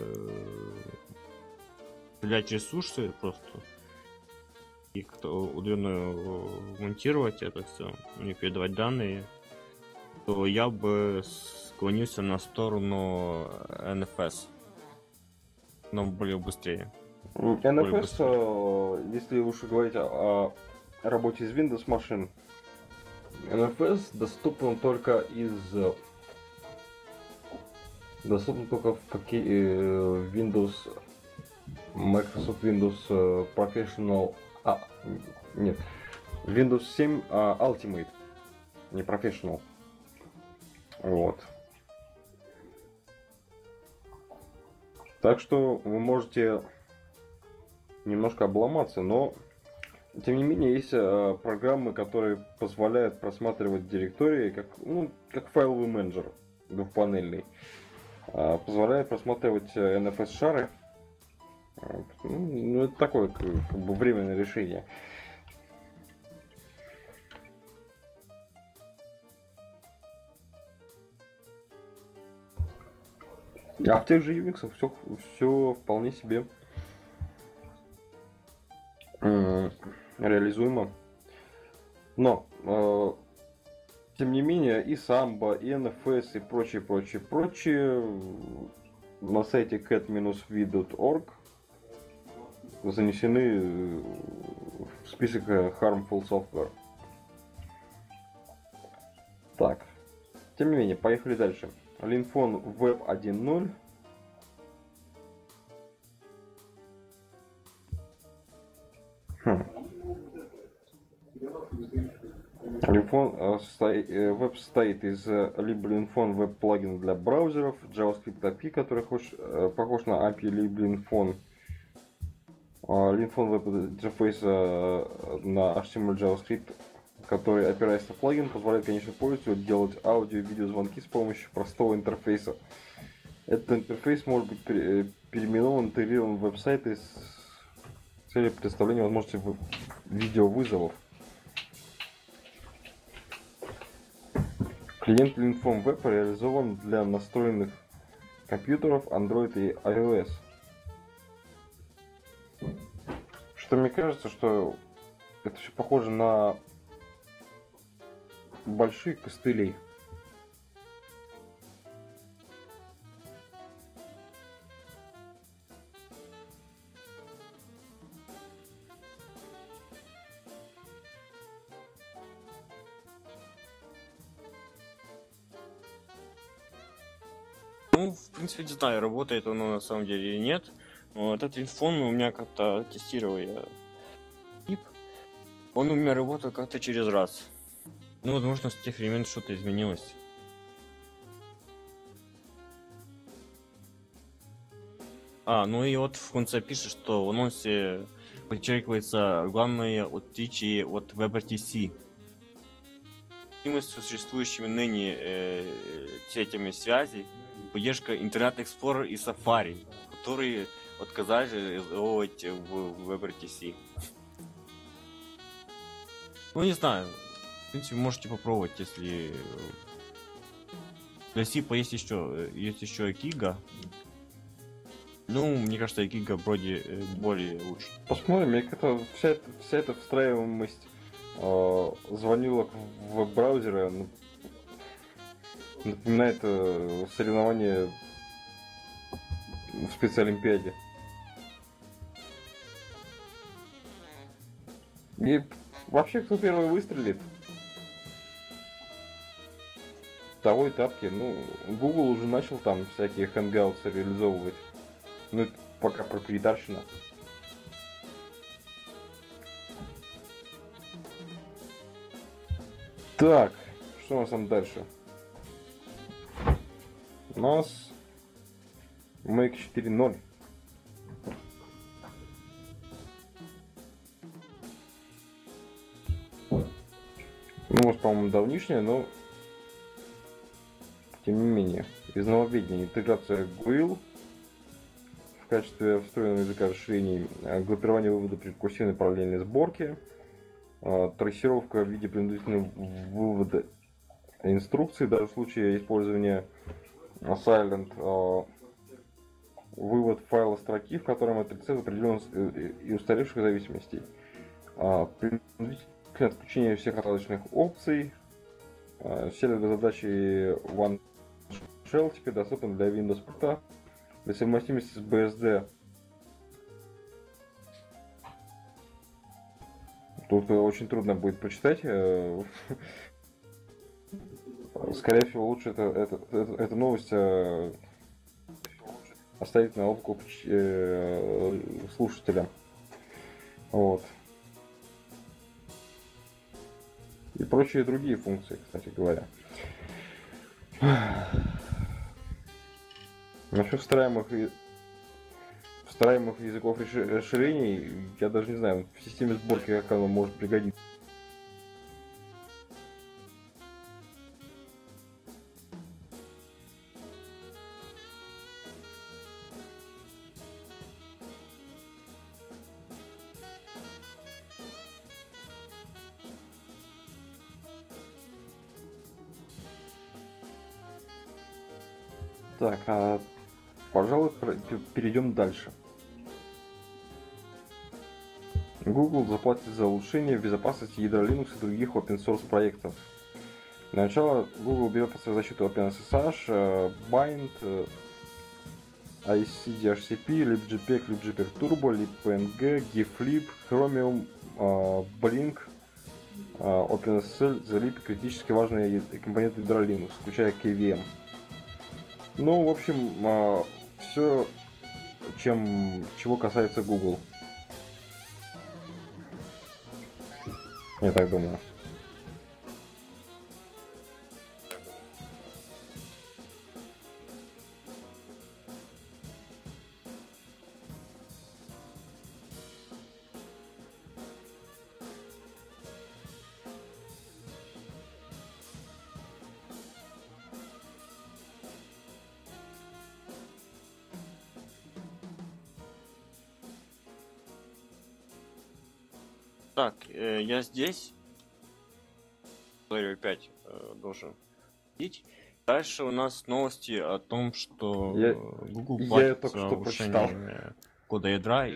взять ресурсы просто и как-то удобно монтировать это все и передавать данные, то я бы склонился на сторону NFS. Но более быстрее. NFS, если уж говорить о работе из Windows машин, NFS доступен только в Windows, Microsoft Windows Professional, нет, Windows 7 Ultimate, не Professional. Вот. Так что вы можете немножко обломаться, но тем не менее есть программы, которые позволяют просматривать директории как файловый менеджер двухпанельный. Позволяет просматривать NFS-шары. Ну, это такое как бы временное решение. А в тех же Unix все вполне себе реализуемо. Но, тем не менее, и Samba, и NFS, и прочее на сайте cat-v.org занесены в список Harmful Software. Так, тем не менее, поехали дальше. Linfon Web 1.0. Веб состоит из liblinfon веб плагина для браузеров, JavaScript API, который похож на API liblinfon, Linfon веб интерфейс на HTML JavaScript, который, опираясь на плагин, позволяет конечному пользователю делать аудио и видеозвонки с помощью простого интерфейса. Этот интерфейс может быть переименован, интегрирован в веб-сайты с целью предоставления возможности видеовызовов. Клиент Linfon Web реализован для настроенных компьютеров Android и iOS. Что мне кажется, что это все похоже на большие костыли. Ну, в принципе, не знаю, работает оно на самом деле или нет. Но этот Linfon у меня как-то тестировал я. Он у меня работал как-то через раз. Ну, возможно, с тех времен что-то изменилось. Ну и вот в конце пишет, что в анонсе подчеркивается главное отличие от WebRTC. С существующими ныне сетями связи, поддержка Internet Explorer и Safari, которые отказались реализовывать в WebRTC. Ну, не знаю. В принципе, можете попробовать, если... Для Сипа есть еще Кига. Ну, мне кажется, Кига вроде более лучше. Посмотрим, мне как-то вся эта встраиваемость звонилок в веб-браузеры напоминает соревнование в спецолимпиаде. И вообще, кто первый выстрелит, того и тапки. Ну, Google уже начал там всякие хэнгауты реализовывать. Ну, это пока проприетарщина. Так, что у нас там дальше? У нас Make 4.0. Ну, может, по-моему, давнишняя, но тем не менее. Из нововведений интеграция GUIL в качестве встроенного языка расширений, группирование вывода при рекурсивной параллельной сборке, трассировка в виде принудительного вывода инструкций, даже в случае использования Silent, вывод файла строки, в котором отрицает определенных и устаревших зависимостей, принудительное отключение всех остаточных опций, серверные задачи OneShell теперь доступны для Windows порта, для совместимости с BSD. Тут очень трудно будет прочитать. Скорее всего, лучше эту новость оставить на откуп слушателям. Вот. И прочие другие функции, кстати говоря. Насчет встраиваемых языков расширений, я даже не знаю, в системе сборки как оно может пригодиться. Так, пожалуй, перейдем дальше. Google заплатит за улучшение безопасности ядра Linux и других open source проектов. Для начала Google берет под свою защиту OpenSSH, Bind, ICDHCP, libgpeg, libgpeg Turbo, libpng, gflip, Chromium, Blink, OpenSSL, залип критически важные компоненты ядра Linux, включая KVM. Ну, в общем, все, чего касается Google. Я так думаю. Так, я здесь. Говорю, опять должен идти. Дальше у нас новости о том, что Google платит только за что прочитал. улучшение кода ядра.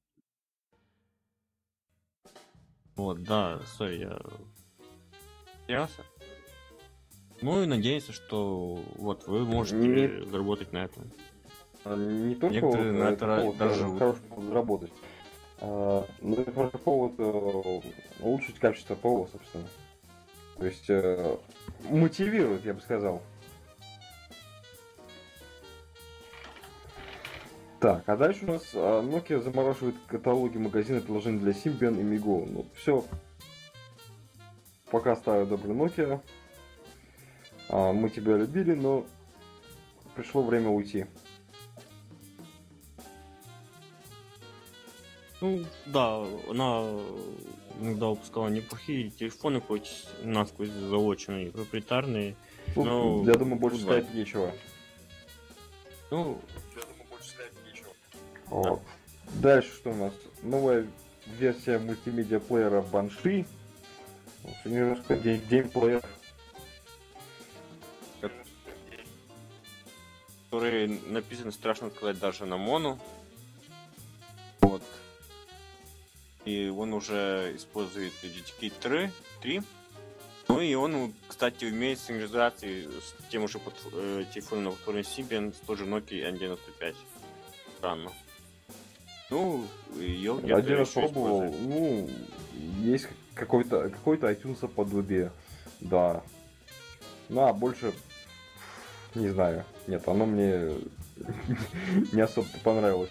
Вот, да, сори, я терялся. Ну и надеюсь, что вот вы можете заработать на этом. Не только некоторые на это даже хороший повод заработать. Но это хороший повод улучшить качество ПО, собственно. То есть мотивирует, я бы сказал. Так, а дальше у нас Nokia замораживает каталоги магазина приложений для Symbian и Migo. Ну, все. Пока ставят добрый Nokia. Мы тебя любили, но пришло время уйти. Ну, да, она иногда выпускала неплохие телефоны, хоть насквозь заоченные, проприетарные. Но я думаю, больше сказать нечего. Ну, вот. Дальше что у нас? Новая версия мультимедиа-плеера Banshee. Немножко геймплеер. Который написан, страшно сказать, даже на моно. Вот. И он уже использует GTK 3. Ну и он, кстати, умеет синхронизации с тем уже телефоном на платформе Symbian, с той же Nokia N95. Странно. Ну, ее где-то один раз еще пробовал. используют. Ну, есть какой-то iTunes подобие. Да. Ну, а больше... Не знаю. Нет, оно мне не особо понравилось.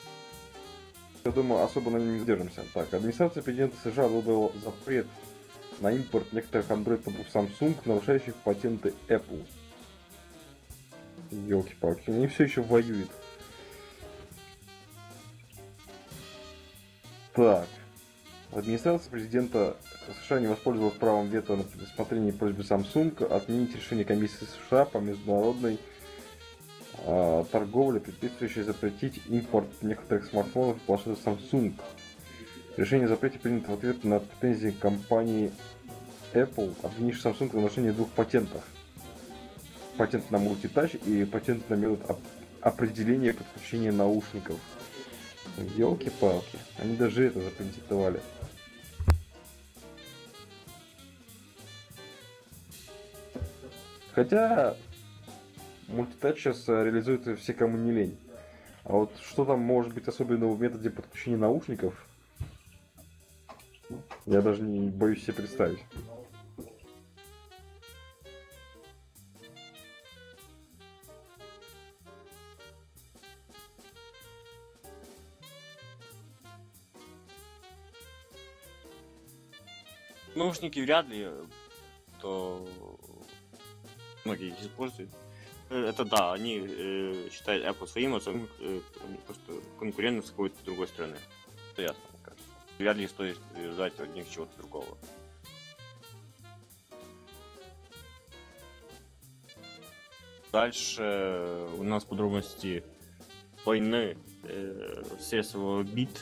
Я думаю, особо на нем не задержимся. Так, администрация президента США одобрила запрет на импорт некоторых Android-продуктов Samsung, нарушающих патенты Apple. Ёлки-палки, они все еще воюют. Так. Администрация президента США не воспользовалась правом вето на рассмотрение просьбы Samsung отменить решение комиссии США по международной торговле, предписывающей запретить импорт некоторых смартфонов и планшетов Samsung. Решение о запрете принято в ответ на претензии компании Apple, обвинившей Samsung в нарушении двух патентов. Патент на мультитач и патент на метод определения подключения наушников. Ёлки-палки, они даже это запатентовали. Хотя мультитач сейчас реализует все, кому не лень. А вот что там может быть особенного в методе подключения наушников, я даже не боюсь себе представить. Наушники вряд ли, то многие их используют. Это да, они считают Apple своим, а Samsung просто конкурентом с какой-то другой страны. Это ясно, мне кажется. Вряд ли стоит ждать от них чего-то другого. Дальше у нас подробности войны средства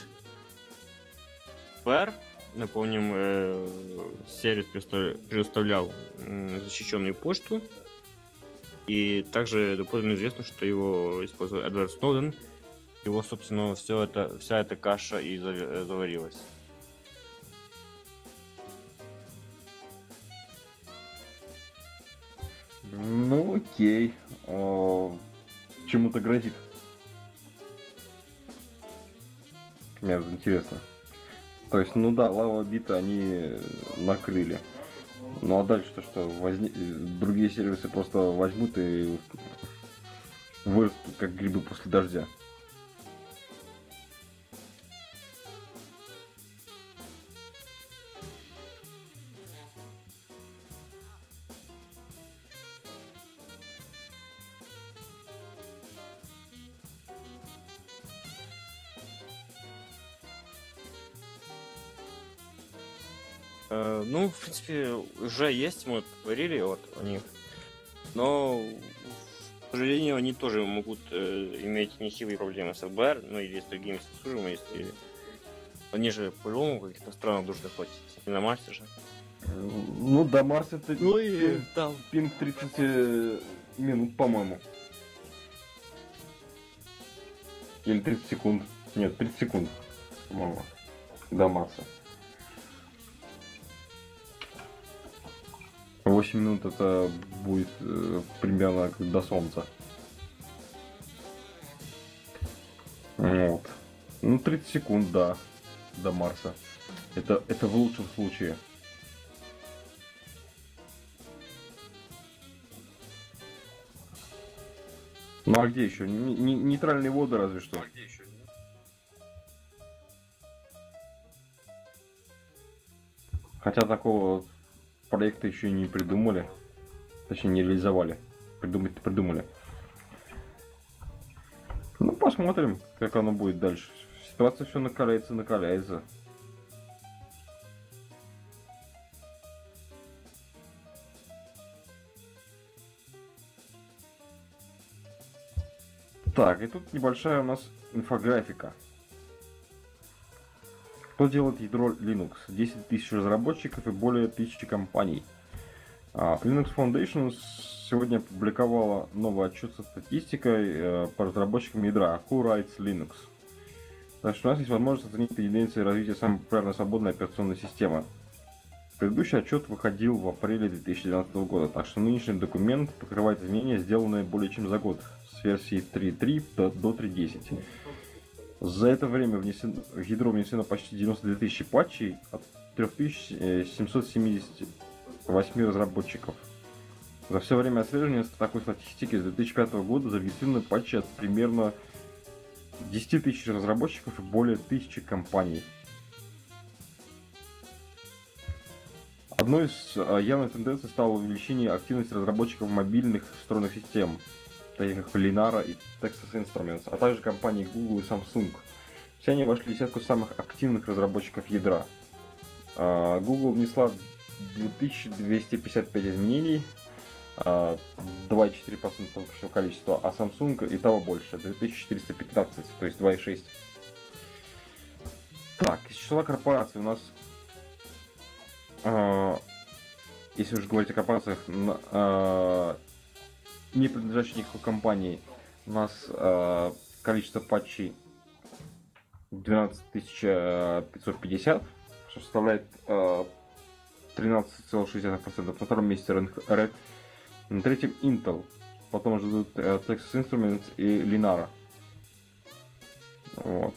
Bitware. Напомним, сервис предоставлял защищенную почту. И также доподлинно известно, что его использовал Эдвард Сноуден. Его, собственно, вся эта каша и заварилась. Ну окей. Чему-то грозит. Мне интересно. То есть, ну да, лава бита они накрыли. Ну а дальше-то что? Другие сервисы просто возьмут и вырастут как грибы после дождя. Ну, в принципе, уже есть, мы говорили вот о них. Но, к сожалению, они тоже могут иметь нехилые проблемы с ФБР, ну или с другими спецслужбами, если они же по-любому в каких-то странах должны хватить. И на Марсе же. Ну, до Марса это Ну и там пинг 30 минут, по-моему. Или 30 секунд. Нет, 30 секунд, по-моему, до Марса. 8 минут это будет примерно как до Солнца. Вот. Ну, 30 секунд, да, до Марса. Это в лучшем случае. Ну а где еще? Нейтральные воды разве что. Хотя такого проекта еще не придумали. Точнее, не реализовали. Придумать-то придумали. Ну, посмотрим, как оно будет дальше. Ситуация все накаляется. Так, и тут небольшая у нас инфографика. Кто делает ядро Linux? 10 тысяч разработчиков и более 1000 компаний. Linux Foundation сегодня опубликовала новый отчет со статистикой по разработчикам ядра Who Writes Linux. Так что у нас есть возможность оценить тенденции развития самой популярной свободной операционной системы. Предыдущий отчет выходил в апреле 2012 года, так что нынешний документ покрывает изменения, сделанные более чем за год, с версии 3.3 до 3.10. За это время в ядро внесено почти 92 тысячи патчей от 3778 разработчиков. За все время отслеживания такой статистики с 2005 года зарегистрированы патчи от примерно 10 тысяч разработчиков и более 1000 компаний. Одной из явных тенденций стало увеличение активности разработчиков мобильных встроенных систем, таких как Linara и Texas Instruments, а также компании Google и Samsung. Все они вошли в десятку самых активных разработчиков ядра. Google внесла 2255 изменений, 2,4% общего количества, а Samsung и того больше, 2415, то есть 2,6. Так, из числа корпораций у нас, если уже говорить о корпорациях, не принадлежащих никакой компании, у нас количество патчей 12550, что составляет 13,6%. На втором месте Red, на третьем Intel, потом уже идут Texas Instruments и Linara. Вот.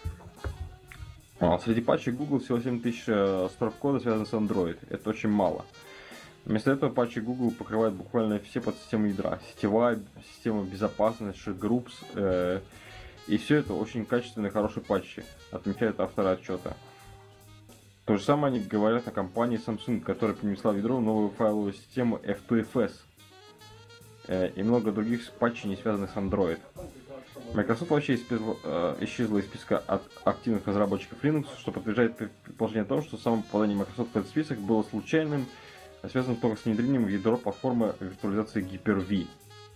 Среди патчей Google всего 7000 строк кода связаны с Android. Это очень мало. Вместо этого патчи Google покрывают буквально все подсистемы ядра. Сетевая, система безопасности, Groups. И все это очень качественные, хорошие патчи, отмечают авторы отчета. То же самое они говорят о компании Samsung, которая принесла в ядро новую файловую систему F2FS. И много других патчей, не связанных с Android. Microsoft вообще исчезла из списка активных разработчиков Linux, что подтверждает предположение о том, что само попадание Microsoft в этот список было случайным, а связано только с внедрением в ядро платформы виртуализации Hyper-V.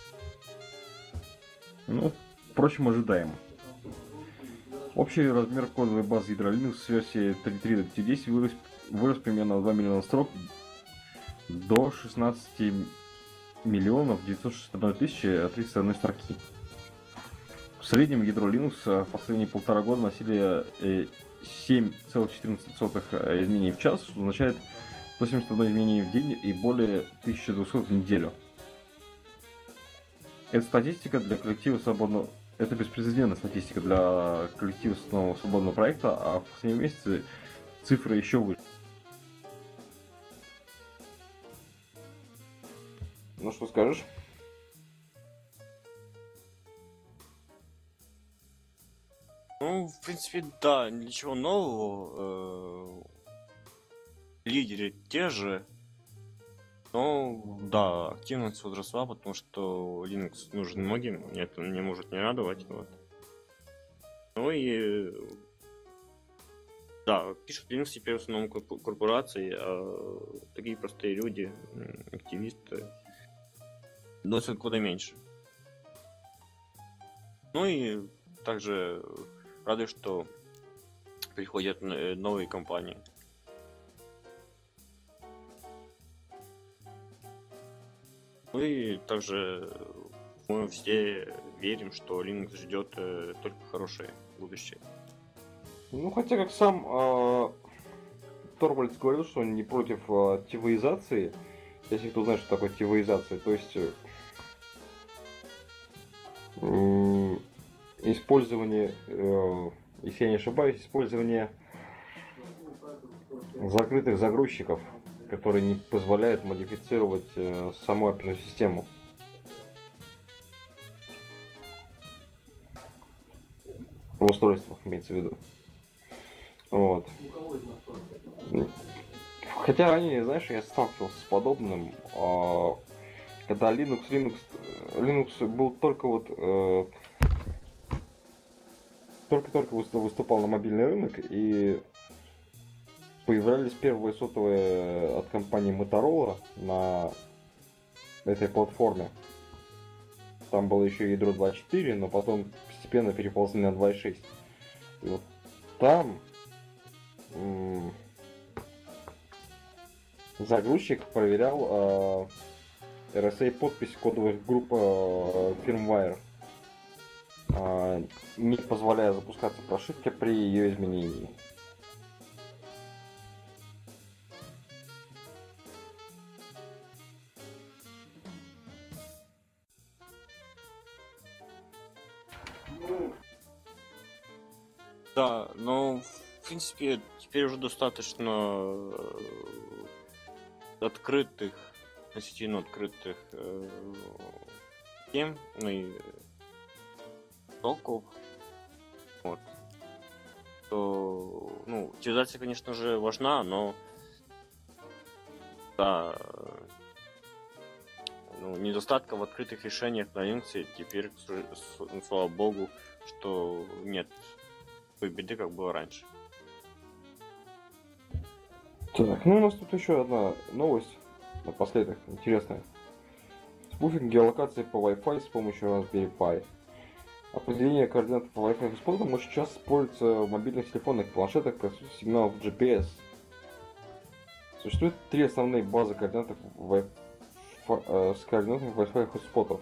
Ну, впрочем, ожидаемо. Общий размер кодовой базы ядра Linux с версии 3.3 до 3.10 вырос примерно на 2 миллиона строк до 16 миллионов 961 тысячи 301 строки. В среднем ядро Linux в последние полтора года носили 7,14 изменений в час, что означает 171 изменение в день и более 1200 в неделю. Это статистика для коллектива свободного... Это беспрецедентная статистика для коллектива свободного проекта, а в последние месяцы цифры еще выше. Ну что скажешь? Ну, в принципе, да, ничего нового. Лидеры те же. Но, да, активность возросла, потому что Linux нужен многим, это не может не радовать. Вот. Ну и... Да, пишут Linux теперь в основном корпорации, а такие простые люди, активисты, носят куда меньше. Ну и также рады, что приходят новые компании. Ну и также мы все верим, что Linux ждет только хорошее будущее. Ну, хотя как сам Торвальдс говорил, что он не против тивоизации. Если кто знает, что такое тивоизация, то есть использование, если я не ошибаюсь, использование закрытых загрузчиков, которые не позволяют модифицировать саму операционную систему. В устройствах имеется в виду. Вот. Хотя ранее, знаешь, я сталкивался с подобным, когда Linux был только только выступал на мобильный рынок, и появлялись первые сотовые от компании Motorola на этой платформе. Там было еще ядро 2.4, но потом постепенно переползли на 2.6. И вот там загрузчик проверял RSA подпись кодовых групп firmware, не позволяя запускаться прошивке при ее изменении. Да, но в принципе теперь уже достаточно открытых, относительно открытых тем, ну и толков. Вот. То, ну, утилизация, конечно же, важна, но Да, ну, недостатка в открытых решениях на Linux теперь, ну, слава богу, что нет той беды, как было раньше. Так, ну у нас тут еще одна новость, напоследок, интересная. Спуфинг геолокации по Wi-Fi с помощью Raspberry Pi. Определение координат по Wi-Fi хоспотам очень часто используется в мобильных телефонах и планшетах при отсутствии сигналов GPS. Существует три основные базы координат с координатами Wi-Fi хоспотов.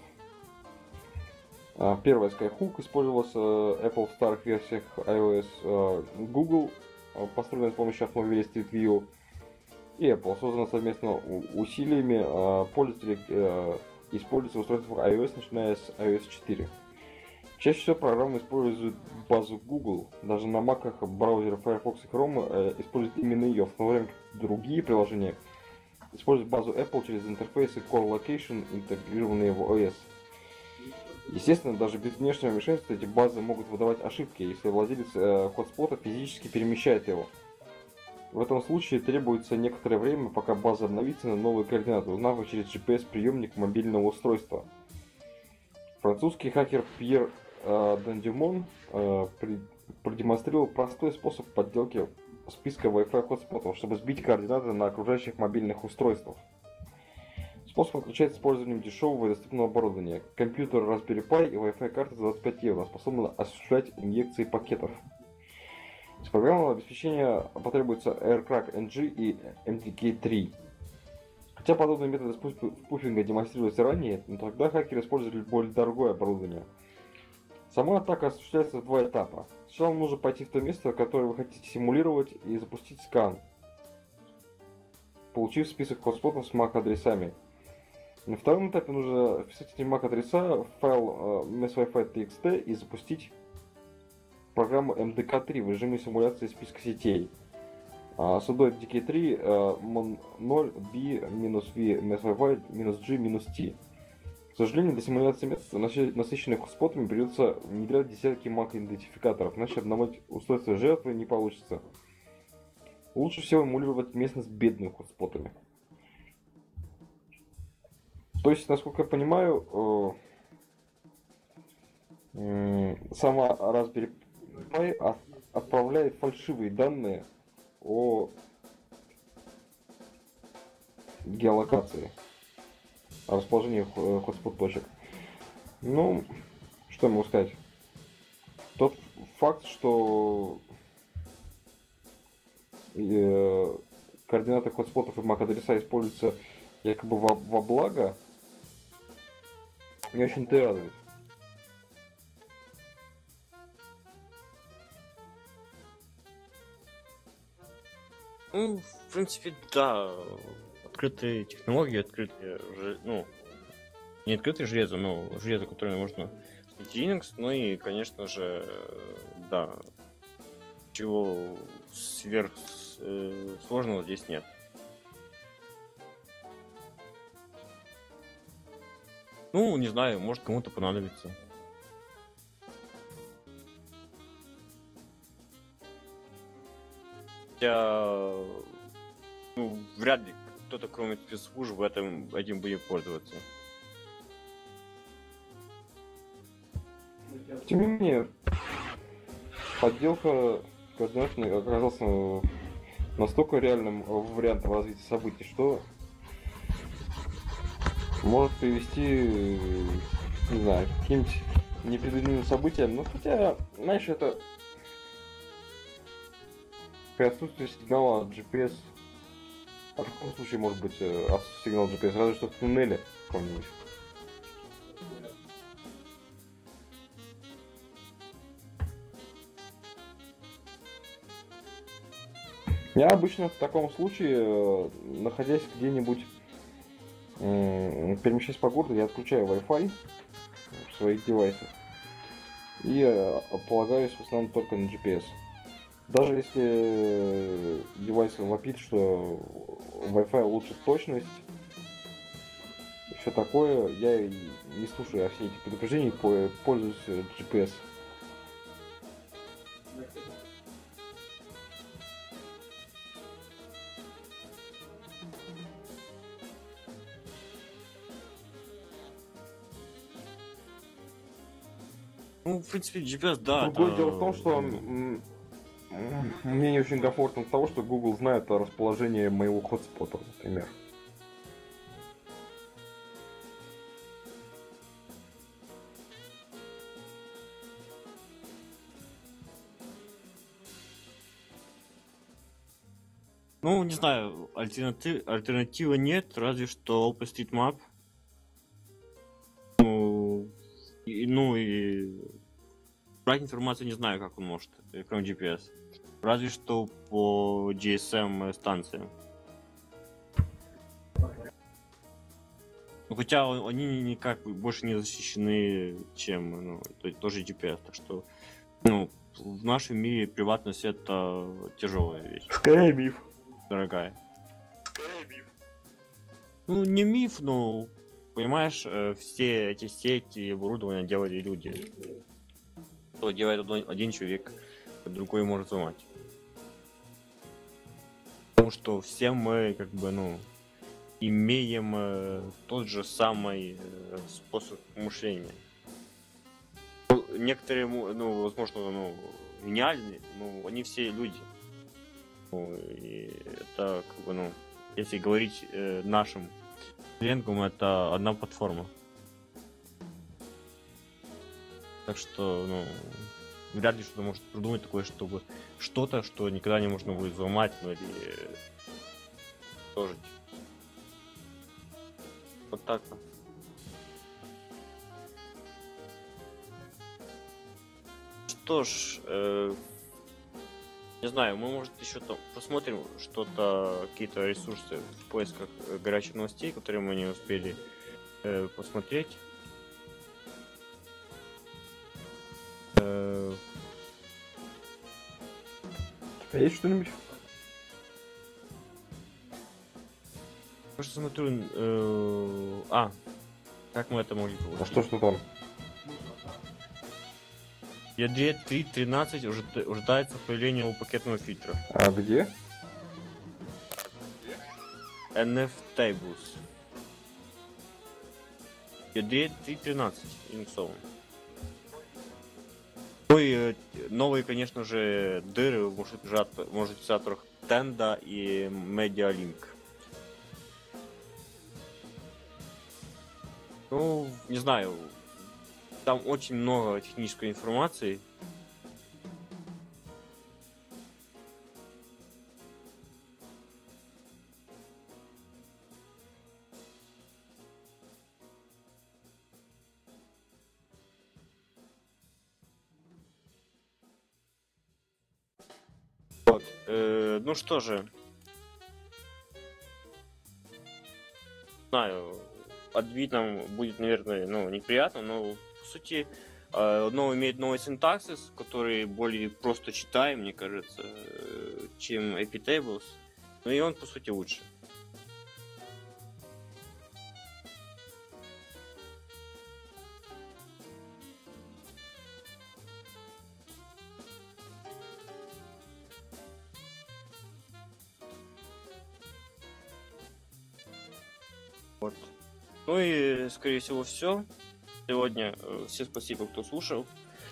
Первая Skyhook использовалась Apple в старых версиях iOS, Google, построенная с помощью автомобиля Street View, и Apple, создана совместно усилиями пользователей, используется в устройствах iOS, начиная с iOS 4. Чаще всего программы используют базу Google, даже на маках браузера Firefox и Chrome используют именно ее, в то время как другие приложения используют базу Apple через интерфейсы Core Location, интегрированные в OS. Естественно, даже без внешнего вмешательства эти базы могут выдавать ошибки, если владелец хотспота физически перемещает его. В этом случае требуется некоторое время, пока база обновится на новые координаты, узнав их через GPS-приемник мобильного устройства. Французский хакер Пьер Дандюмон продемонстрировал простой способ подделки списка Wi-Fi хотспотов, чтобы сбить координаты на окружающих мобильных устройствах. Способ отличается использованием дешевого и доступного оборудования. Компьютер Raspberry Pi и Wi-Fi карта за 25 евро способны осуществлять инъекции пакетов. С программного обеспечения потребуется AirCrack NG и MDK3. Хотя подобные методы спуфинга демонстрируются ранее, но тогда хакеры использовали более дорогое оборудование. Сама атака осуществляется в два этапа. Сначала нужно пойти в то место, которое вы хотите симулировать, и запустить скан, получив список хотспотов с MAC-адресами. На втором этапе нужно вписать эти MAC-адреса в файл messwifi.txt и запустить программу MDK3 в режиме симуляции списка сетей. Sudo MDK3 -0 b-v messwifi-g-t. К сожалению, для симуляции методов, насыщенных хотспотами, придется внедрять десятки MAC-идентификаторов, иначе обнаружить устройство жертвы не получится. Лучше всего эмулировать местность бедными хотспотами. То есть, насколько я понимаю, сама Raspberry Pi отправляет фальшивые данные о геолокации, о расположении хотспот-точек. Ну, что я могу сказать? Тот факт, что координаты хотспотов и MAC-адреса используются якобы во благо, меня очень-то радует. Ну, в принципе, да. Открытые технологии, открытые, ну, не открытое железо, но железо, которое можно снять Linux, ну и, конечно же, да, чего сложного здесь нет. Ну, не знаю, может кому-то понадобится. Хотя, ну, вряд ли кто-то, кроме спецслужб, этим будет пользоваться. Тем не менее, подделка координат оказался настолько реальным вариантом развития событий, что может привести, не знаю, к каким-нибудь непредвиденным событиям. Ну, хотя, знаешь, это при отсутствии сигнала GPS, а в каком случае может быть сигнал GPS, разве что в туннеле каком-нибудь. Я обычно в таком случае, находясь где-нибудь, перемещаясь по городу, я отключаю Wi-Fi в своих девайсах и полагаюсь в основном только на GPS. Даже если девайс вопит, что Wi-Fi улучшит точность и все такое, я не слушаю все эти предупреждения и пользуюсь GPS. Ну, в принципе, GPS, да, Другое это... дело в том, что мне не очень комфортно от того, что Google знает о расположении моего хотспота, например. Ну, не знаю, альтернативы нет, разве что OpenStreetMap. Ну и брать информацию не знаю, как он может, кроме GPS. Разве что по GSM станциям. Ну, хотя они никак больше не защищены, чем, ну, то есть тоже GPS. Так что, ну, в нашем мире приватность это тяжелая вещь, Скорее миф. дорогая. Ну, не миф, но, понимаешь, все эти сети и оборудование делали люди. Что делает один человек, другой может взломать. Потому что все мы, как бы, ну, имеем тот же самый способ мышления. Ну, некоторые, ну, возможно, ну, гениальные, но они все люди. Ну, и это, как бы, ну, если говорить нашим ленгом, это одна платформа. Так что, ну, вряд ли что-то может придумать такое, чтобы что-то, что никогда не можно будет взломать, ну, или тоже. Вот так. Что ж, не знаю, мы, может, еще там посмотрим что-то, какие-то ресурсы в поисках горячих новостей, которые мы не успели посмотреть. У тебя есть что-нибудь? Просто смотрю, как мы это могли получить? А что там? В ядре 3.13 ожидается появление пакетного фильтра. А где? NFTables. В ядре 3.13 индексован. Ну и новые, конечно же, дыры в маршрутизаторах Tenda и MediaLink. Ну, не знаю, там очень много технической информации. Вот. Ну что же, знаю, отбить нам будет, наверное, ну, неприятно, но по сути имеет новый синтаксис, который более просто читаем, мне кажется, чем eptables. Ну и он по сути лучше. Вот. Ну и, скорее всего, все. Сегодня всем спасибо, кто слушал.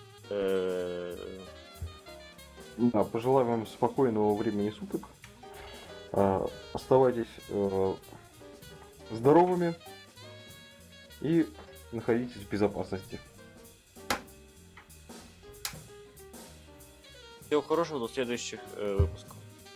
Да, пожелаю вам спокойного времени суток. Оставайтесь здоровыми и находитесь в безопасности. Всего хорошего, до следующих выпусков.